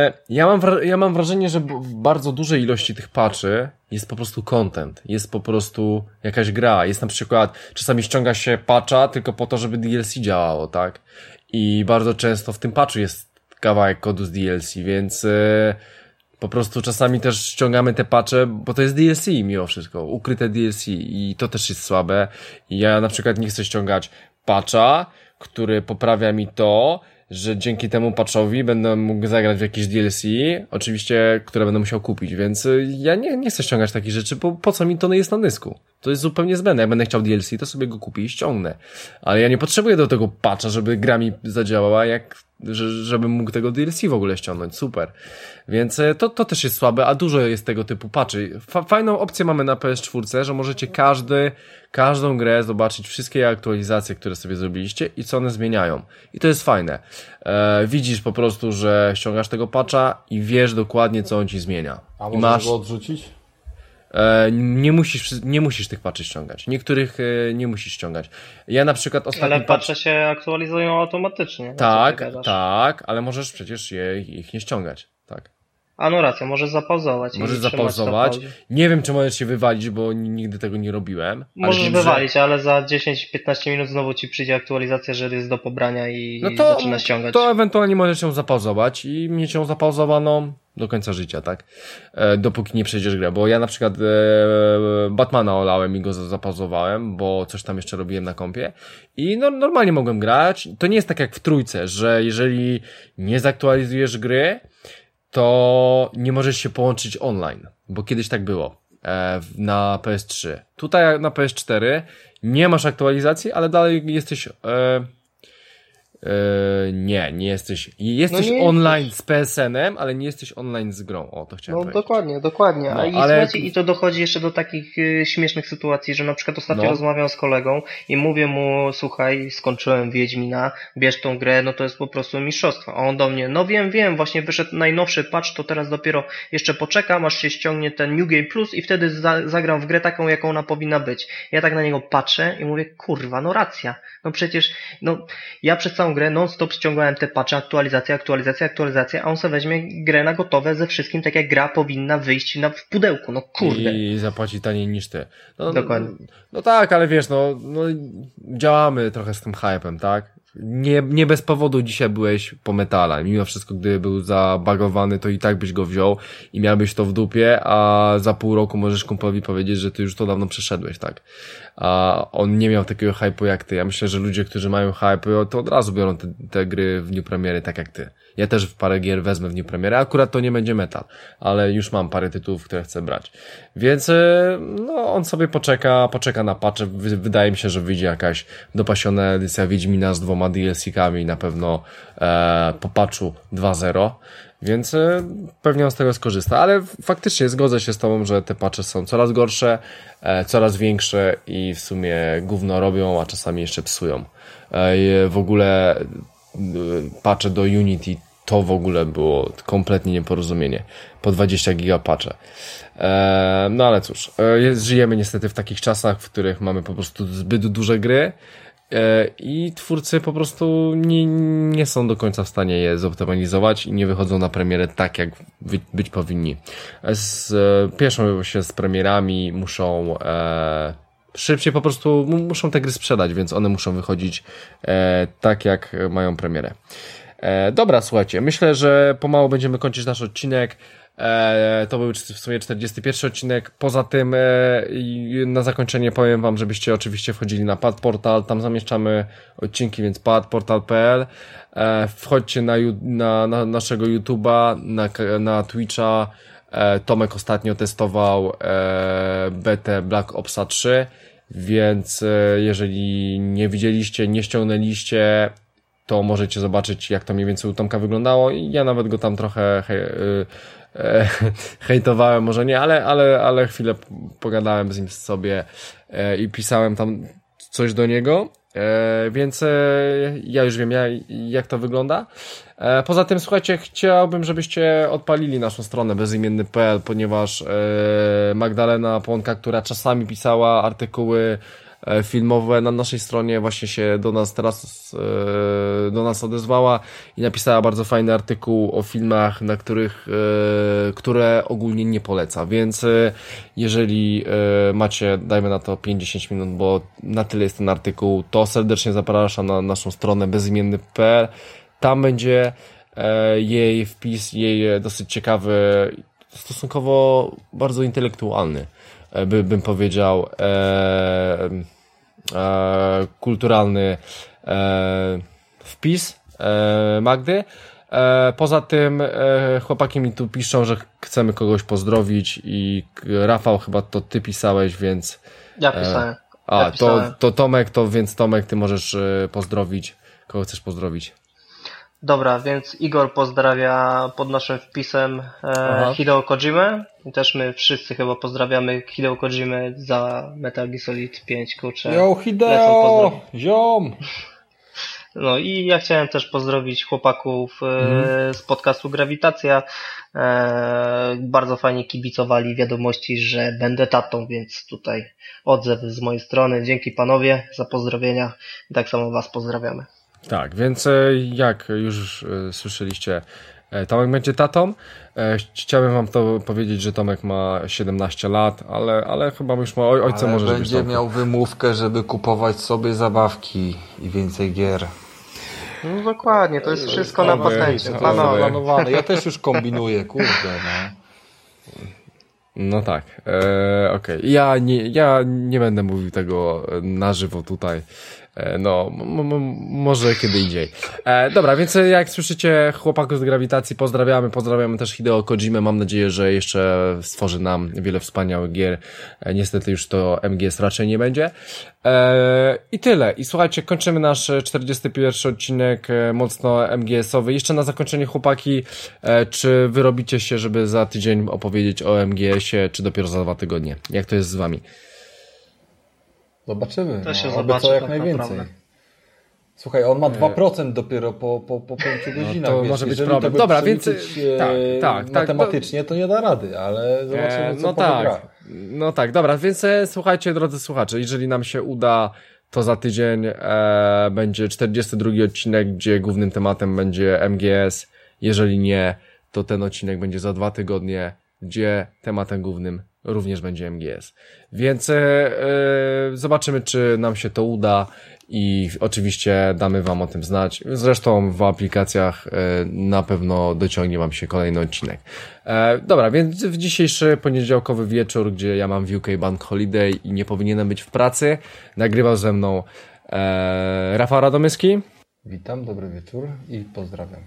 Ja mam wrażenie, że w bardzo dużej ilości tych patchy jest po prostu content, jest po prostu jakaś gra. Jest na przykład, czasami ściąga się patcha tylko po to, żeby DLC działało, tak? I bardzo często w tym patchu jest kawałek kodu z DLC, więc po prostu czasami też ściągamy te patche, bo to jest DLC mimo wszystko, ukryte DLC i to też jest słabe. I ja na przykład nie chcę ściągać patcha, który poprawia mi to, że dzięki temu patchowi będę mógł zagrać w jakieś DLC, oczywiście, które będę musiał kupić, więc ja nie chcę ściągać takich rzeczy, bo po co mi to jest na dysku? To jest zupełnie zbędne. Jak będę chciał DLC, to sobie go kupię i ściągnę. Ale ja nie potrzebuję do tego patcha, żeby gra mi zadziałała, żebym mógł tego DLC w ogóle ściągnąć. Super. Więc to też jest słabe, a dużo jest tego typu patchy. Fajną opcję mamy na PS4, że możecie każdą grę zobaczyć, wszystkie aktualizacje, które sobie zrobiliście i co one zmieniają. I to jest fajne. Widzisz po prostu, że ściągasz tego patcha i wiesz dokładnie, co on ci zmienia. A możesz go odrzucić? Nie musisz tych patchy ściągać. Niektórych nie musisz ściągać. Ja na przykład ostatni ale patche się aktualizują automatycznie. Tak, ale możesz przecież ich nie ściągać. Tak. A no racja, możesz zapauzować. Możesz zapauzować. Nie wiem, czy możesz się wywalić, bo nigdy tego nie robiłem. Możesz wywalić, ale za 10-15 minut znowu ci przyjdzie aktualizacja, że jest do pobrania i zaczyna ściągać. To ewentualnie możesz ją zapauzować i mieć ją zapauzowaną do końca życia, tak? Dopóki nie przejdziesz grę, bo ja na przykład Batmana olałem i go zapauzowałem, bo coś tam jeszcze robiłem na kompie i normalnie mogłem grać. To nie jest tak jak w trójce, że jeżeli nie zaktualizujesz gry, to nie możesz się połączyć online, bo kiedyś tak było na PS3. Tutaj na PS4 nie masz aktualizacji, ale dalej jesteś nie jesteś. Jesteś online z PSN-em, ale nie jesteś online z grą. O, to chciałem powiedzieć. Dokładnie. Słuchajcie, i to dochodzi jeszcze do takich śmiesznych sytuacji, że na przykład ostatnio rozmawiam z kolegą i mówię mu, słuchaj, skończyłem Wiedźmina, bierz tą grę, no to jest po prostu mistrzostwo. A on do mnie, no wiem, właśnie wyszedł najnowszy patch, to teraz dopiero jeszcze poczekam, aż się ściągnie ten New Game Plus i wtedy zagram w grę taką, jaką ona powinna być. Ja tak na niego patrzę i mówię, kurwa, no racja. No przecież, ja przez całą całą grę non-stop ściągałem te patche, aktualizacje, a on sobie weźmie grę na gotowe ze wszystkim, tak jak gra powinna wyjść w pudełku, no kurde. I zapłaci taniej niż ty. No, dokładnie. No tak, ale wiesz, no działamy trochę z tym hypem, tak? Nie bez powodu dzisiaj byłeś po Metala. Mimo wszystko, gdyby był zabagowany, to i tak byś go wziął i miałbyś to w dupie, a za pół roku możesz kumplowi powiedzieć, że ty już to dawno przeszedłeś, tak? A on nie miał takiego hype'u jak ty. Ja myślę, że ludzie, którzy mają hype, to od razu biorą te gry w dniu premiery, tak jak ty. Ja też w parę gier wezmę w dniu premiery. Akurat to nie będzie Metal, ale już mam parę tytułów, które chcę brać. Więc no on sobie poczeka na patche. Wydaje mi się, że wyjdzie jakaś dopasiona edycja Wiedźmina z 2 DLC-kami na pewno po patchu 2.0. Więc pewnie on z tego skorzysta. Ale faktycznie zgodzę się z tobą, że te patche są coraz gorsze, coraz większe i w sumie gówno robią, a czasami jeszcze psują. W ogóle patche do Unity to w ogóle było kompletnie nieporozumienie. Po 20 giga patche. No ale cóż, żyjemy niestety w takich czasach, w których mamy po prostu zbyt duże gry i twórcy po prostu nie są do końca w stanie je zoptymalizować i nie wychodzą na premierę tak, jak być powinni. Pieszą się z premierami, muszą szybciej po prostu muszą te gry sprzedać, więc one muszą wychodzić tak, jak mają premierę. Dobra, słuchajcie, myślę, że pomału będziemy kończyć nasz odcinek. To był w sumie 41 odcinek. Poza tym na zakończenie powiem wam, żebyście oczywiście wchodzili na Padportal, tam zamieszczamy odcinki, więc padportal.pl. Wchodźcie na naszego YouTube'a, na Twitcha. Tomek ostatnio testował betę Black Opsa 3, więc jeżeli nie widzieliście, nie ściągnęliście, to możecie zobaczyć, jak to mniej więcej u Tomka wyglądało i ja nawet go tam trochę hejtowałem, może nie, ale chwilę pogadałem z nim sobie i pisałem tam coś do niego, więc ja już wiem, jak to wygląda. Poza tym, słuchajcie, chciałbym, żebyście odpalili naszą stronę bezimienny.pl, ponieważ Magdalena Płonka, która czasami pisała artykuły filmowe na naszej stronie, właśnie się do nas odezwała i napisała bardzo fajny artykuł o filmach, które ogólnie nie poleca, więc jeżeli macie, dajmy na to 5-10 minut, bo na tyle jest ten artykuł, to serdecznie zapraszam na naszą stronę bezimienny.pl. Tam będzie jej wpis, jej dosyć ciekawy, stosunkowo bardzo intelektualny, bym powiedział, kulturalny wpis Magdy. Poza tym chłopaki mi tu piszą, że chcemy kogoś pozdrowić i Rafał, chyba to ty pisałeś, więc... Ja pisałem. To Tomek, więc Tomek, ty możesz pozdrowić. Kogo chcesz pozdrowić? Dobra, więc Igor pozdrawia pod naszym wpisem Hideo Kojimę. I też my wszyscy chyba pozdrawiamy Hideo Kojimę za Metal Gear Solid 5, kurczę. Yo, Hideo! Ziom! No i ja chciałem też pozdrowić chłopaków z podcastu Grawitacja. Bardzo fajnie kibicowali wiadomości, że będę tatą, więc tutaj odzew z mojej strony. Dzięki panowie za pozdrowienia. I tak samo was pozdrawiamy. Tak, więc jak już słyszeliście, Tomek będzie tatą. Chciałbym wam to powiedzieć, że Tomek ma 17 lat, ale chyba już ma ojca, może być. Będzie miał wymówkę, żeby kupować sobie zabawki i więcej gier. No dokładnie, to jest wszystko na patencie. Planowane. Ja też już kombinuję, kurde, no. No tak, okej. Ja nie będę mówił tego na żywo tutaj. No, może kiedy indziej. Dobra, więc jak słyszycie, chłopaków z Grawitacji pozdrawiamy też Hideo Kojimę. Mam nadzieję, że jeszcze stworzy nam wiele wspaniałych gier. Niestety już to MGS raczej nie będzie. I tyle. I słuchajcie, kończymy nasz 41 odcinek mocno MGS-owy. Jeszcze na zakończenie, chłopaki, czy wy robicie się, żeby za tydzień opowiedzieć o MGS-ie, czy dopiero za 2 tygodnie? Jak to jest z wami? Zobaczymy. To się no, zobaczy, co jak tak najwięcej. naprawdę. Słuchaj, on ma 2% dopiero po 5 godzinach. To wiesz, może być jeżeli problem. tego Dobra, więc tak, matematycznie to nie da rady, ale zobaczymy, co no tak, dobra, więc słuchajcie, drodzy słuchacze, jeżeli nam się uda, to za tydzień będzie 42 odcinek, gdzie głównym tematem będzie MGS. Jeżeli nie, to ten odcinek będzie za 2 tygodnie, gdzie tematem głównym również będzie MGS. Więc zobaczymy, czy nam się to uda i oczywiście damy wam o tym znać. Zresztą w aplikacjach na pewno dociągnie wam się kolejny odcinek. Dobra, więc w dzisiejszy poniedziałkowy wieczór, gdzie ja mam w UK Bank Holiday i nie powinienem być w pracy, nagrywał ze mną Rafał Radomyski. Witam, dobry wieczór i pozdrawiam.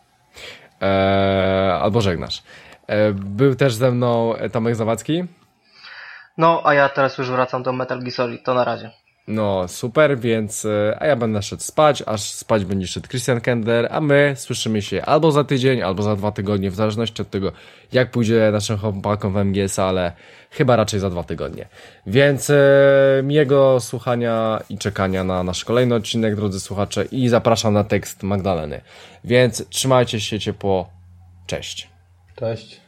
Albo żegnasz. Był też ze mną Tomek Zawadzki. No, a ja teraz już wracam do Metal Gear Solid, to na razie. No, super, więc a ja będę szedł spać, aż spać będzie szedł Christian Kender, a my słyszymy się albo za tydzień, albo za 2 tygodnie, w zależności od tego, jak pójdzie naszym chłopakom w MGS, ale chyba raczej za 2 tygodnie. Więc miłego słuchania i czekania na nasz kolejny odcinek, drodzy słuchacze, i zapraszam na tekst Magdaleny. Więc trzymajcie się ciepło, cześć. Cześć.